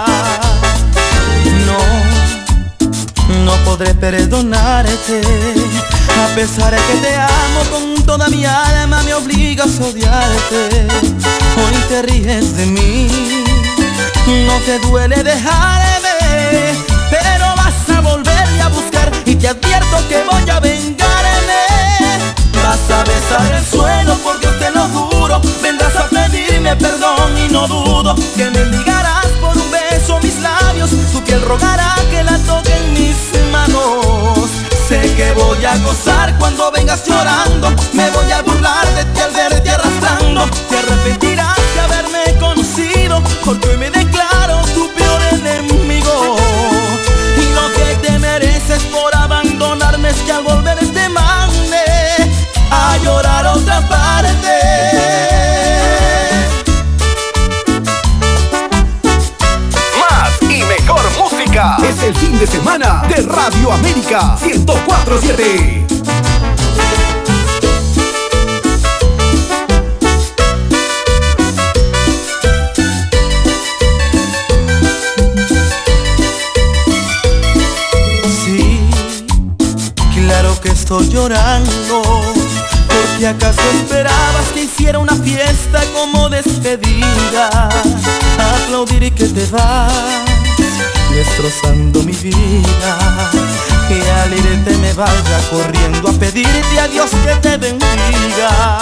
No podré perdonarte. A pesar de que te amo con toda mi alma, me obligas a odiarte. Hoy te ríes de mí, no te duele dejarme, pero vas a volverme a buscar y te advierto que voy a vengarme. Vas a besar el suelo por Dios te lo juro. Vendrás a pedirme perdón y no dudo que mendigarás por un beso mis labios. Tu piel rogará que la toque en mis manos. Sé que voy a gozar cuando vengas llorando. Me voy a burlar de ti al verte arrastrando. Te arrepentirás de haberme conocido, porque hoy me declaro tu peor enemigo. Y lo que te mereces por abandonarme es que al volver te mande a llorar a otra parte. Más y mejor música. Es el fin de semana de Radio América 104.7. Sí, claro que estoy llorando. Porque acaso esperabas que hiciera una fiesta como despedida. Aplaudir y que te vas, destrozando mi vida. Que al irte me vaya corriendo a pedirte a Dios que te bendiga.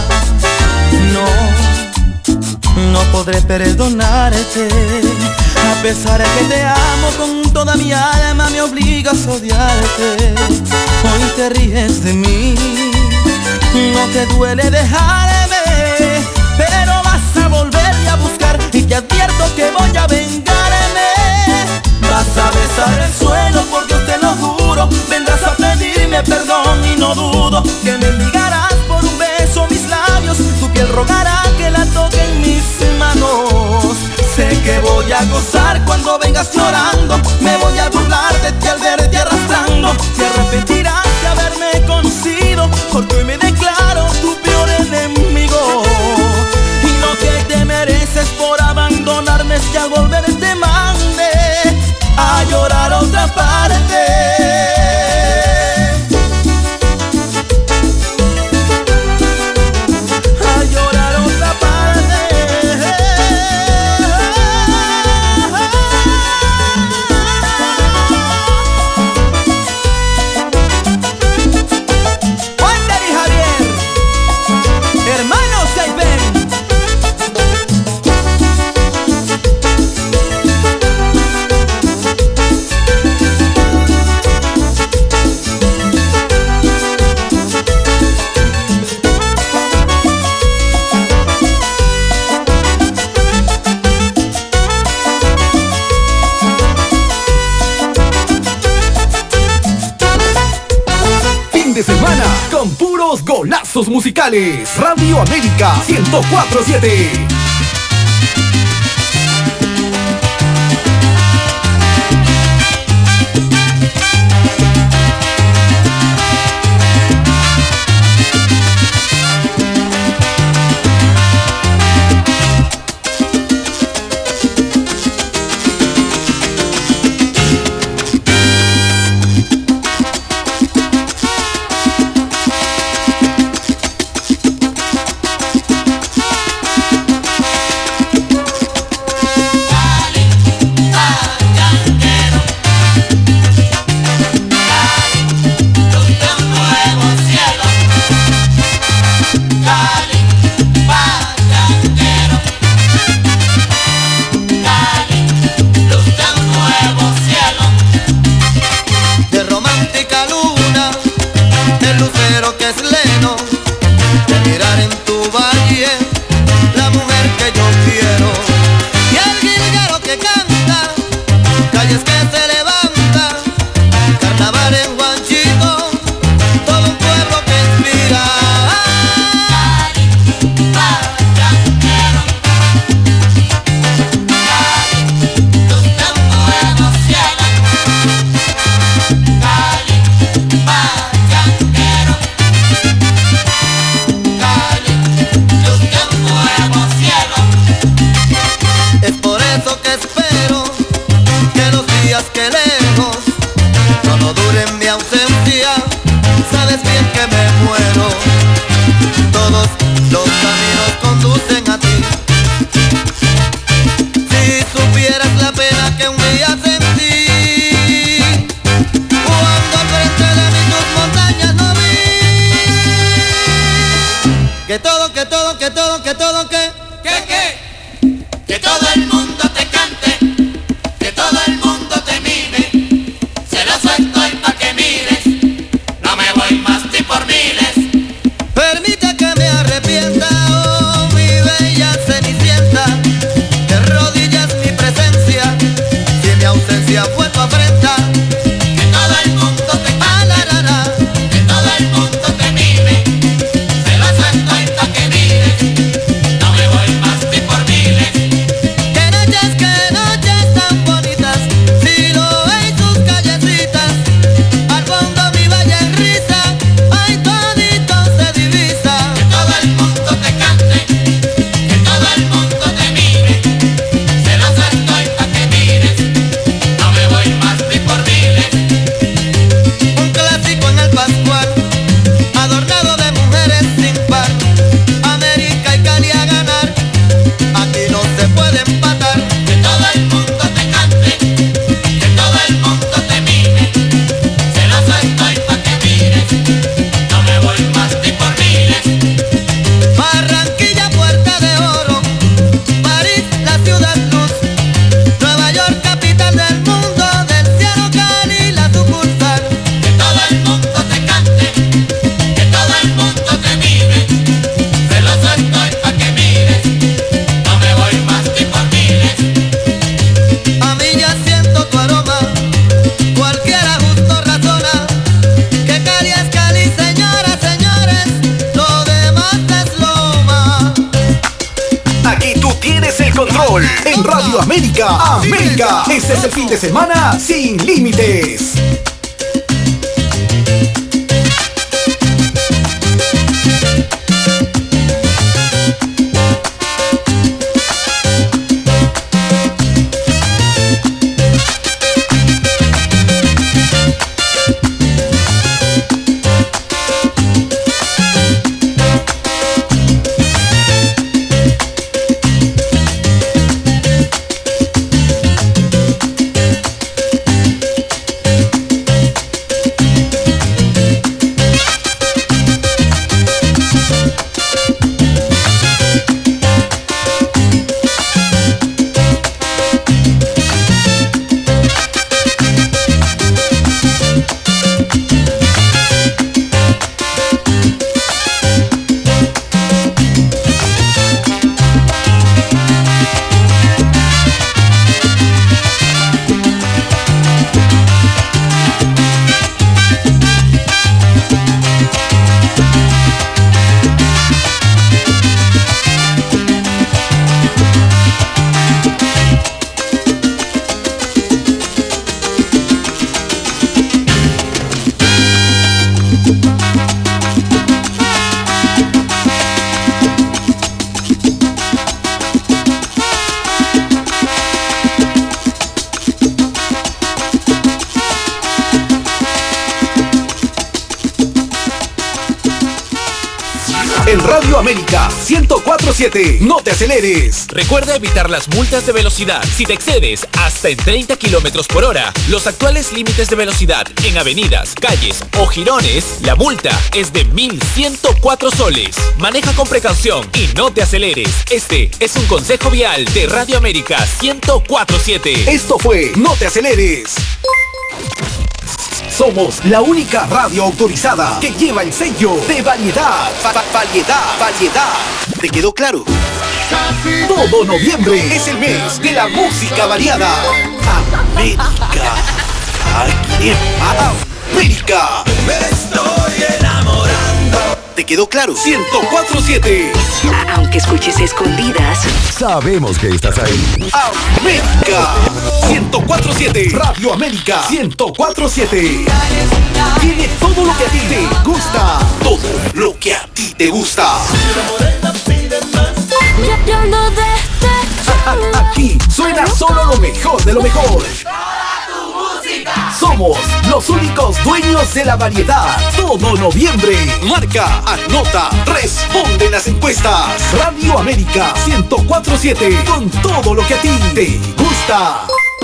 No podré perdonarte. A pesar de que te amo con toda mi alma, me obligas a odiarte. Hoy te ríes de mí, no te duele dejarme, pero vas a volverme a buscar y te advierto que voy a vengarme. Vas a besar el suelo por Dios te lo juro. Vendrás a pedirme perdón y no dudo que me mendigarás por un beso mis labios. Tu piel rogará que la toque en mis manos. Sé que voy a gozar cuando vengas llorando. Me voy a burlar de ti al verte arrastrando. Te arrepentirás de haberme conocido, porque hoy me declaro tu peor enemigo. Y lo que te mereces por abandonarme es que al volver te mande a llorar a otra parte. A llorar a otra parte. Wander y Javier, hermanos Yaiken. Fin de semana con puros golazos musicales. Radio América 104.7. en Radio América. América, este es el fin de semana sin límites. En Radio América 104.7, no te aceleres. Recuerda evitar las multas de velocidad si te excedes hasta en 30 kilómetros por hora. Los actuales límites de velocidad en avenidas, calles o jirones, la multa es de 1.104 soles. Maneja con precaución y no te aceleres. Este es un consejo vial de Radio América 104.7. Esto fue No te aceleres. Somos la única radio autorizada que lleva el sello de variedad. Variedad. ¿Te quedó claro? Todo noviembre es el mes de la música variada. América. América. Me estoy enamorando. ¿Te quedó claro? 104.7. Aunque escuches escondidas, sabemos que estás ahí. América 104.7. Radio América 104.7. Tiene todo lo que a ti te gusta. Todo lo que a ti te gusta. Aquí suena solo lo mejor de lo mejor. Somos los únicos dueños de la variedad. Todo noviembre. Marca, anota, responde en las encuestas. Radio América 104.7. Con todo lo que a ti te gusta.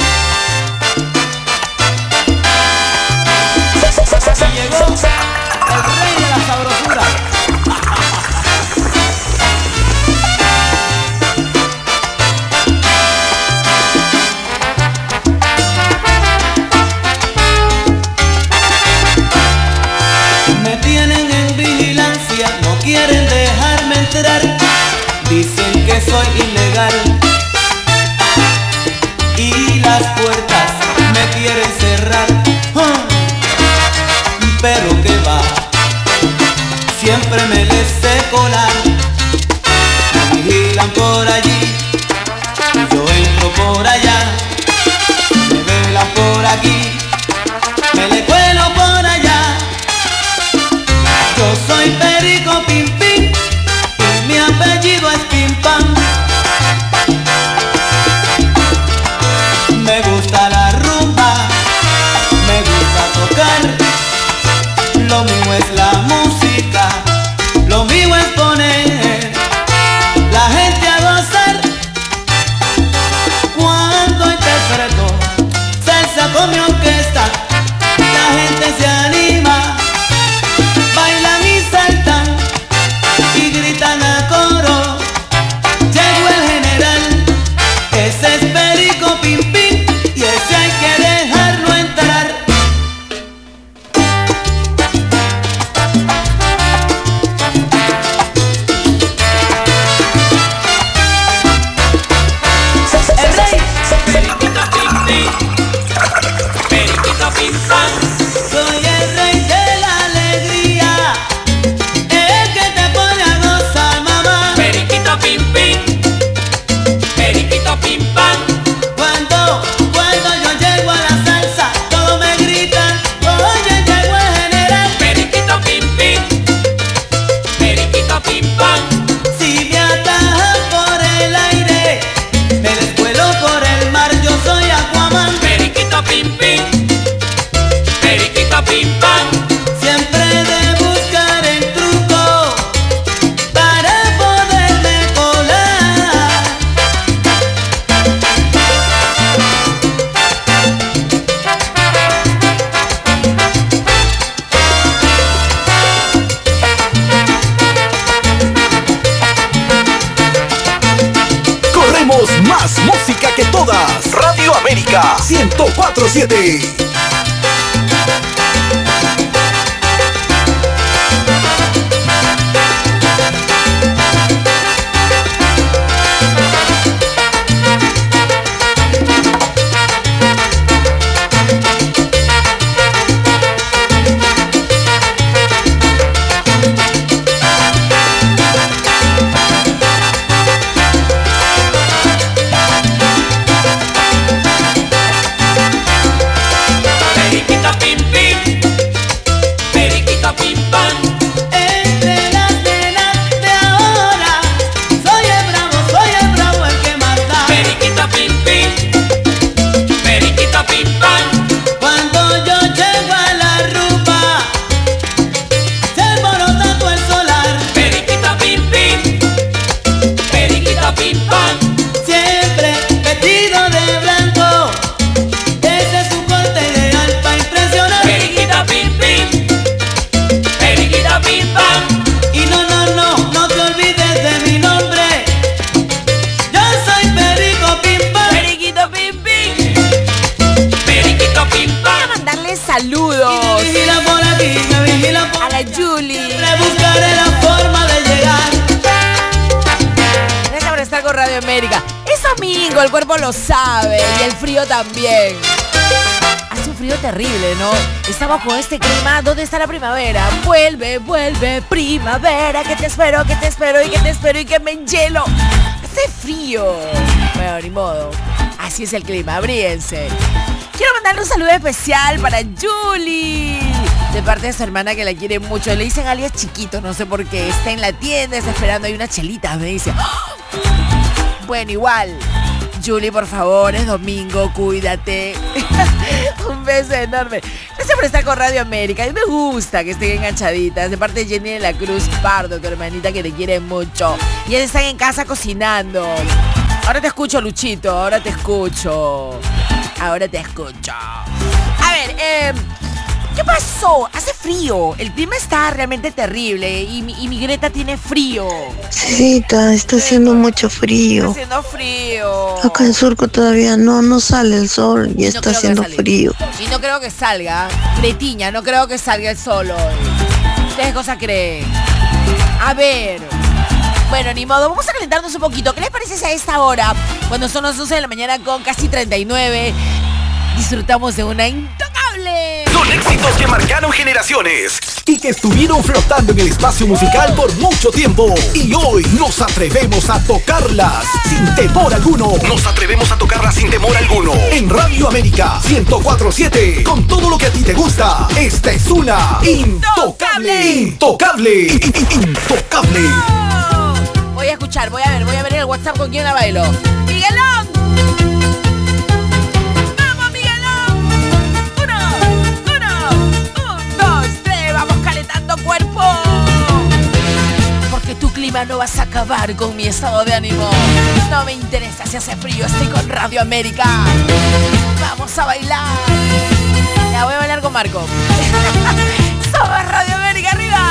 Llegó el rey de la sabrosura. Me tienen en vigilancia, no quieren dejarme entrar. Dicen que soy ilegal y las puertas me quieren cerrar. Pero que va, siempre me les sé colar. Me vigilan por allí, yo entro por allá. Me velan por aquí, me le cuelo por allá. Yo soy Perico Pim Pim y mi apellido es Pim Pam. Me gusta la rumba, me gusta tocar. Lo mío es la música, lo mío es poner la gente a gozar. Cuando interpreto salsa con mi orquesta, la gente se anima, bailan y saltan y gritan a coro. Llegó el general, ese es Perico Pim Pim y ese hay que dejarlo entrar. más. Radio América 104.7. El cuerpo lo sabe y el frío también. Hace un frío terrible, ¿no? Estamos con este clima. ¿Dónde está la primavera? Vuelve, vuelve, primavera. Que te espero, que te espero y que te espero y que me enhielo. Hace frío. Bueno, ni modo. Así es el clima, abríense. Quiero mandarle un saludo especial para Julie, de parte de su hermana que la quiere mucho. Le dicen alias chiquito, no sé por qué. Está en la tienda, está esperando, hay una chelita, me dice. Bueno, igual. Julie, por favor, es domingo, cuídate. Un beso enorme. Gracias por estar con Radio América. A mí me gusta que estén enganchaditas. De parte de Jenny de la Cruz Pardo, tu hermanita que te quiere mucho. Y ellos están en casa cocinando. Ahora te escucho, Luchito. Ahora te escucho. Ahora te escucho. A ver, ¿qué pasó? Hace frío. El clima está realmente terrible. Y mi Greta tiene frío. Sí, está haciendo mucho frío. Está haciendo frío. Acá en Surco todavía no sale el sol y está haciendo frío. Y no creo que salga. Gretiña, no creo que salga el sol hoy. ¿Ustedes cosa creen? A ver. Bueno, ni modo, vamos a calentarnos un poquito. ¿Qué les parece si a esta hora, cuando son las 11 de la mañana con casi 39, disfrutamos de una intocable? Son éxitos que marcaron generaciones y que estuvieron flotando en el espacio musical por mucho tiempo. Y hoy nos atrevemos a tocarlas sin temor alguno. Nos atrevemos a tocarlas sin temor alguno. En Radio América 104.7, con todo lo que a ti te gusta. Esta es una intocable. Intocable. Intocable. Voy a escuchar, voy a ver en el WhatsApp con quién la bailo. ¡Miguelón! ¡Vamos, Miguelón! Un, dos, tres, vamos calentando cuerpo. Porque tu clima no vas a acabar con mi estado de ánimo. No me interesa si hace frío, estoy con Radio América. Vamos a bailar. Ya voy a bailar con Marco. Somos Radio América, arriba.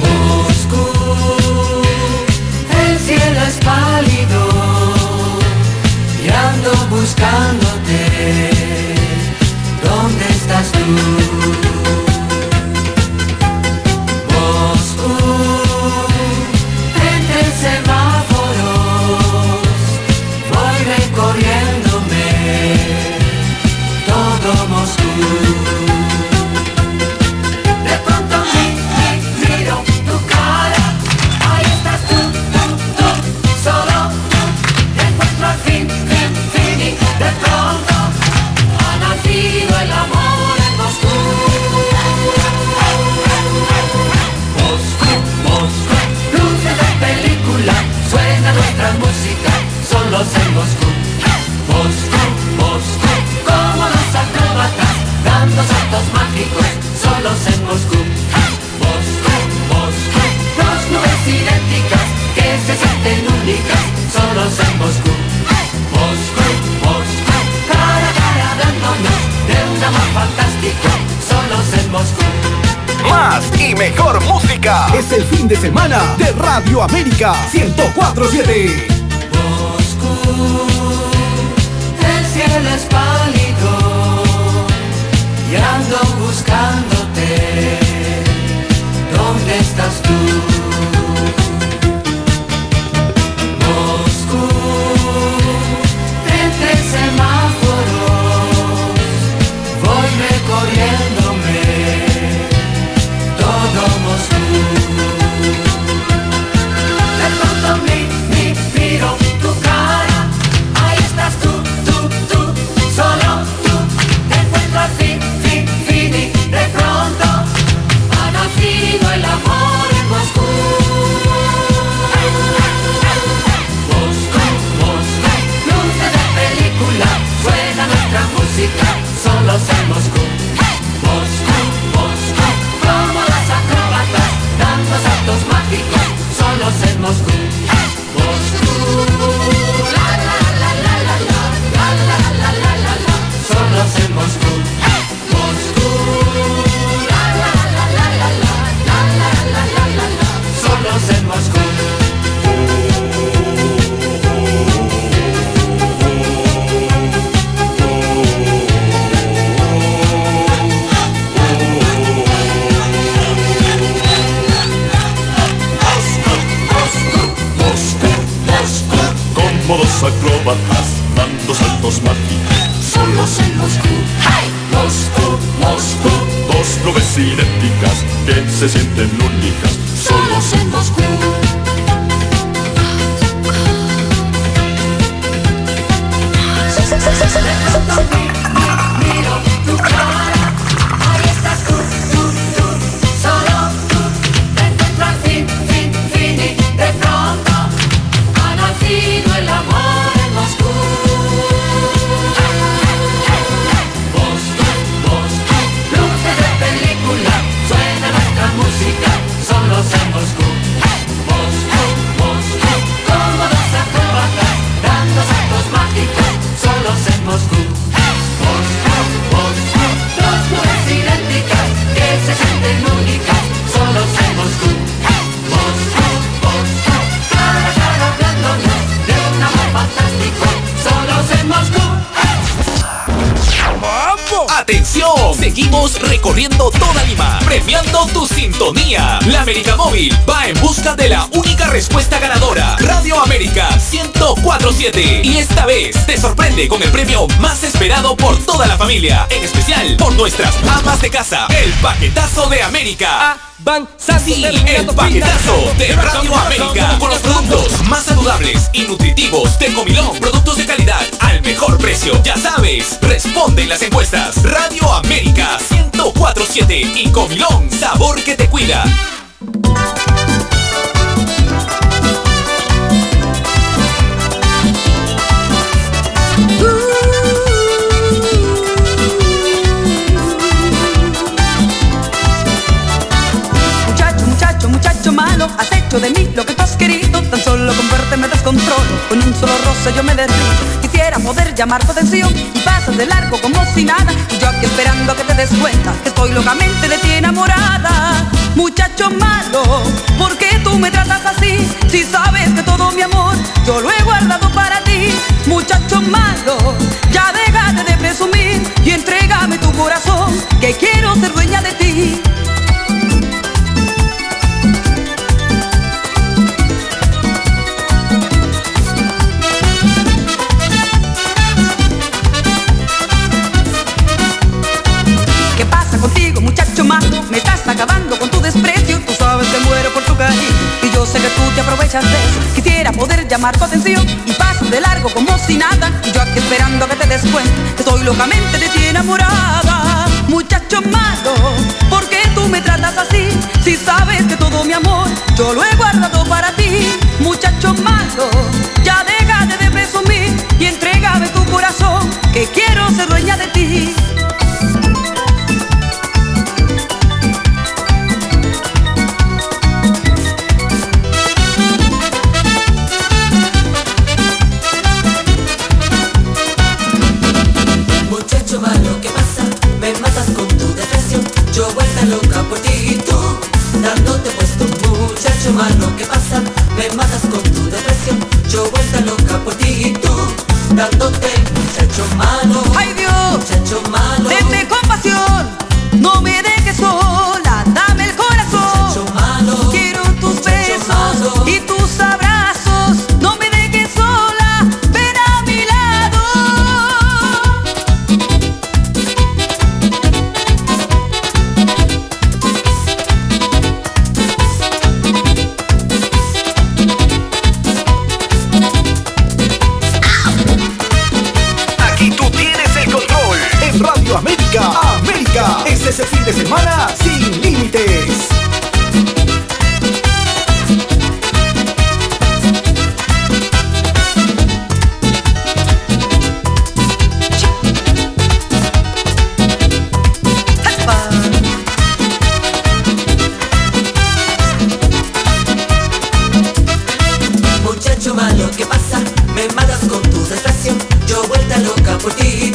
El cielo es pálido y ando buscándote. ¿Dónde estás tú? Moscú, entre semáforos voy recorriéndome todo Moscú. De pronto miro tu cara, ahí estás tú. Solo encuentro al fin, de pronto ha nacido el amor en Moscú. Moscú, luces de película, suena nuestra música, solos en Moscú. Moscú, como los acróbatas, dando saltos mágicos, solos en Moscú. Moscú, dos nubes idénticas que se sienten únicas, solos en Moscú. Moscú, cara a cara dándonos de un amor fantástico, solos en Moscú. Más y mejor música. Es el fin de semana de Radio América 104.7. Moscú, el cielo cielo es pálido y ando buscándote. ¿Dónde estás tú? Moscú, entre semáforos, voy recorriéndome todo Moscú. De pronto miro tu cara, ahí estás tú, solo tú, te encuentro al fin, y de pronto ha nacido el amor en Moscú. Moscú, luces de película, suena nuestra música, solos en Moscú. Moscú, como las acróbatas, dando saltos mágicos, solos en Moscú. Moscú, la la la la la la, la la la la la la, solos en Moscú. Moscú, la la la la la la, la la la la la la, solos en Moscú. Como dos acróbatas dando saltos mágicos, solos en Moscú. Moscú, dos nubes idénticas que se sienten únicas, solos en Moscú. Miro tu cara, ahí estás tú, solo tú, te encuentro al fin, y de pronto ha nacido el amor en Moscú. Moscú, luces de película, suena nuestra música, solos en Moscú. Moscú, como dos acróbatas, dando saltos mágicos, solos en Moscú. Moscú, dos nubes idénticas que se sienten únicas, solos en Moscú. Moscú, cara a cara hablándonos de un amor fantástico, solos en Moscú. ¡Atención! Seguimos recorriendo toda Lima, premiando tu sintonía. La América Móvil va en busca de la única respuesta ganadora. Radio América 1047. Y esta vez te sorprende con el premio más esperado por toda la familia, en especial por nuestras amas de casa. El paquetazo de América. Sí, el paquetazo de Radio América, con los productos más saludables y nutritivos de Comilón. Productos de calidad al mejor precio. Ya sabes, responde en las encuestas. Radio América 1047 y Comilón, sabor que te cuida. Muchacho malo, has hecho de mí lo que tú has querido. Tan solo con verte me descontrolo, con un solo roce yo me derrito. Quisiera poder llamar tu atención y pasas de largo como si nada. Y yo aquí esperando a que te des cuenta que estoy locamente de ti enamorada. Muchacho malo, ¿por qué tú me tratas así? Si sabes que todo mi amor yo lo he guardado para ti. Muchacho malo, ya déjate de presumir y entrégame tu corazón, que quiero ser dueña de ti. Contigo, muchacho malo, me estás acabando con tu desprecio. Tú sabes que muero por tu cariño y yo sé que tú te aprovechas de eso. Quisiera poder llamar tu atención y pasas de largo como si nada. Y yo aquí esperando a que te des cuenta que estoy locamente de ti enamorada. Muchacho malo, ¿por qué tú me tratas así? Si sabes que todo mi amor yo lo he guardado para ti. Muchacho malo, ya déjate de presumir y entrégame tu corazón, que quiero ser dueña de ti. Malo, ¿qué pasa? Me matas con tu depresión. Yo vuelta loca por ti y tú dándote, muchacho malo.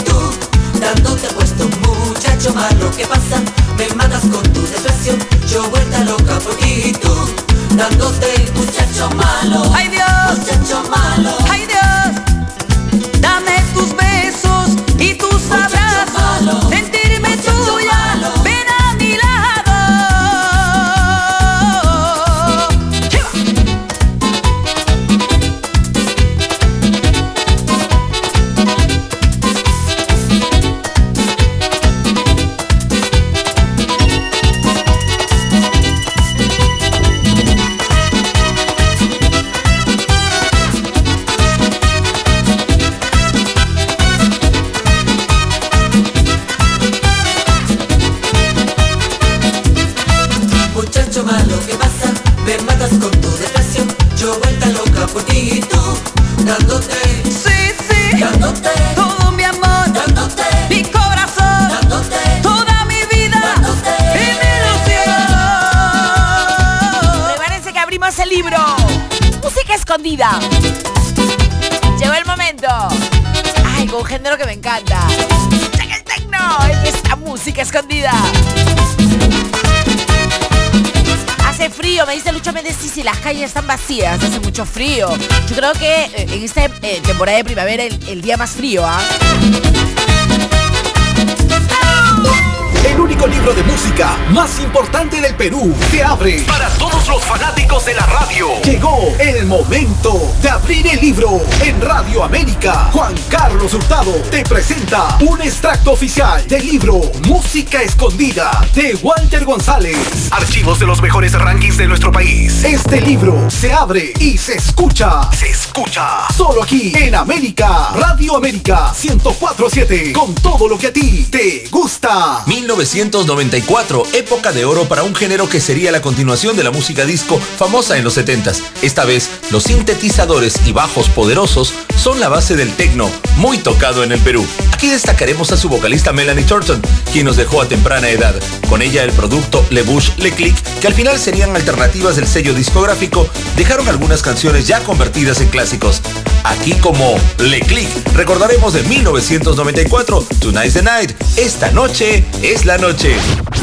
tú, dándote puesto, muchacho malo. ¿Qué pasa? Me matas con tu depresión. Yo vuelta loca por ti y tú, dándote, muchacho malo. ¡Ay, Dios! Muchacho malo. ¡Ay, Dios! Dame tus besos y tus abrazos. Sentirme tuya. Ven a mi lado. Muchacho malo, ¿qué pasa? Me matas con tu depresión. Yo vuelta loca por ti y tú, dándote, Sí, sí. dándote, Todo mi amor. dándote, Mi corazón. dándote, Toda mi vida. dándote. Y mi ilusión. Prepárense que abrimos el libro. Música escondida. Llegó el momento. Ay, con un género que me encanta. Llega el tecno. Esta música escondida. Hace frío, me dice Lucho Méndez, sí, las calles están vacías, hace mucho frío. Yo creo que en esta temporada de primavera el día más frío, ¿ah? El único libro de música más importante del Perú se abre para todos los fanáticos de la radio. Llegó el momento de abrir el libro en Radio América. Juan Carlos Hurtado te presenta un extracto oficial del libro Música Escondida de Walter González. Archivos de los mejores rankings de nuestro país. Este libro se abre y se escucha. Se escucha solo aquí en América. Radio América 104.7. Con todo lo que a ti te gusta. 1994, época de oro para un género que sería la continuación de la música disco famosa en los 70s. Esta vez, los sintetizadores y bajos poderosos son la base del techno, muy tocado en el Perú. Aquí destacaremos a su vocalista Melanie Thornton, quien nos dejó a temprana edad. Con ella el producto Le Bouche Le Click, que al final serían alternativas del sello discográfico, dejaron algunas canciones ya convertidas en clásicos. Aquí como Le Click, recordaremos de 1994, Tonight's the Night, esta noche es la noche.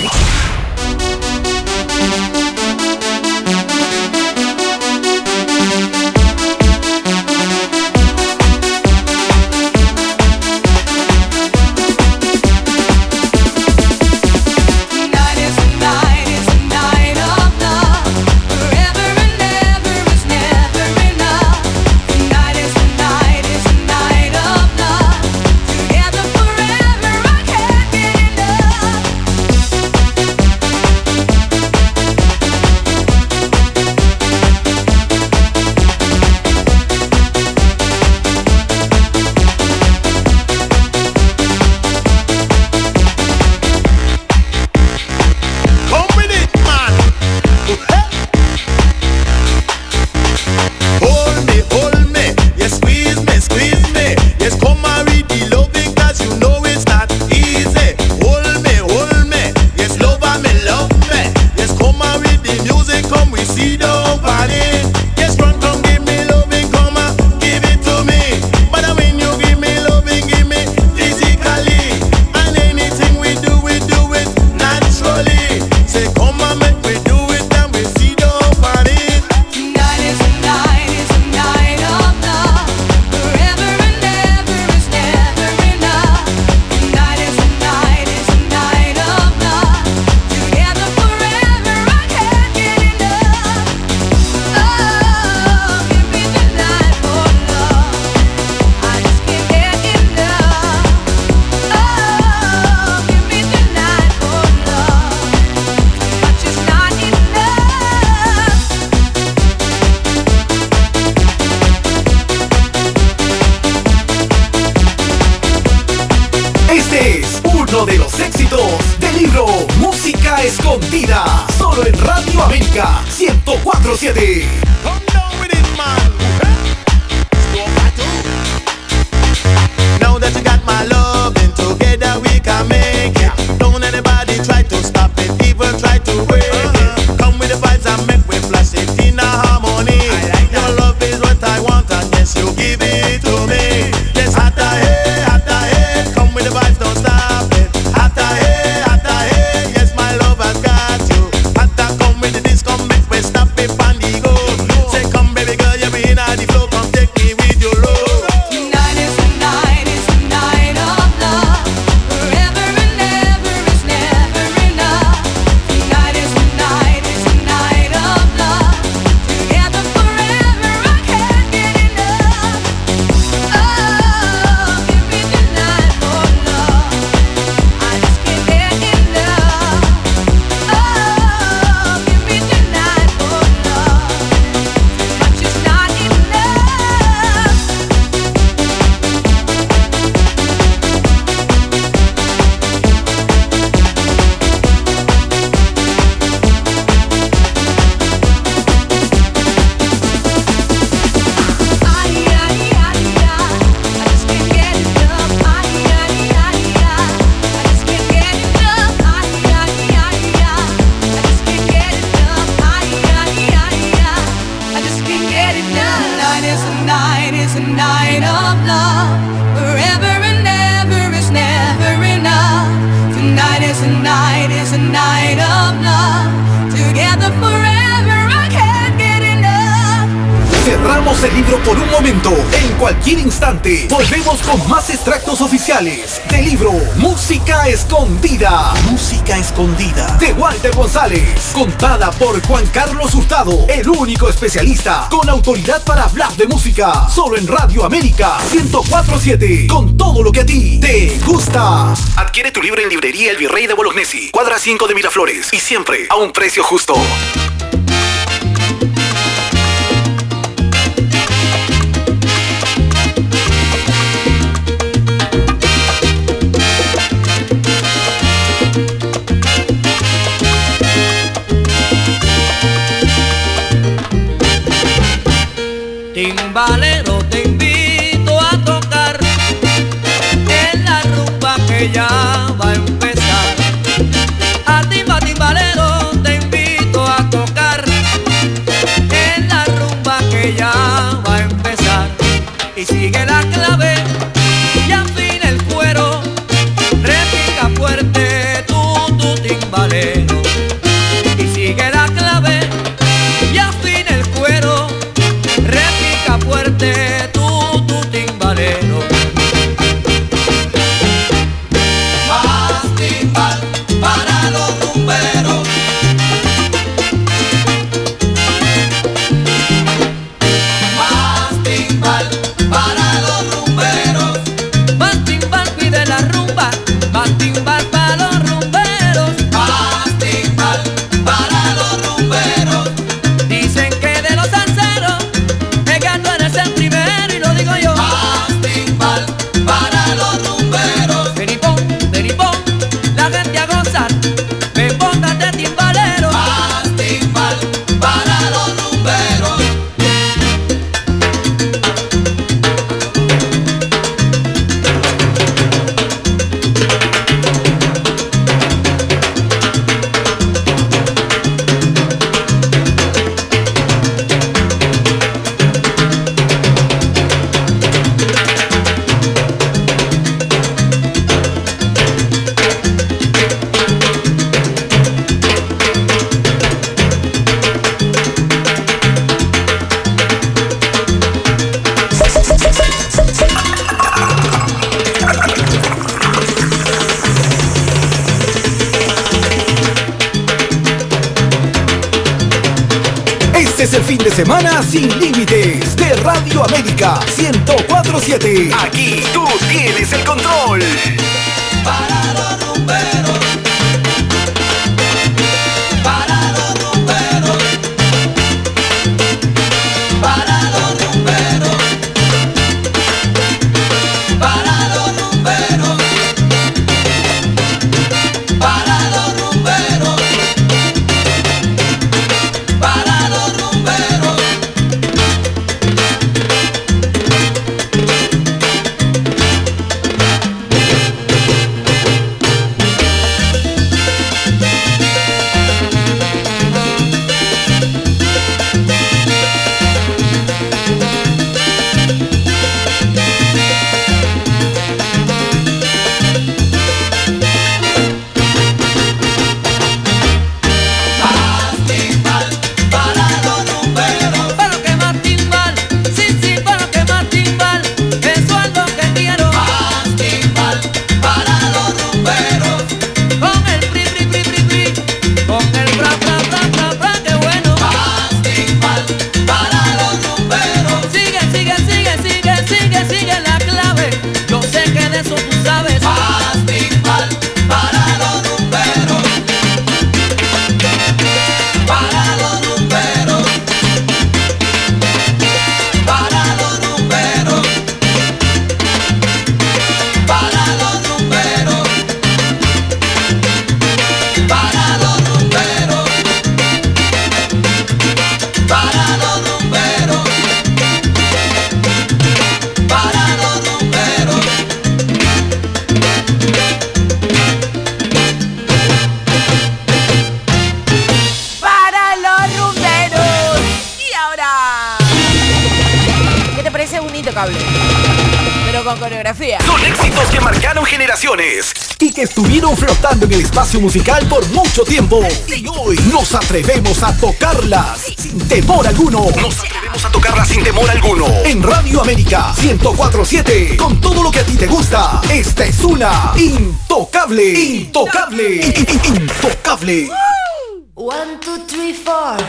De los éxitos del libro Música Escondida, solo en Radio América 104.7. Now that you got my love and together we can make it. Don't anybody try to stop it, even try to break it. Come with the vibes and make we flash it in a harmony. Your love is what I want and yes you give it to me. Yes, hot ahead, come with Cerramos el libro por un momento. En cualquier instante volvemos con más extractos oficiales del libro Música Escondida. Música Escondida de Walter González, contada por Juan Carlos Hurtado, el único especialista con autoridad para hablar de música. Solo en Radio América 104.7, con todo lo que a ti te gusta. Adquiere tu libro en librería El Virrey de Bolognesi, cuadra 5 de Miraflores, y siempre a un precio justo. Timbalero, te invito a tocar en la rumba que ya va a empezar. A timbalero, te invito a tocar en la rumba que ya va a empezar. Y sigue la clave y afina el cuero, repica fuerte tu timbalero. Y sigue la clave y afina el cuero, repica fuerte tu timbalero. Más timbal para los rumberos. Más timbal para los rumberos. Más timbal pide la rumba, más timbal para los rumberos. Más timbal para los rumberos. Dicen que de los salseros tú eres el primero y lo digo yo. Más timbal para los rumberos. Ven y pon la gente a gozar. Ven, póngate timbalero. Más timbal para los rumberos. Este es el fin de semana sin límites de Radio América 104.7. Aquí tú tienes el control. Para los rumberos. Para los rumberos. Para los rumberos. Para los rumberos. Para los rumberos. Para los rumberos. intocable. Pero con coreografía. Son éxitos que marcaron generaciones. y que estuvieron flotando en el espacio musical por mucho tiempo. Y hoy nos atrevemos a tocarlas sin temor alguno. En Radio América 104.7, con todo lo que a ti te gusta. Esta es una intocable. Intocable. Intocable. 1, 2, 3, 4.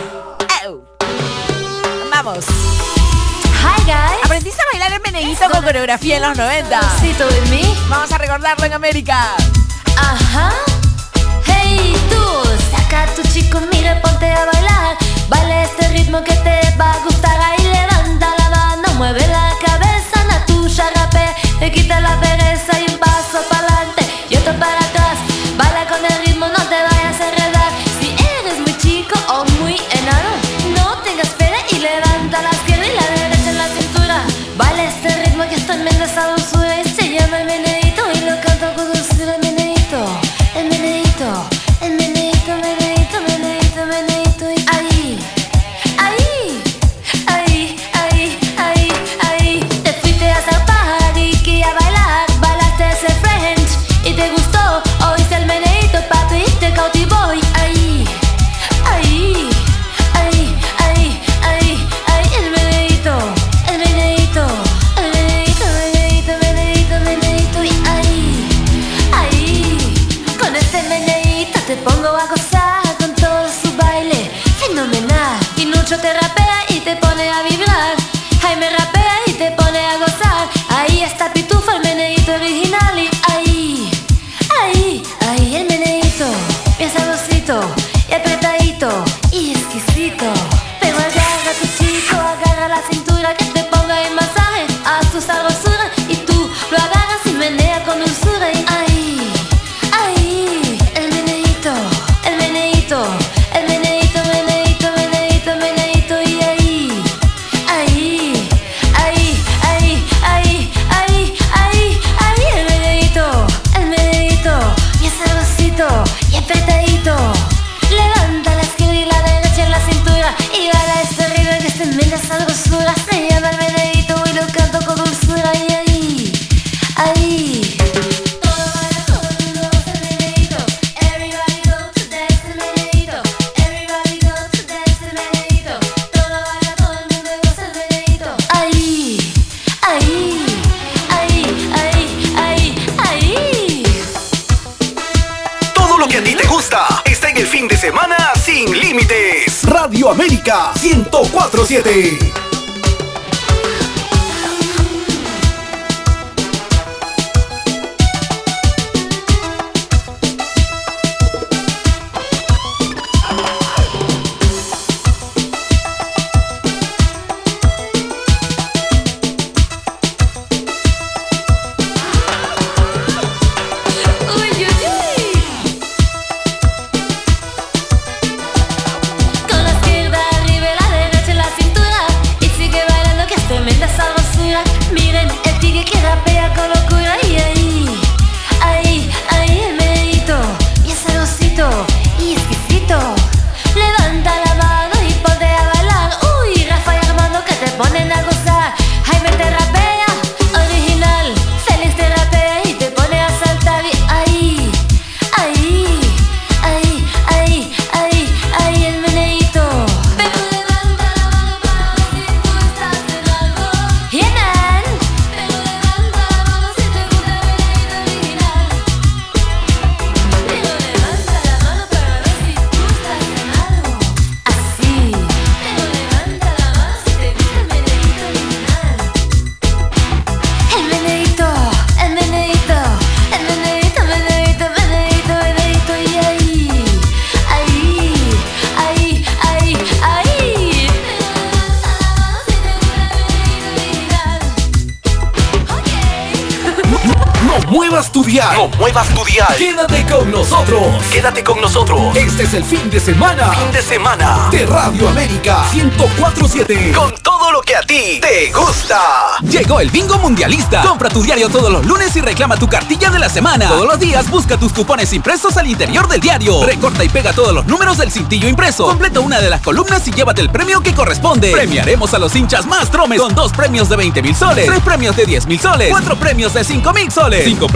Vamos. Hi guys. ¿Aprendiste a bailar el meneíto con coreografía en los 90? With me. Vamos a recordarlo en América. Ajá. Hey tú, saca a tu chico, mira, ponte a bailar. Baila este ritmo que te va a gustar. Ahí levanta la mano, mueve la cabeza, Natusha rapea, te quita la pereza y un paso para adelante y otro para atrás. Baila con el ritmo, no te vayas a enredar. Si eres muy chico o muy enano, no tengas pena y levanta la izquierda y la derecha en la cintura. Baila este ritmo que es tremenda sabrosura y se llama el meneíto y lo canto con dulzura. El meneíto, el meneíto, el meneíto, meneíto, meneíto, meneíto y ahí, ahí, ahí, ahí, ahí, ahí. Te fuiste a zarpar y que a bailar, bailaste ese French y te gustó. Oíste el meneíto, papi, y te cautivó y ahí, ahí, ahí, ahí, ahí, ahí, el meneíto, el meneíto, el meneíto, meneíto, meneíto, meneíto y ahí, ahí. Con este meneíto te pongo a gozar con todo su baile fenomenal. Y Lucho te rapea y te pone a vibrar. Jaime rapea y te pone a gozar. Ahí está Pitufo, el meneíto original y ahí, ahí, ahí el meneíto, bien sabrosito y apretadito y exquisito. Pero agarra a tu chico, agarra la cintura que te ponga en masaje. Haz tu sabrosura y tú lo agarras y menea con dulzura y ahí, ahí, el meneíto, el meneíto, el meneíto, meneíto, meneíto, meneíto y ahí, ahí, ahí, ahí, ahí, ahí, ahí, ahí, el meneíto, bien sabrosito y apretadito. Levanta la izquierda y la derecha en la cintura y baila este ritmo que es tremenda sabrosura. Se llama el meneíto y lo canto con dulzura y ahí, ahí. Todo baila, todo el mundo goza el meneíto. Everybody go to dance el meneíto. Everybody go to dance el meneíto. Todo baila, todo el mundo goza el meneíto. Ahí, ahí, ahí, ahí, ahí, ahí. Todo lo que a ti te gusta está en el fin de semana sin límites. Radio América 104.7. Uy, uy, uy. Con la izquierda arriba y la derecha en la cintura y sigue bailando que es tremenda sabrosura. Miren el tigre que rapea con locura y ahí, ahí, ahí el meneíto, bien sabrosito y exquisito. Levanta la mano y ponte a bailar. Uy, Rafa y Armando que te ponen a gozar. Jaime te rapea, original. Félix te rapea y te pone a saltar y ahí, ahí, ahí, ahí, ahí, ahí el meneíto. Pero levanta la mano para ver si tú estás en algo. Yeah, man. Pero levanta la mano si te gusta el meneíto original. Pero levanta la mano para ver si tú estás en algo. Así. Pero levanta la mano si te gusta el meneíto original. El meneíto, el meneíto, el meneíto, meneíto, meneíto, meneíto y ahí, ahí, ahí, ahí, ahí. No muevas tu dial. No muevas tu dial. Quédate con nosotros. Quédate con nosotros. Este es el fin de semana. Fin de semana. De Radio América 104.7. Con todo lo que a ti te gusta. Llegó el Bingo Mundialista. Compra tu diario todos los lunes y reclama tu cartilla de la semana. Todos los días busca tus cupones impresos al interior del diario. Recorta y pega todos los números del cintillo impreso. Completa una de las columnas y llévate el premio que corresponde. Premiaremos a los hinchas más tromes con 2 premios de 20,000 soles, 3 premios de 10,000 soles, 4 premios de 5,000 soles, 5 premios de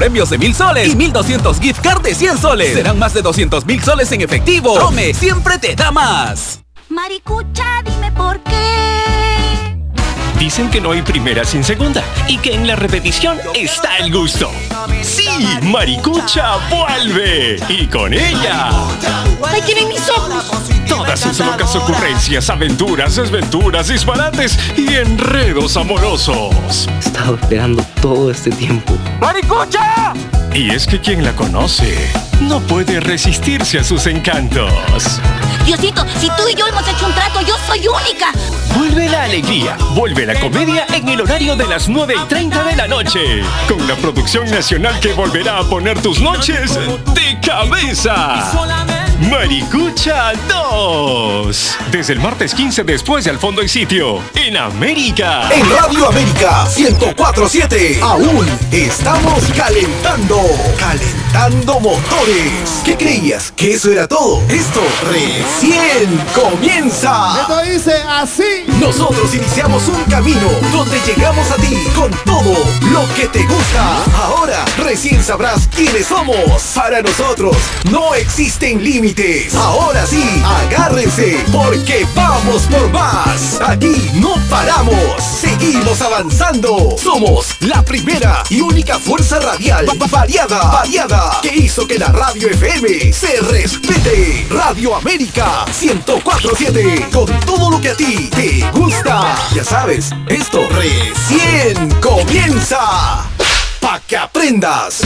100,000 soles y 1,200 gift card de 100 soles. Serán más de 200,000 soles en efectivo. Rome siempre te da más. Maricucha, dime por qué. Dicen que no hay primera sin segunda y que en la repetición está el gusto. Sí, Maricucha vuelve y con ella ¡Ay, tienen mis ojos! todas sus locas ocurrencias, aventuras, desventuras, disparates y enredos amorosos. He estado esperando todo este tiempo. ¡Maricucha! Y es que quien la conoce no puede resistirse a sus encantos. Diosito, si tú y yo hemos hecho un trato, yo soy única. Vuelve la alegría, vuelve la comedia en el horario de las 9:30 de la noche. Con la producción nacional que volverá a poner tus noches de cabeza. Maricucha 2. Desde el martes 15 después de Al Fondo y Sitio. En América. En Radio América 104.7. Aún estamos calentando. Calentando motores. ¿Qué creías? ¿Que eso era todo? Esto recién comienza. Esto dice así. Nosotros iniciamos un camino donde llegamos a ti con todo lo que te gusta. Ahora recién sabrás quiénes somos. Para nosotros no existen límites. Ahora sí, agárrense porque vamos por más. Aquí no paramos. Seguimos avanzando. Somos la primera y única fuerza radial variada que hizo que la radio FM se respete. Radio América 104.7, con todo lo que a ti te gusta. Ya sabes, esto recién comienza. Pa' que aprendas.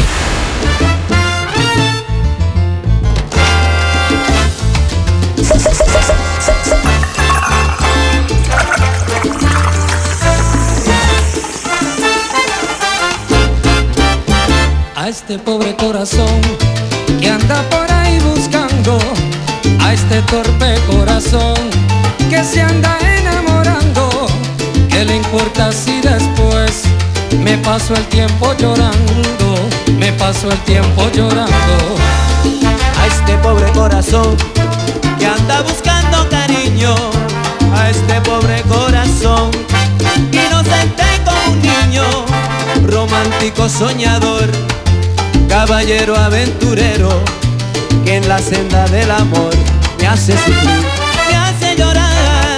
A este pobre corazón que anda por ahí buscando, a este torpe corazón que se anda enamorando, ¿qué le importa si después me paso el tiempo llorando? Me paso el tiempo llorando. A este pobre corazón que anda buscando cariño, a este pobre corazón inocente como un niño, romántico soñador, caballero aventurero, que en la senda del amor me hace sufrir, me hace llorar.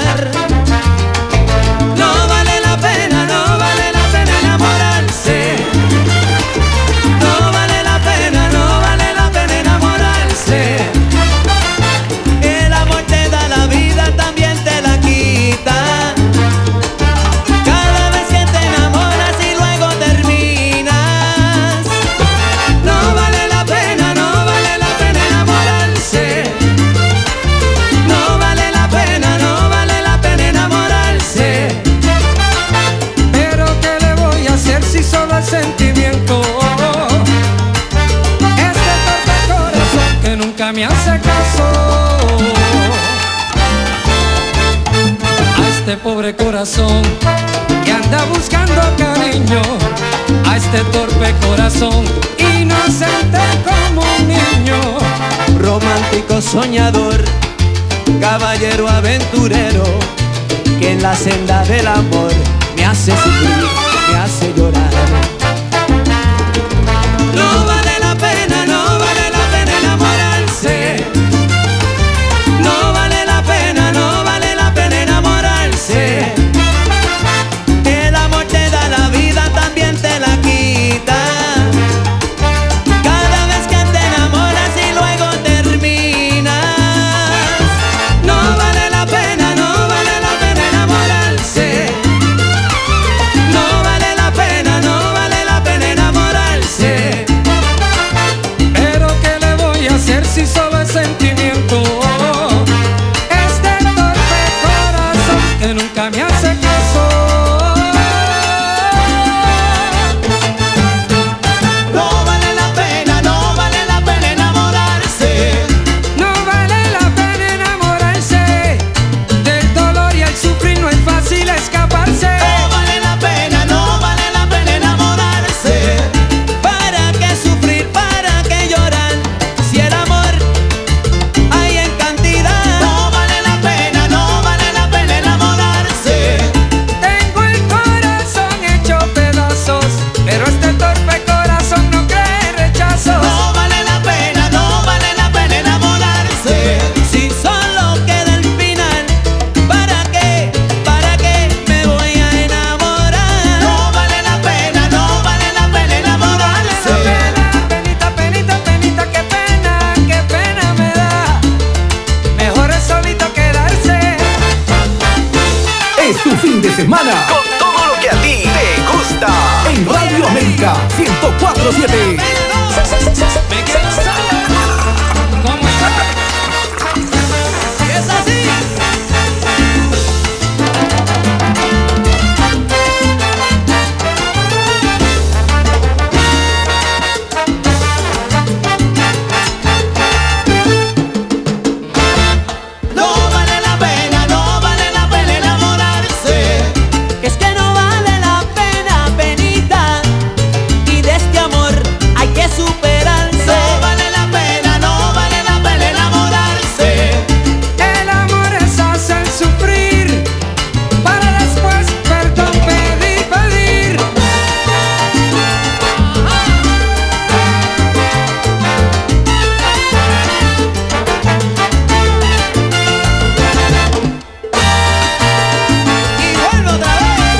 No vale la pena, no vale la pena enamorarse. No vale la pena, no vale la pena enamorarse. El amor te da la vida, también te la quita. Cada vez que te enamoras y luego terminas. No vale la pena, no vale la pena enamorarse. No vale la pena, no vale la pena enamorarse. Pero ¿qué le voy a hacer si solo el sentimiento? Este torpe corazón que nunca me hace caso. A este pobre corazón que anda buscando cariño, a este torpe corazón inocente como un niño, Romántico soñador, caballero aventurero, que en la senda del amor me hace sufrir, me hace llorar. No vale la pena, no vale la pena enamorarse. No vale la pena, no vale la pena enamorarse. El amor te da la vida, también te la quita. Cada vez que te enamoras y luego terminas. No vale la pena, no vale la pena enamorarse. No vale la pena, no vale semana con todo lo que a ti te gusta en Radio América 104.7. Es así. No vale la pena, no vale la pena enamorarse. Es que no vale la pena, penita. Y de este amor hay que superarse. No vale la pena, no vale la pena enamorarse. El amor es hacer sufrir para después perdón pedir, pedir. Y vuelvo otra vez.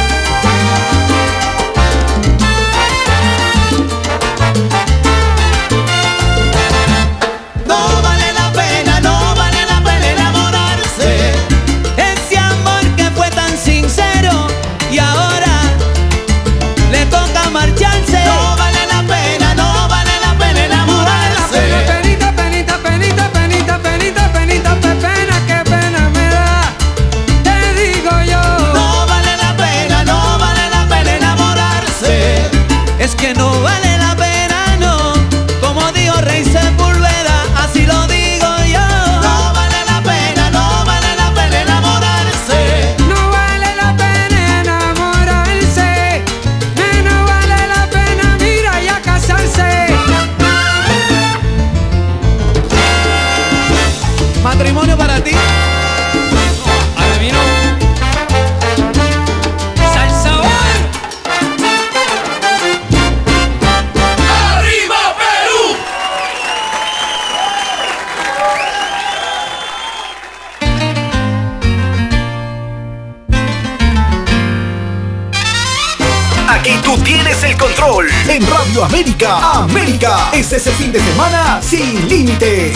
No vale la pena, no vale la pena enamorarse. Ese amor que fue tan sincero y ahora le toca marcharse. No vale la pena, no vale la pena enamorarse. Penita, penita, penita, penita, penita, penita, pena, qué pena me da. Te digo yo. No vale la pena, no vale la pena enamorarse. Es que no vale la pena, no. Como dijo Rey Sepúlveda, así lo digo yo. No vale la pena, no vale la pena enamorarse. No vale la pena enamorarse. No vale la pena, mira, ya casarse. Matrimonio para ti. Adivino. Salsa ¡Arriba Perú! Aquí tú tienes el control. En Radio América, América es ese fin de semana sin límites.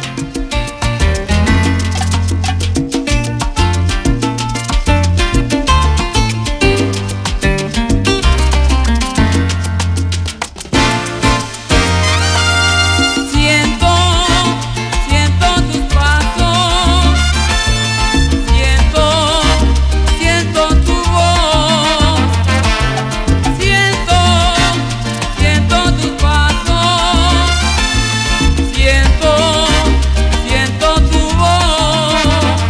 Siento, siento tus pasos, siento, siento tu voz, siento, siento tus pasos, siento, siento tu voz.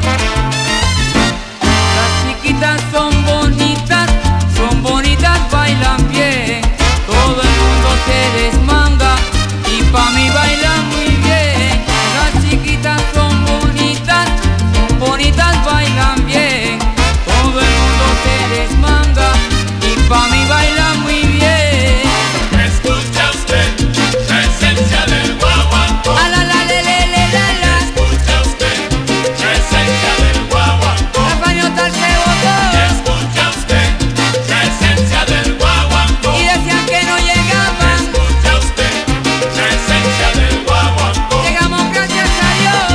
Las chiquitas son bonitas, bailan bien, todo el mundo se desmanga y pa' mí bailan muy bien. Las chiquitas son bonitas, bailan bien, todo el mundo se desmanga y pa' mí bailan muy bien. Escucha usted la esencia del guaguancó. A la la le le le la la, Escucha usted la esencia del guaguancó. la pañota se botó Escucha usted la esencia del guaguancó. y decían que no llegaban. Escucha usted la esencia del guaguancó. Llegamos gracias a Dios.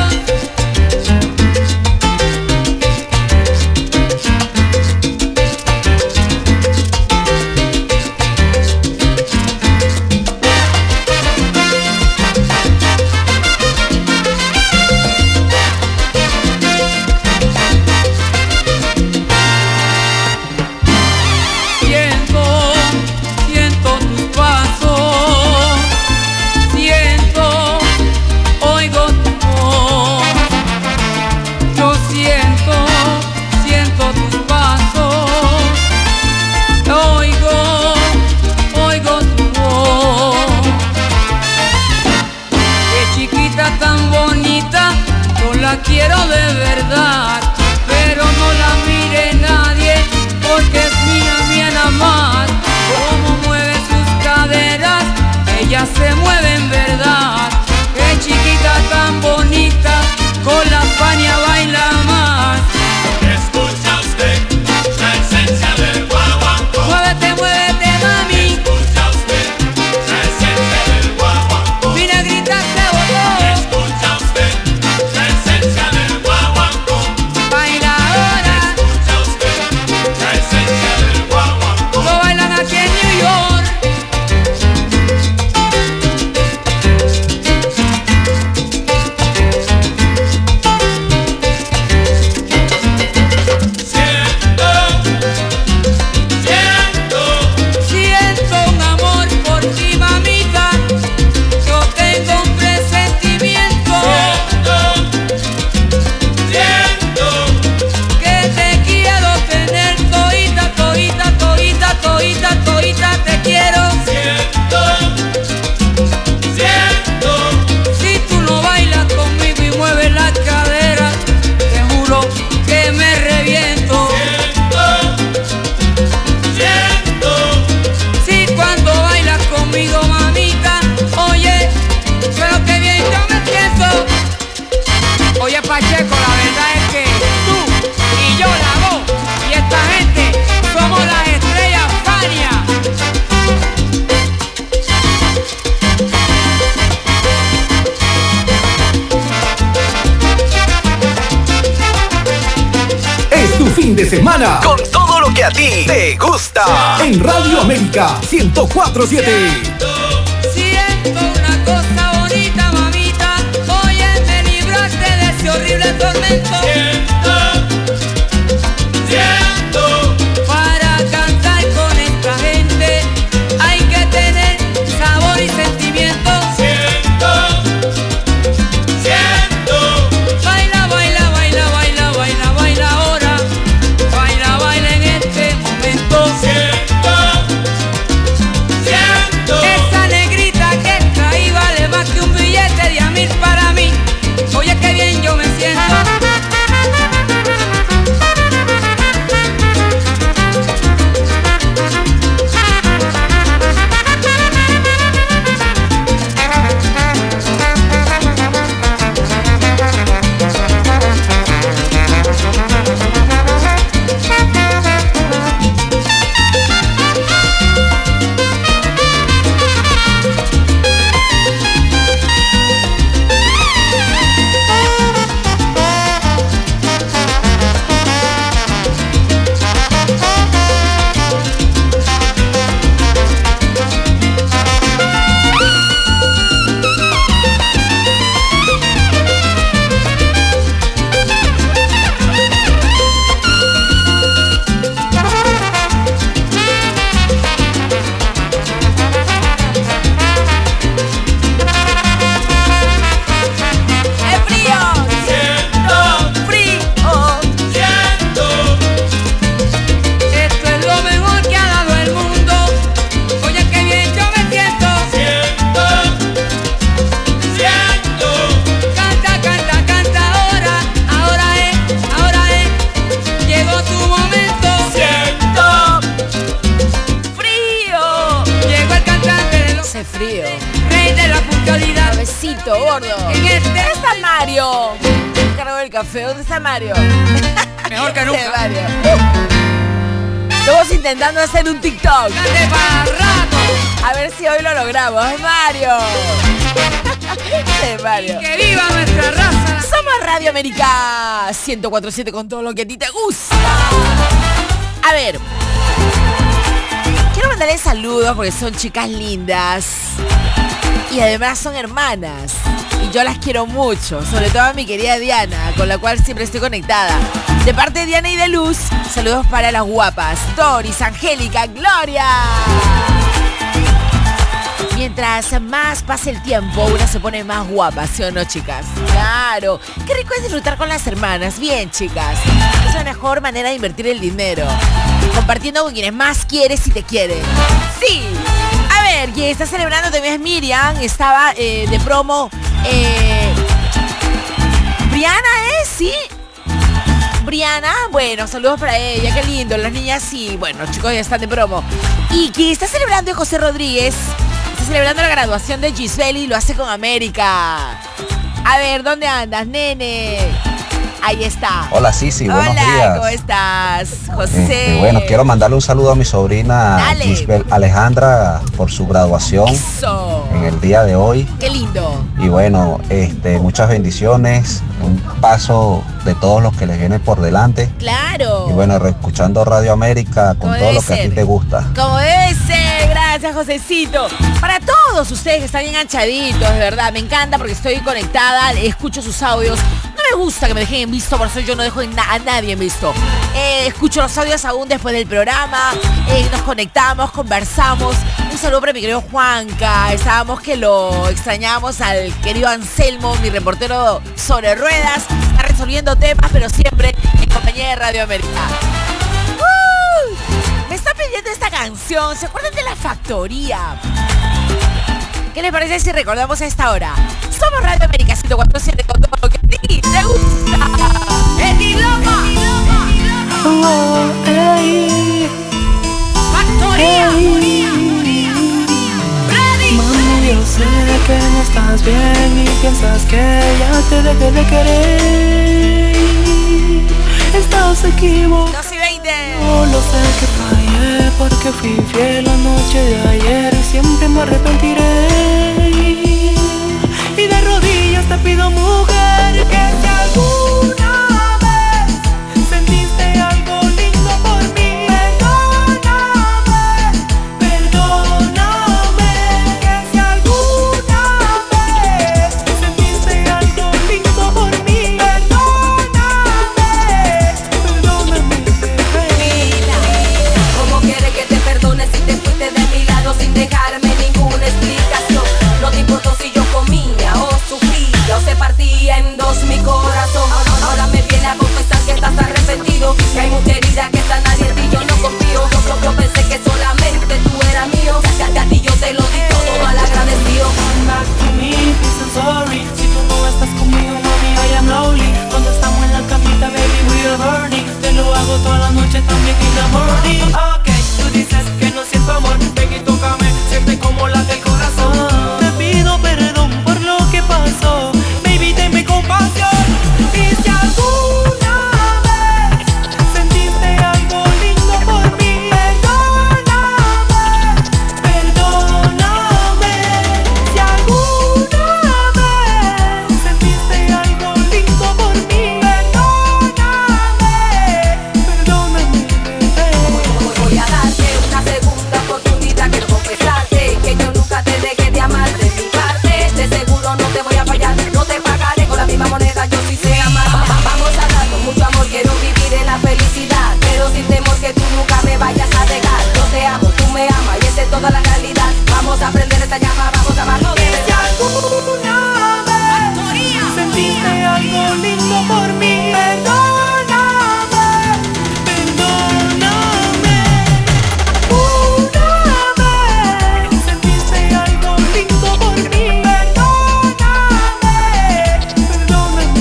Siento, siento tus pasos, siento, oigo tu voz. Yo siento, siento tus pasos, oigo, oigo tu voz. Qué chiquita tan bonita, yo la quiero de verdad, pero no la mire nadie, porque es mía, mía nada más. Como mueve sus caderas, ella se mueve en verdad. Qué chiquita tan bonita, con la Fania baila más. Escucha usted la esencia del guaguancó. Muévete, muévete, mami. Escucha usted la esencia del guaguancó. Mi negrita se botó. Escucha usted la esencia del guaguancó. fin de semana con todo lo que a ti te gusta. En Radio América 104.7. Siento una cosa bonita, mamita. Oye, me libraste de ese horrible tormento. Siento. Para cantar con esta gente hay que tener sabor y sentimiento. Siento. Baila, baila, baila, baila, baila, baila ahora. Baila, baila en este momento. Esa negrita que traí vale más que un billete de $1,000 para mí. Oye, qué bien yo me siento. Café, ¿dónde está Mario? Mejor que nunca. Mario. Estamos intentando hacer un TikTok. A ver si hoy lo logramos. Mario. Mario. Que viva nuestra raza. Somos Radio América 104.7 con todo lo que a ti te gusta. A ver. Quiero mandarles saludos porque son chicas lindas. Y además son hermanas. Y yo las quiero mucho, sobre todo a mi querida Diana, con la cual siempre estoy conectada. De parte de Diana y de Luz, saludos para las guapas Doris, Angélica, Gloria. Mientras más pase el tiempo, una se pone más guapa, ¿sí o no, chicas? Claro, qué rico es disfrutar con las hermanas. Bien, chicas, es la mejor manera de invertir el dinero, compartiendo con quienes más quieres y te quieren. Sí. A ver, quien está celebrando también es Miriam. Estaba de promo Briana, ¿sí? Briana, bueno, saludos para ella, qué lindo. Las niñas sí, bueno, los chicos ya están de promo. Y quien está celebrando es José Rodríguez. Está celebrando la graduación de Gisbeli y lo hace con América. A ver, ¿dónde andas, nene? Ahí está. Hola, Sisi, buenos días. Hola, ¿cómo estás, José? Bueno, quiero mandarle un saludo a mi sobrina Gisbel Alejandra por su graduación. Eso. En el día de hoy. Qué lindo. Y bueno, muchas bendiciones, un paso de todos los que les viene por delante. Claro. Y bueno, escuchando Radio América con todo lo que a ti te gusta. Como debe ser, gracias, Josecito. Para todos ustedes que están bien enganchaditos, de verdad, me encanta porque estoy conectada, escucho sus audios. No me gusta que me dejen en visto, por eso yo no dejo a nadie en visto. Escucho los audios aún después del programa, nos conectamos, conversamos. Un saludo para mi querido Juanca, estábamos que lo extrañamos al querido Anselmo, mi reportero sobre ruedas, está resolviendo temas, pero siempre en compañía de Radio América. Me está pidiendo esta canción, ¿se acuerdan de La Factoría? ¿Qué les parece si recordamos a esta hora? Somos Radio América 104.7 con todo lo que a ti te gusta. ¡El idioma! ¡Factoría! Mami, yo sé que no estás bien y piensas que ya te dejé de querer. Estás equivocado. 2:20. Yo lo sé que fallé porque fui fiel la noche de ayer y siempre me arrepentiré. Y de rodillas te pido, mujer, que si alguna vez sentiste algo toda la noche también y me mordí. Ok, tú dices que no siento amor, ven y tócame, siente como late el corazón. Te pido perdón por lo que pasó, baby, tenme compasión. Y si alguna vez sentiste algo lindo por mí, perdóname. Si alguna vez sentiste algo lindo por mí, perdóname, Voy a darte una segunda oportunidad, quiero confesarte que yo nunca te dejé de amar de mi parte. De seguro no te voy a fallar, no te pagaré con la misma moneda, yo sí sé amar. Vamos a darnos mucho amor, quiero vivir en la felicidad, pero sin temor que tú nunca me vayas a dejar. Yo te amo, tú me amas y esa es toda la realidad. Vamos a prender esta llama, vamos a amarnos de verdad. alguna vez sentiste algo lindo por mí, perdóname, perdóname. Una vez sentiste algo lindo por mí, perdóname,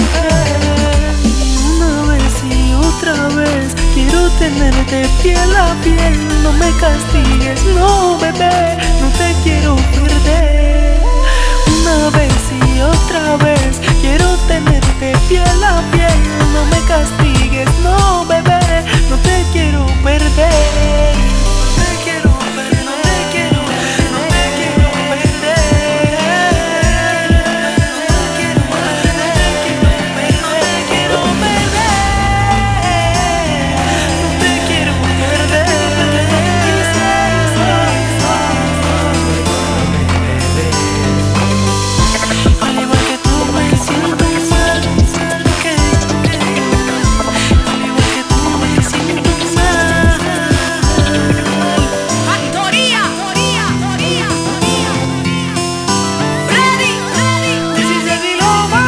una vez y otra vez quiero tenerte piel a piel. No me castigues, no bebé, no te quiero perder. Una vez y otra vez quiero tenerte piel a piel. No me castigues, no bebé, no te quiero perder. No te quiero perder, no te quiero perder, no te quiero perder. No te quiero perder, no te quiero perder. Al igual que tú me siento mal, al igual que tú me siento mal. Factoría, ready. This is Eddie Lover.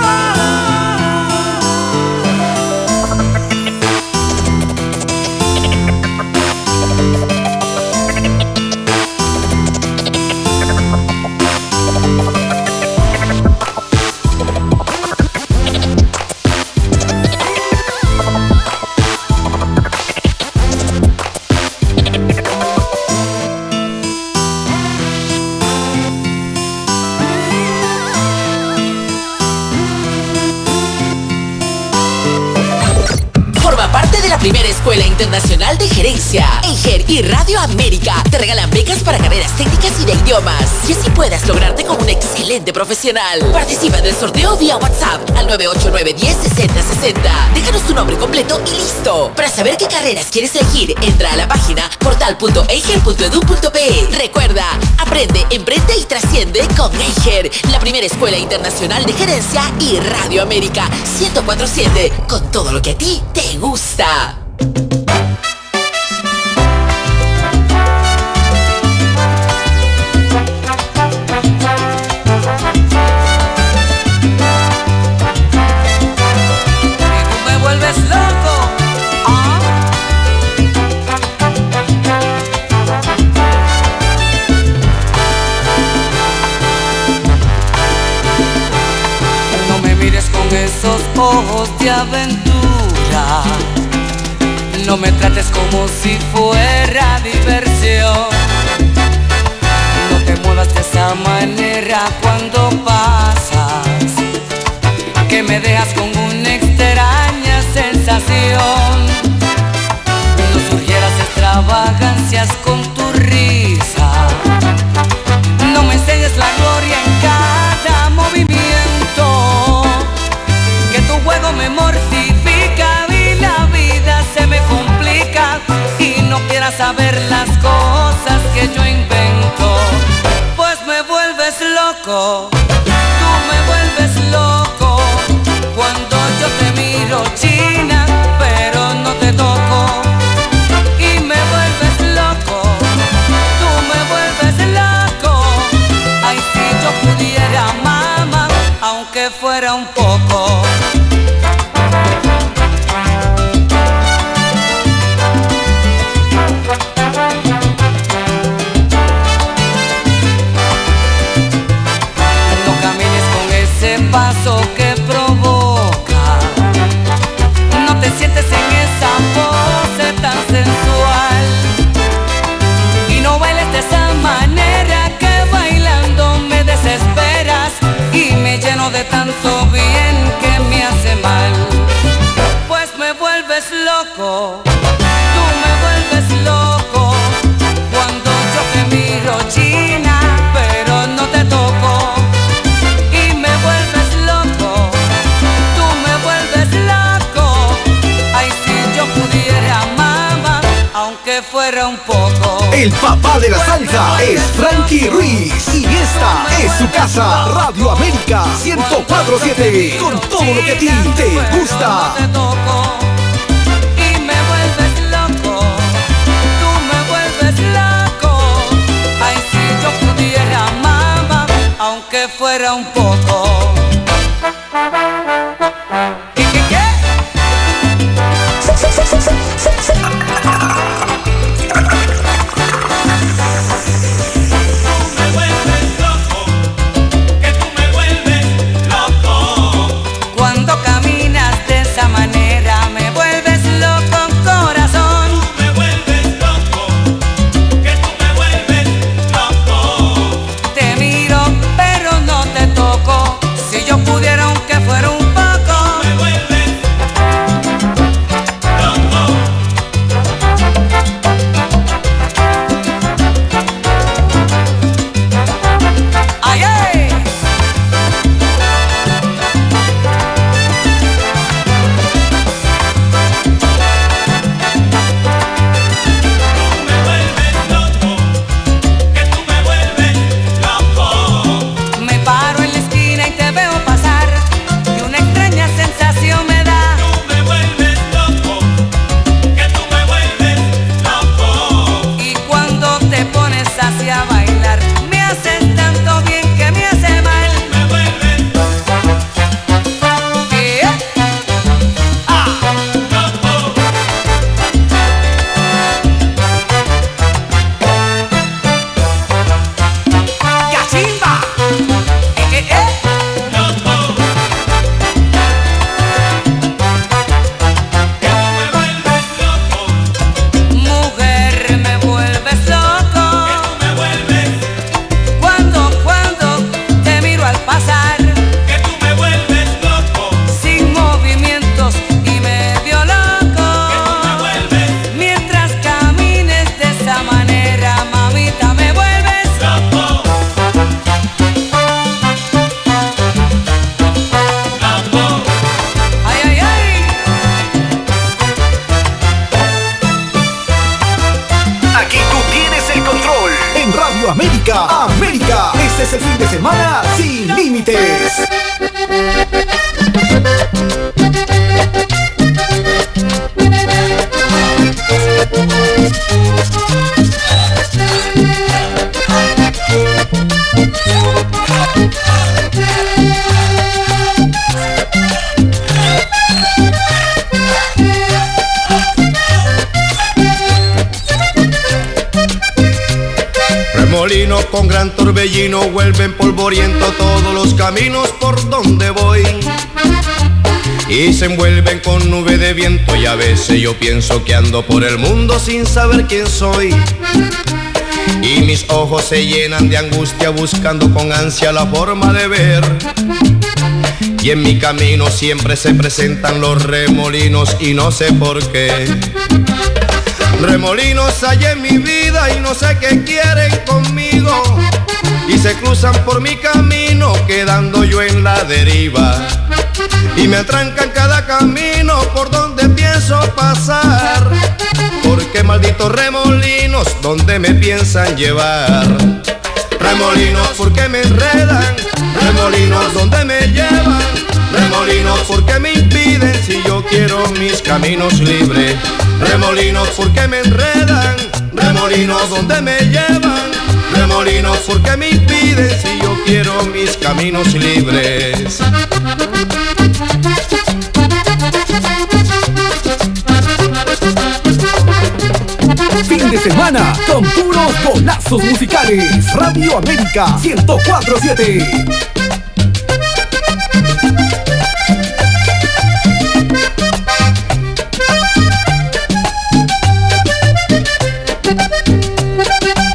Forma parte de la primera escuela internacional de gerencia. EIGER y Radio América te regalan becas para carreras técnicas y de idiomas. Y así puedas lograrte como un excelente profesional. Participa del sorteo vía WhatsApp al 989-106060. Déjanos tu nombre completo y listo. Para saber qué carreras quieres elegir, entra a la página portal.eiger.edu.pe. Recuerda, aprende, emprende y trasciende con EIGER, la primera escuela internacional de gerencia, y Radio América 1047, con todo lo que a ti te gusta. Tú me vuelves loco. No me mires con esos ojos de aventura. No me trates como si fuera diversión. No te muevas de esa manera cuando pasas, que me dejas con una extraña sensación. No surgieras extravagancias con tu risa. No me enseñes la gloria en cada movimiento, que tu juego me mortifica y la vida se me complica, y no quieras saber las cosas que yo invento, pues me vuelves loco. Tú me vuelves loco cuando yo te miro, china, pero no te toco. Y me vuelves loco, tú me vuelves loco. Ay, si yo pudiera, mamá, aunque fuera un poco. No camines con ese paso que provoca. No te sientes en esa lleno de tanto bien que me hace mal. Pues me vuelves loco, tú me vuelves loco, cuando yo te miro china, pero no te toco. Y me vuelves loco, tú me vuelves loco, ay si yo pudiera mamá, aunque fuera un poco. El papá de la salsa es Frankie Ruiz y esta es su casa, Radio América 104.7, con todo lo que a ti te gusta. Y me vuelves loco, tú me vuelves loco, ay si yo pudiera mamá, aunque fuera un poco. ¿Qué? Cuando caminas de esa manera me vuelves loco, corazón. Tú me vuelves loco, que tú me vuelves loco. Te miro pero no te toco, si yo pudiera aunque fuera un poco. Me vuelves loco. Ay, ay. Me paro en la esquina y te veo pasar, y una extraña sensación me da. Tú me vuelves loco, que tú me vuelves loco. Y cuando te pones hacia bailar, me haces tanto bien que me hace mal. Tú me vuelves ¿qué? Loco. ¡Cachimba! Mujer, me vuelves loco. Me vuelves. Cuando te miro al pasar. Que tú me vuelves loco. Sin movimientos y medio loco. Que tú me vuelves. Mientras camines de esa manera, mamita, me vuelves loco. Ay, ay, ay. Aquí tú tienes el control. En Radio América, América, este es el fin de semana sin límites. Remolinos con gran torbellino vuelven polvoriento todos los caminos por donde voy. Y se envuelven con nube de viento y a veces yo pienso que ando por el mundo sin saber quién soy. Y mis ojos se llenan de angustia buscando con ansia la forma de ver. Y en mi camino siempre se presentan los remolinos y no sé por qué. Remolinos hay en mi vida y no sé qué quieren conmigo. Y se cruzan por mi camino quedando yo en la deriva. Y me atrancan cada camino por donde pienso pasar. Porque malditos remolinos, ¿dónde me piensan llevar? Remolinos, ¿por qué me enredan? Remolinos, ¿dónde me llevan? Remolinos, ¿por qué me impiden si yo quiero mis caminos libres? Remolinos, ¿por qué me enredan? Remolinos, ¿dónde me llevan? Remolinos, ¿por qué me impiden si yo quiero mis caminos libres? Fin de semana con puros bolazos musicales. Radio América 104.7.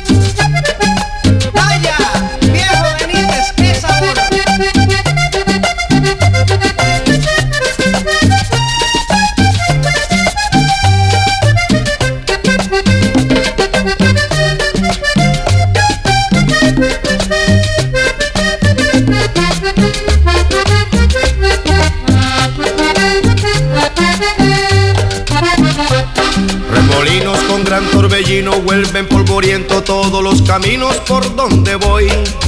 Vaya, viejo Benítez, qué sabor. camino vuelven polvoriento todos los caminos por donde voy.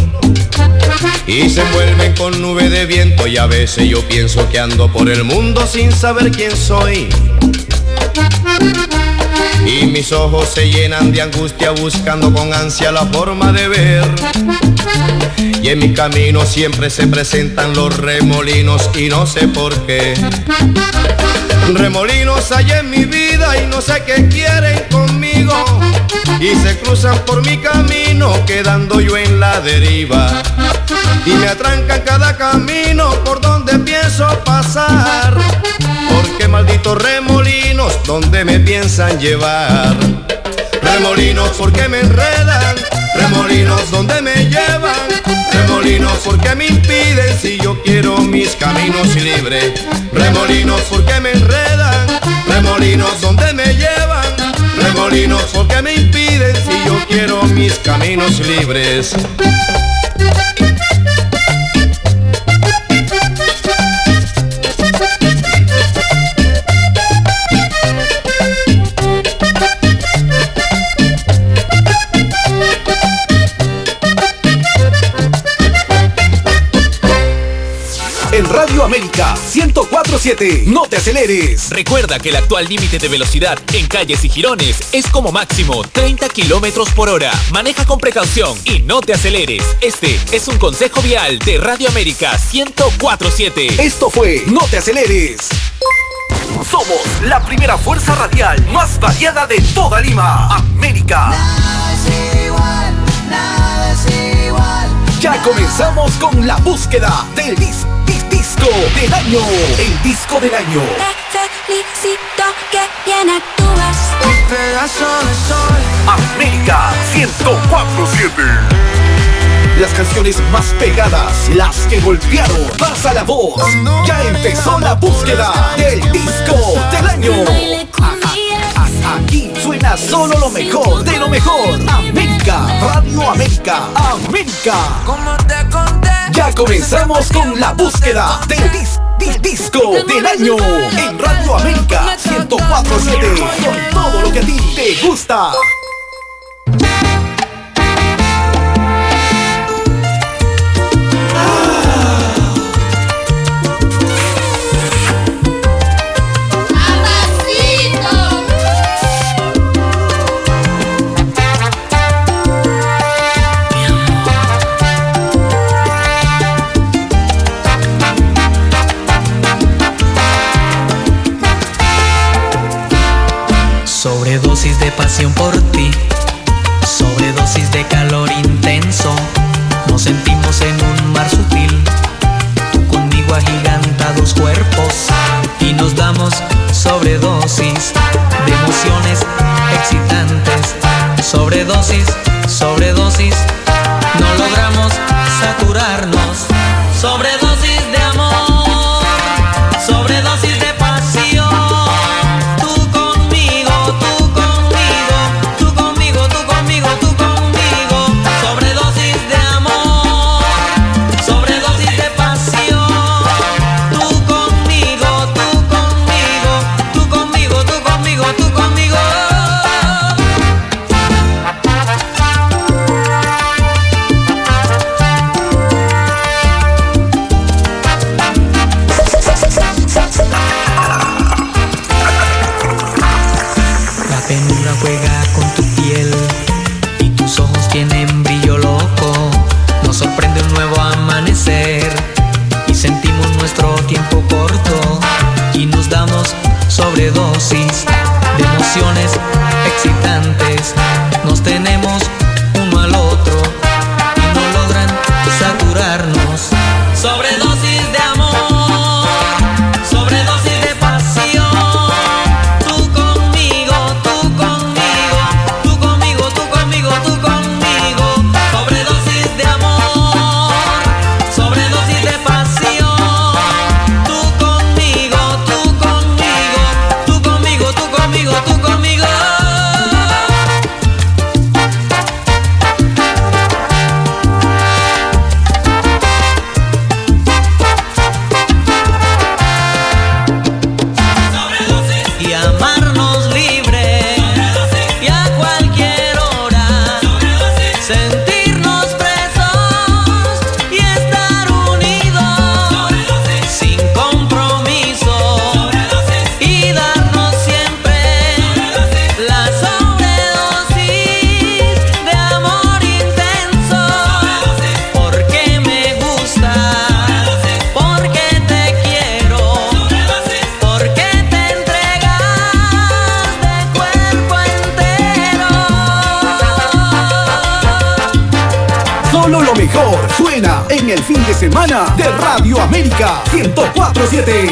Y se envuelven con nube de viento y a veces yo pienso que ando por el mundo sin saber quién soy. Y mis ojos se llenan de angustia buscando con ansia la forma de ver. Y en mi camino siempre se presentan los remolinos y no sé por qué. Remolinos hay en mi vida y no sé qué quieren conmigo. Y se cruzan por mi camino quedando yo en la deriva. Y me atrancan cada camino por donde pienso pasar. Porque malditos remolinos, ¿dónde me piensan llevar? Remolinos, ¿por qué me enredan? Remolinos, ¿dónde me llevan? Remolinos, ¿por qué me impiden si yo quiero mis caminos libres? Remolinos, ¿por qué me enredan? Remolinos, ¿dónde me llevan? Remolinos, ¿por qué me impiden si yo quiero mis caminos libres? En Radio América 104.7, no te aceleres. Recuerda que el actual límite de velocidad en calles y jirones es como máximo 30 kilómetros por hora. Maneja con precaución y no te aceleres. Este es un consejo vial de Radio América 104.7. Esto fue No te aceleres. Somos la primera fuerza radial más variada de toda Lima, América. Nada es igual, nada es igual. Ya comenzamos con la búsqueda del disco del año. El disco del año. Te felicito que bien actúas. Un pedazo de sol. América 104.7. Las canciones más pegadas, las que golpearon. Pasa la voz. Ya empezó la búsqueda del disco del año. Aquí suena solo lo mejor de lo mejor. América, Radio América, América. Como te conté. Ya comenzamos con la búsqueda del disco del año en Radio América 104.7. Con todo lo que a ti te gusta. Sobredosis de pasión por ti, sobredosis de calor intenso. Nos sentimos en un mar sutil, tú conmigo agigantados cuerpos. Y nos damos sobredosis de emociones excitantes. Sobredosis, sobredosis, no logramos saturarnos. Sobredosis de amor, sobredosis de pasión. mejor suena en el fin de semana de Radio América 104.7.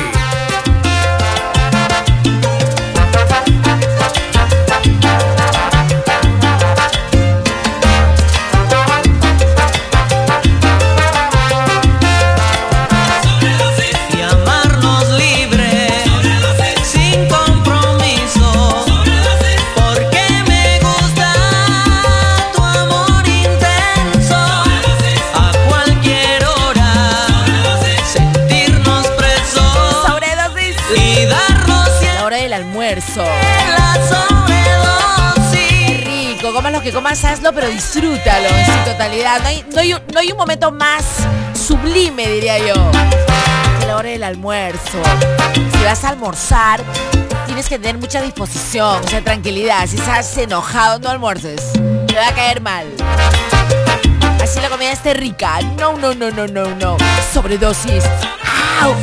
Qué rico, comas lo que comas, hazlo, pero disfrútalo en su totalidad. No hay un momento más sublime, diría yo, que la hora del almuerzo. Si vas a almorzar, tienes que tener mucha disposición, o sea, tranquilidad. Si estás enojado, no almuerces, te va a caer mal. Así la comida esté rica. No. Sobredosis. ¡Au!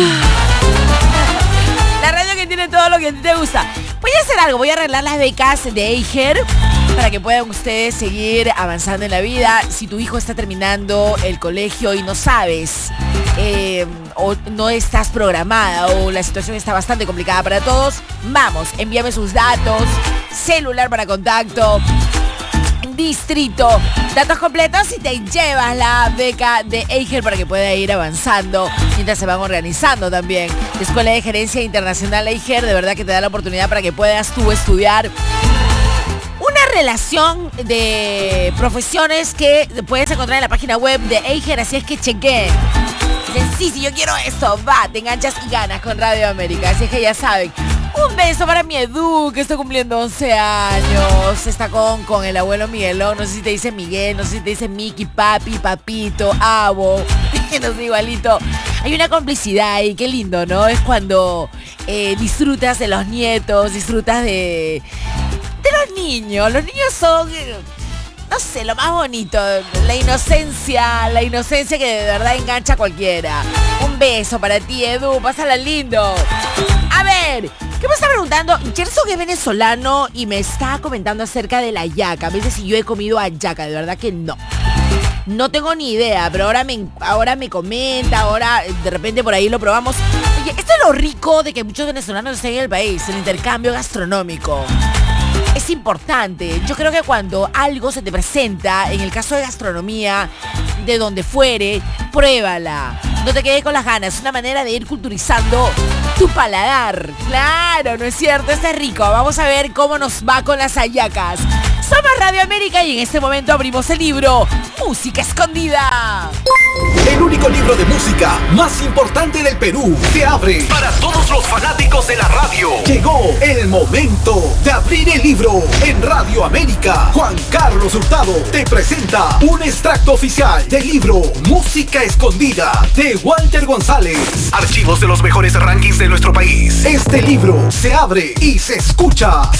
La radio que tiene todo lo que a ti te gusta. Voy a hacer algo, voy a arreglar las becas de Eiger para que puedan ustedes seguir avanzando en la vida. Si tu hijo está terminando el colegio y no sabes, o no estás programada, o la situación está bastante complicada para todos, vamos, envíame sus datos, celular para contacto, distrito, datos completos y te llevas la beca de Eiger para que pueda ir avanzando mientras se van organizando también. La Escuela de Gerencia Internacional Eiger de verdad que te da la oportunidad para que puedas tú estudiar una relación de profesiones que puedes encontrar en la página web de Eiger, así es que chequen. Dicen, sí, yo quiero esto, va, te enganchas y ganas con Radio América, así es que ya saben. Un beso para mi Edu, que está cumpliendo 11 años. Está con el abuelo Miguelón. No sé si te dice Miguel, no sé si te dice Miki, papi, papito, abo. No sé, igualito. Hay una complicidad ahí, qué lindo, ¿no? Es cuando disfrutas de los nietos, disfrutas de los niños. Los niños son, no sé, lo más bonito. La inocencia que de verdad engancha a cualquiera. Un beso para ti, Edu, pásala lindo. A ver, ¿qué me está preguntando? Gerson es venezolano y me está comentando acerca de la hallaca. A veces si yo he comido hallaca, de verdad que no. No tengo ni idea, pero ahora me comenta, ahora de repente por ahí lo probamos. Oye, esto es lo rico de que muchos venezolanos estén en el país, el intercambio gastronómico. Es importante. Yo creo que cuando algo se te presenta, en el caso de gastronomía, de donde fuere, pruébala. No te quedes con las ganas. Es una manera de ir culturizando tu paladar. Claro, ¿no es cierto? Este es rico. Vamos a ver cómo nos va con las hallacas. Somos Radio América y en este momento abrimos el libro Música Escondida. El único libro de música más importante del Perú se abre para todos los fanáticos de la radio. Llegó el momento de abrir el libro en Radio América. Juan Carlos Hurtado te presenta un extracto oficial del libro Música Escondida de Walter González. Archivos de los mejores rankings de nuestro país. Este libro se abre y se escucha.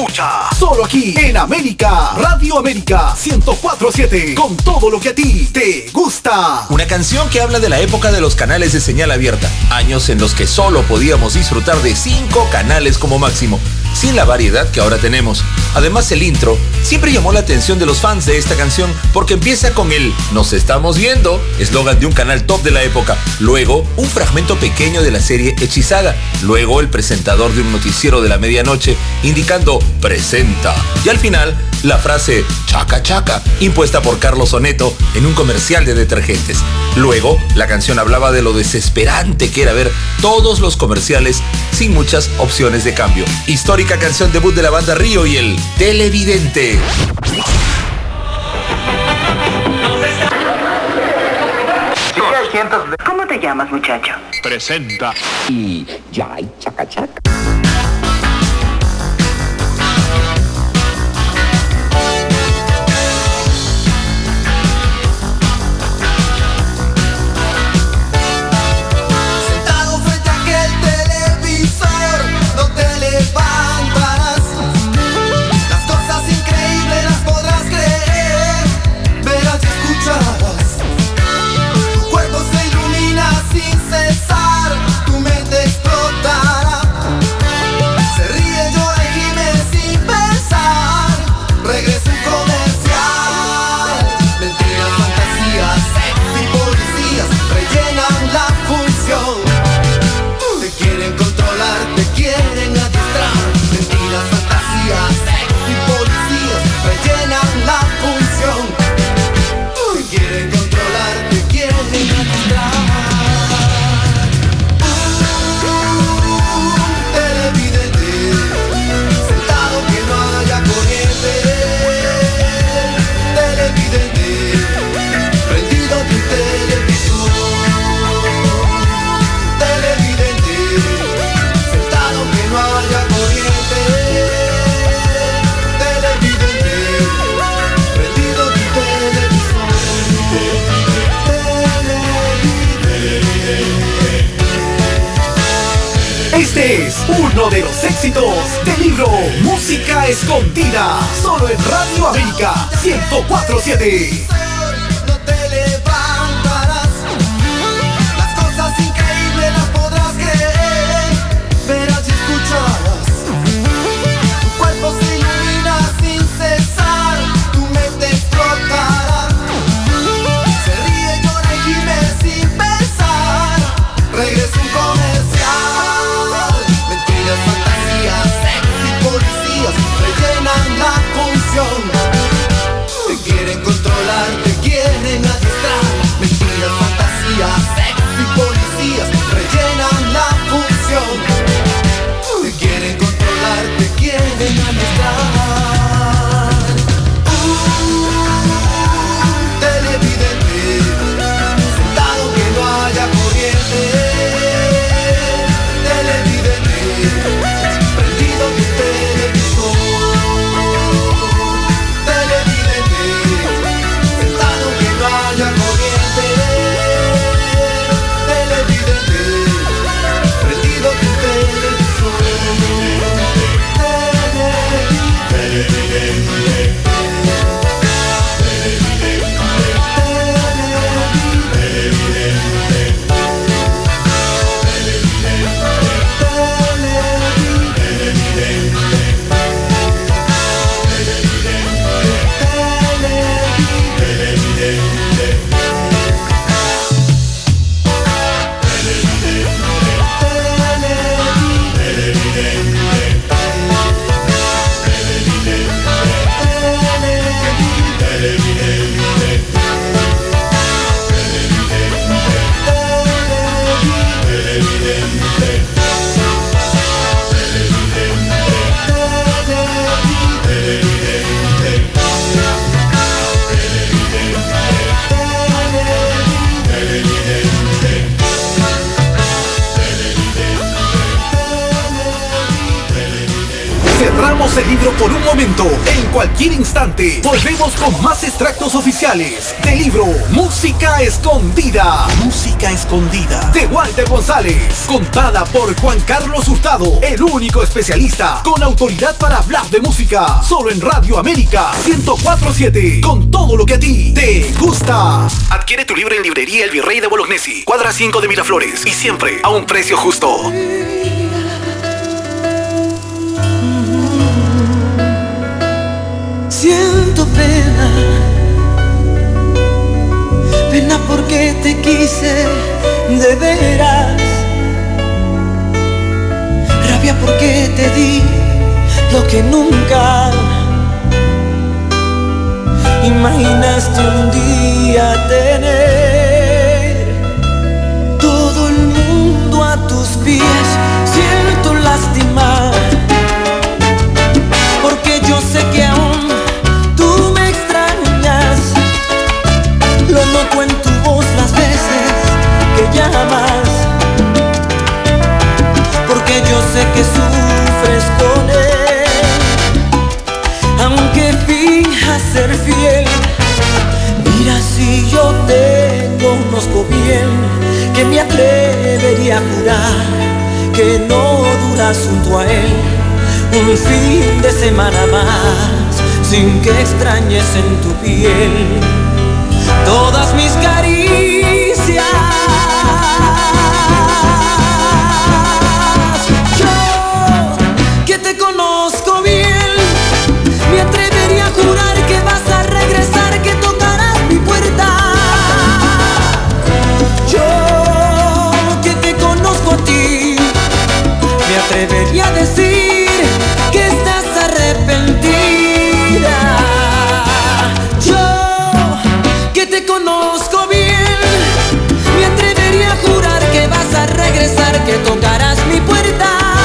Solo aquí en América. Radio América 104.7. Con todo lo que a ti te gusta. Una canción que habla de la época de los canales de señal abierta. Años en los que solo podíamos disfrutar de 5 canales como máximo, sin la variedad que ahora tenemos. Además, el intro siempre llamó la atención de los fans de esta canción porque empieza con el "Nos estamos viendo", eslogan de un canal top de la época. Luego, un fragmento pequeño de la serie Hechizada. Luego, el presentador de un noticiero de la medianoche indicando "presenta". Y al final, la frase "chaca chaca", impuesta por Carlos Oneto en un comercial de detergentes. Luego, la canción hablaba de lo desesperante que era ver todos los comerciales sin muchas opciones de cambio. Histórica canción debut de la banda Río y el Televidente. ¿Cómo te llamas, muchacho? Presenta. Y ya hay chaca chaca. Tu cuerpo se ilumina sin cesar, tu mente explotará. es uno de los éxitos del libro Música Escondida, solo en Radio América 104.7. No te levantarás, las cosas increíbles las podrás creer, verás y escucharás, tu cuerpo se ilumina sin cesar, tu mente explotará, se ríe, llora y gime sin pensar, regresa un comercial, mentiras, fantasías, sexy policías, rellenan la función. Te quieren controlar, te quieren adiestrar. Mentiras, fantasías, sexy policías rellenan la función. Te quieren controlar, te quieren adiestrar. Televidente, sentado que no haya corriente. Televidente, prendido tu televisor. Televidente, sentado que no haya corriente. Televidente, prendido tu televisor. Cerramos el libro por un momento. En cualquier instante volvemos con más extractos oficiales del libro Música Escondida. Música Escondida de Walter González, contada por Juan Carlos Hurtado, el único especialista con autoridad para hablar de música, solo en Radio América 104.7, con todo lo que a ti te gusta. Adquiere tu libro en librería El Virrey de Bolognesi, cuadra 5 de Miraflores, y siempre a un precio justo. Siento pena, pena porque te quise de veras, rabia porque te di lo que nunca imaginaste un día tener. Todo el mundo a tus pies, siento lástima, porque yo sé que aún lo noto en tu voz las veces que llamas, porque yo sé que sufres con él, aunque finjas ser fiel. Mira, si yo te conozco bien, que me atrevería a jurar que no duras junto a él un fin de semana más, sin que extrañes en tu piel todas mis caricias. Yo, que te conozco bien, me atrevería a jurar que vas a regresar, que tocarás mi puerta. Yo, que te conozco a ti, me atrevería a decir que estás arrepentida. Yo, que te conozco bien, me atrevería a jurar que vas a regresar, que tocarás mi puerta.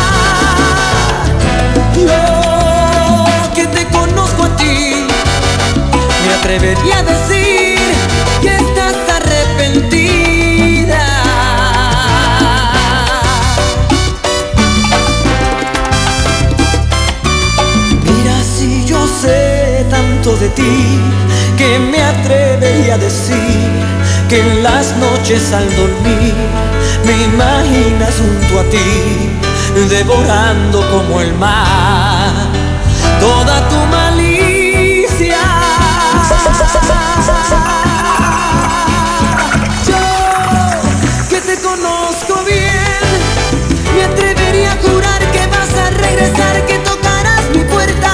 Yo, que te conozco a ti, me atrevería a decir que estás arrepentida. Mira, si yo sé tanto de ti, que me atrevería a decir que en las noches al dormir me imaginas junto a ti, devorando como el mar toda tu malicia. Yo, que te conozco bien, me atrevería a jurar que vas a regresar, que tocarás mi puerta.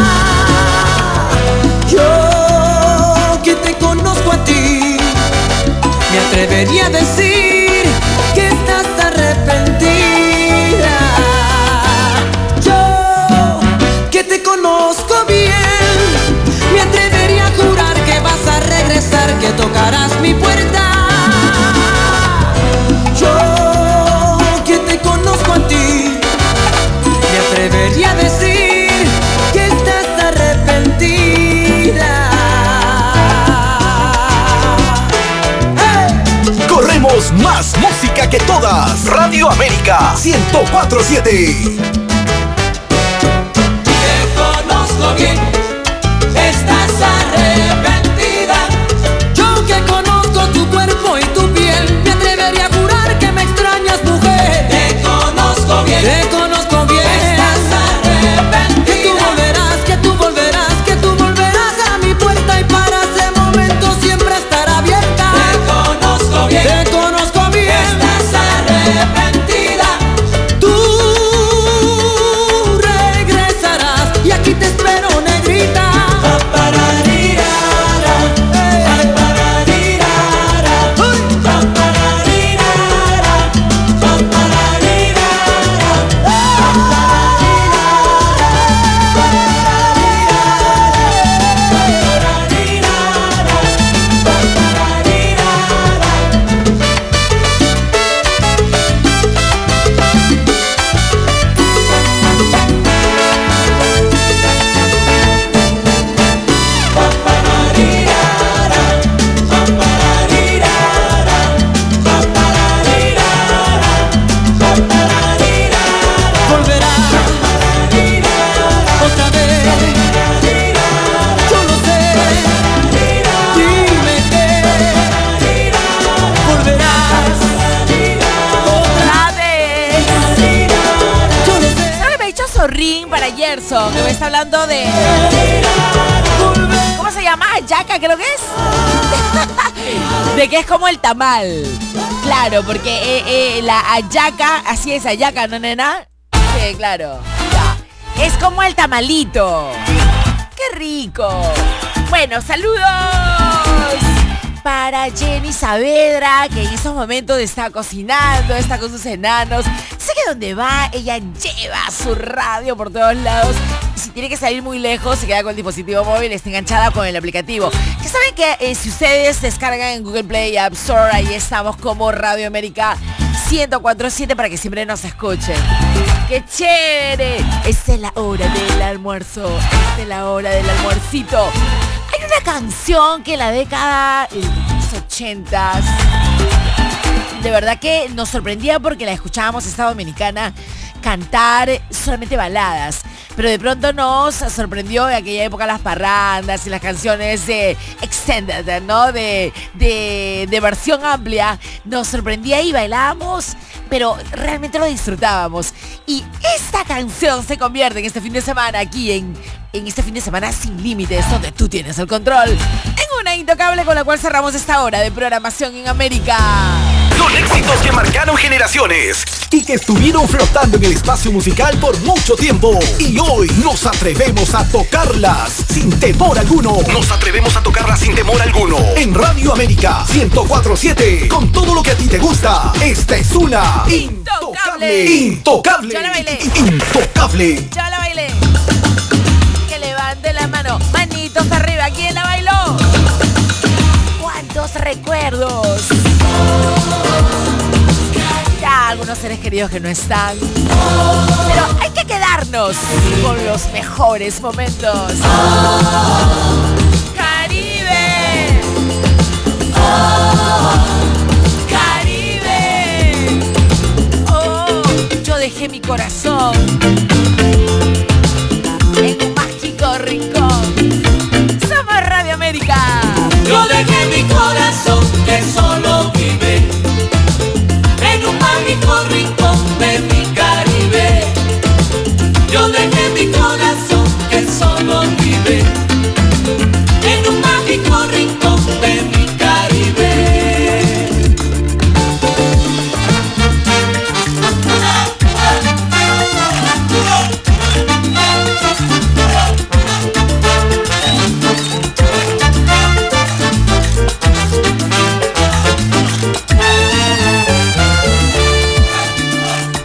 Yo, que te conozco a ti, me atrevería a decir que estás arrepentida. Yo, que te conozco bien, me atrevería a jurar que vas a regresar, que tocarás mi puerta. Yo, que te conozco a ti, me atrevería a decir que estás arrepentida. Corremos más música que todas. Radio América 104.7. Te conozco bien, estás arrepentida. Yo que conozco tu cuerpo y tu piel, me atrevería a jurar que me extrañas, mujer. Te conozco bien, estás arrepentida. Que tú volverás, que tú volverás, que tú volverás a mi puerta, y para ese momento siempre estará abierta. Te conozco bien, estás arrepentida. Tú regresarás y aquí te espero, negrita. Gerson, que me está hablando de... ¿Cómo se llama? Hallaca, creo que es. De que es como el tamal. Claro, porque la hallaca, así es hallaca, ¿no, nena? Sí, claro. Ya. Es como el tamalito. ¡Qué rico! Bueno, saludos para Jenny Saavedra, que en estos momentos está cocinando, está con sus enanos. Sé que donde va, ella lleva su radio por todos lados. Y si tiene que salir muy lejos, se queda con el dispositivo móvil, está enganchada con el aplicativo. Ya saben que si ustedes descargan en Google Play y App Store, ahí estamos como Radio América 104.7 para que siempre nos escuchen. ¡Qué chévere! Esta es la hora del almuerzo. Esta es la hora del almuercito. Hay una canción que en la década de los 80s, de verdad que nos sorprendía porque la escuchábamos esta dominicana cantar solamente baladas, pero de pronto nos sorprendió de aquella época las parrandas y las canciones de extended, ¿no? De versión amplia. Nos sorprendía y bailábamos, pero realmente lo disfrutábamos. Y esta canción se convierte en este fin de semana aquí en este fin de semana sin límites, donde tú tienes el control, en una intocable con la cual cerramos esta hora de programación en América. Con éxitos que marcaron generaciones y que estuvieron flotando en el espacio musical por mucho tiempo. Y hoy nos atrevemos a tocarlas sin temor alguno. Nos atrevemos a tocarlas sin temor alguno. En Radio América 104.7, con todo lo que a ti te gusta. Esta es una Intocable. Intocable. Yo la bailé. Intocable. Yo la bailé. Que levante la mano, manitos arriba. ¿Quién la bailó? ¿Cuántos recuerdos? Ya algunos seres queridos que no están, pero hay que quedarnos con los mejores momentos. Caribe, Caribe. Oh, yo dejé mi corazón en un mágico rincón. Somos Radio América. Yo dejé mi corazón que solo vive en un mágico rincón de mi Caribe.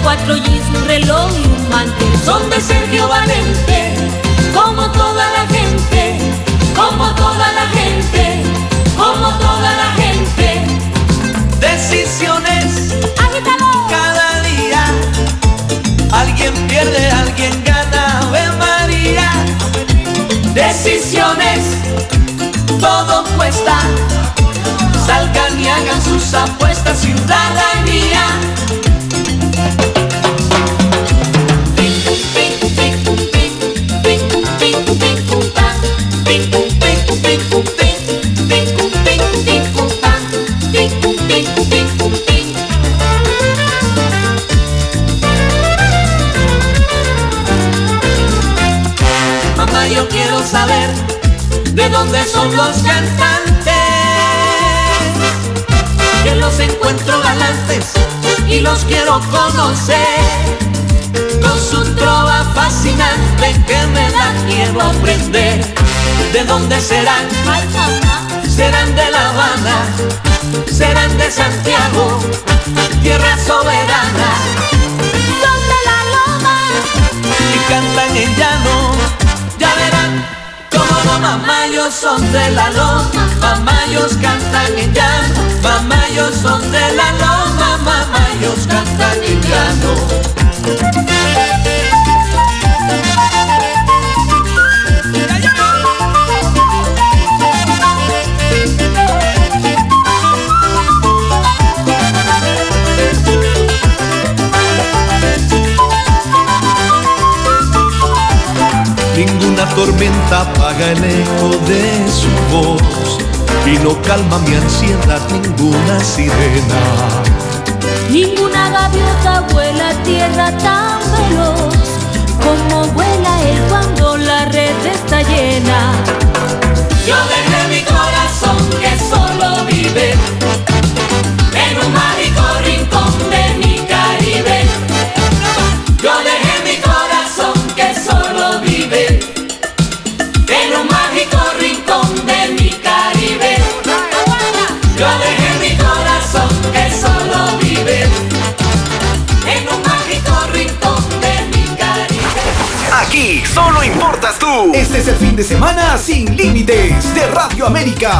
4 jeans, un reloj y un mantel. Son de Sergio Valente, como toda la gente, como toda la gente, como toda la gente. Decisiones, agítalo, cada día. Alguien pierde, alguien gana, Ave María. Decisiones, todo cuesta. Salgan y hagan sus apuestas, ciudadanía. Mamá, yo quiero saber de dónde son los cantantes, que los encuentro galantes y los quiero conocer, con su trova fascinante que me la quiero aprender. ¿De dónde serán? Ay, mamá. Serán de La Habana, serán de Santiago, tierra soberana. Son de la loma Y cantan en llano, ya verán. Como no, mamá, ellos son de la loma, mamá, ellos cantan en llano, mamá, ellos son de la loma, mamá, ellos cantan en llano. Ninguna tormenta apaga el eco de su voz y no calma mi ansiedad ninguna sirena. Ninguna gaviota vuela a tierra tan veloz como vuela él cuando la red está llena. Yo dejé mi corazón que solo vive en un mágico rincón de mi Caribe. Yo dejé mi corazón que solo vive en un mágico rincón de mi Caribe. Yo dejé mi corazón que solo vive en un mágico rincón de mi Caribe. Aquí solo importas tú. Este es el fin de semana sin límites de Radio América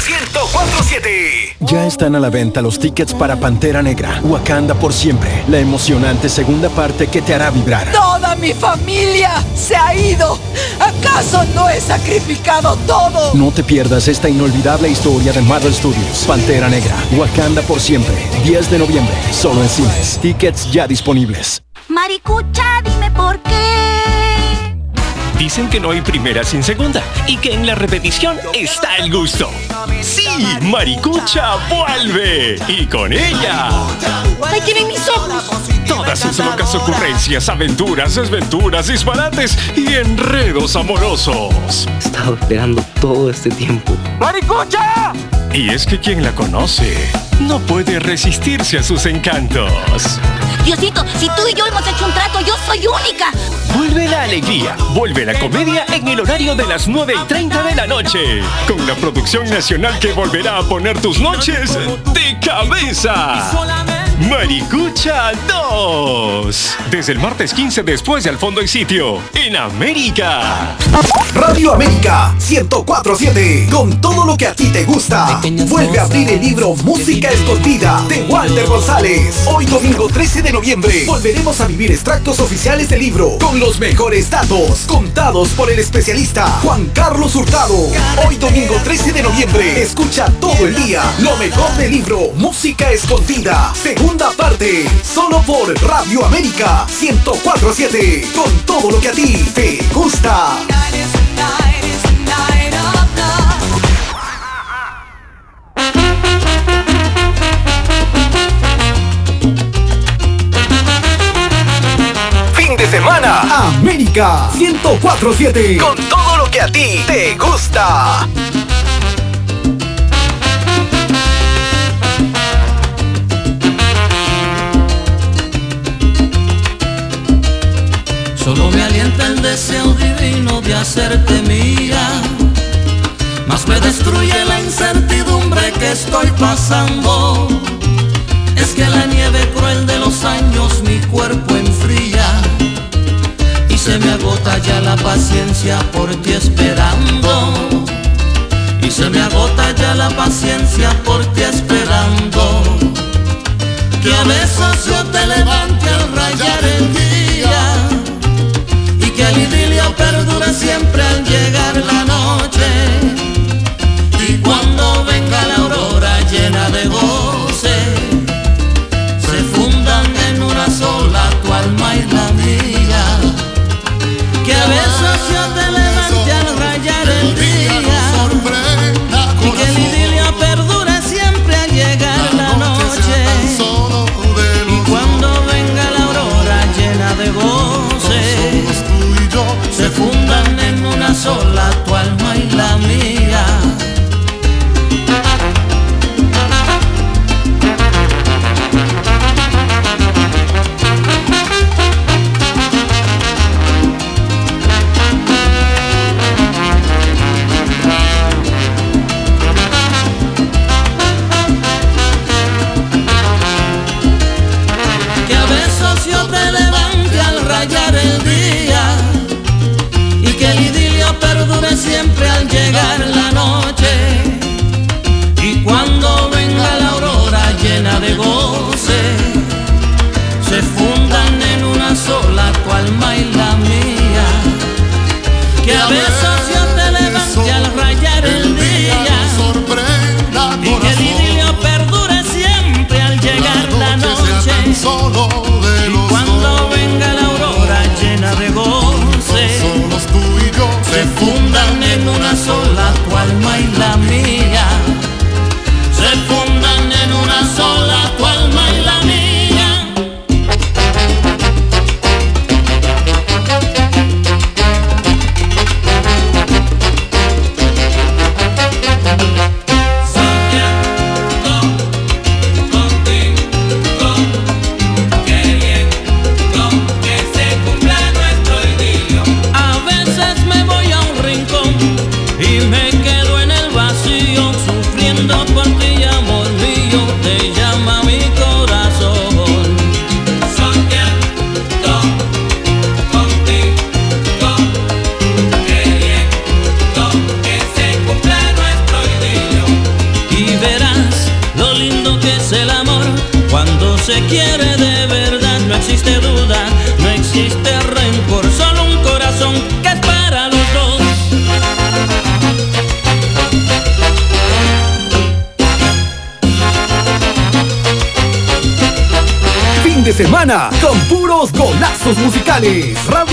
104.7. Ya están a la venta los tickets para Pantera Negra, Wakanda por siempre, la emocionante segunda parte que te hará vibrar. Toda mi familia se ha ido. ¿Acaso no he sacrificado todo? No te pierdas esta inolvidable historia de Marvel Studios. Pantera Negra, Wakanda por siempre, 10 de noviembre, solo en cines. Tickets ya disponibles. Maricucha, dime por qué. Dicen que no hay primera sin segunda y que en la repetición está el gusto. ¡Sí! ¡Maricucha vuelve! Y con ella... ¡Ahí tienen mis ojos! Todas sus locas ocurrencias, aventuras, desventuras, disparates y enredos amorosos. He estado esperando todo este tiempo. ¡Maricucha! Y es que quien la conoce no puede resistirse a sus encantos. Diosito, si tú y yo hemos hecho un trato, yo soy única. Vuelve la alegría, vuelve la comedia en el horario de las 9:30 de la noche. Con la producción nacional que volverá a poner tus noches de cabeza. Maricucha 2. Desde el martes 15 después de Al Fondo y Sitio, en América. Radio América 104.7. Con todo lo que a ti te gusta. Vuelve a abrir el libro Música Escondida de Walter González. Hoy domingo 13 de noviembre volveremos a vivir extractos oficiales del libro con los mejores datos contados por el especialista Juan Carlos Hurtado. Hoy domingo 13 de noviembre escucha todo el día lo mejor del libro Música Escondida, segunda parte, solo por Radio América 104.7. Con todo lo que a ti te gusta. Fin de semana América 104.7. Con todo lo que a ti te gusta. Solo me alienta el deseo divino de hacerte mía, más me destruye la incertidumbre que estoy pasando. Es que la nieve cruel de los años mi cuerpo enfría y se me agota ya la paciencia por ti esperando. Y se me agota ya la paciencia por ti esperando. Que a veces yo te levante al rayar el día y que el idilio perdure siempre al llegar la noche. Y cuando venga la aurora llena de goce, se fundan en una sola tu alma y la mía. Que a veces yo te levante al rayar el día y que el idilio perdure siempre al llegar la noche. Y cuando venga la aurora llena de goce, se fundan en una sola tu alma y la mía. Siempre al llegar la noche. Y cuando venga la aurora llena de goce, se fundan en una sola tu alma y la mía. Que a veces yo te levante al rayar el día y que el idilio perdure siempre al llegar la noche. Y cuando venga la aurora llena de goce, se fundan en una sola tu alma y la mía. Se fundan en una sola tu alma y la mía. Se quiere de verdad, no existe duda, no existe rencor, solo un corazón que es para los dos. Fin de semana con puros golazos musicales. Radio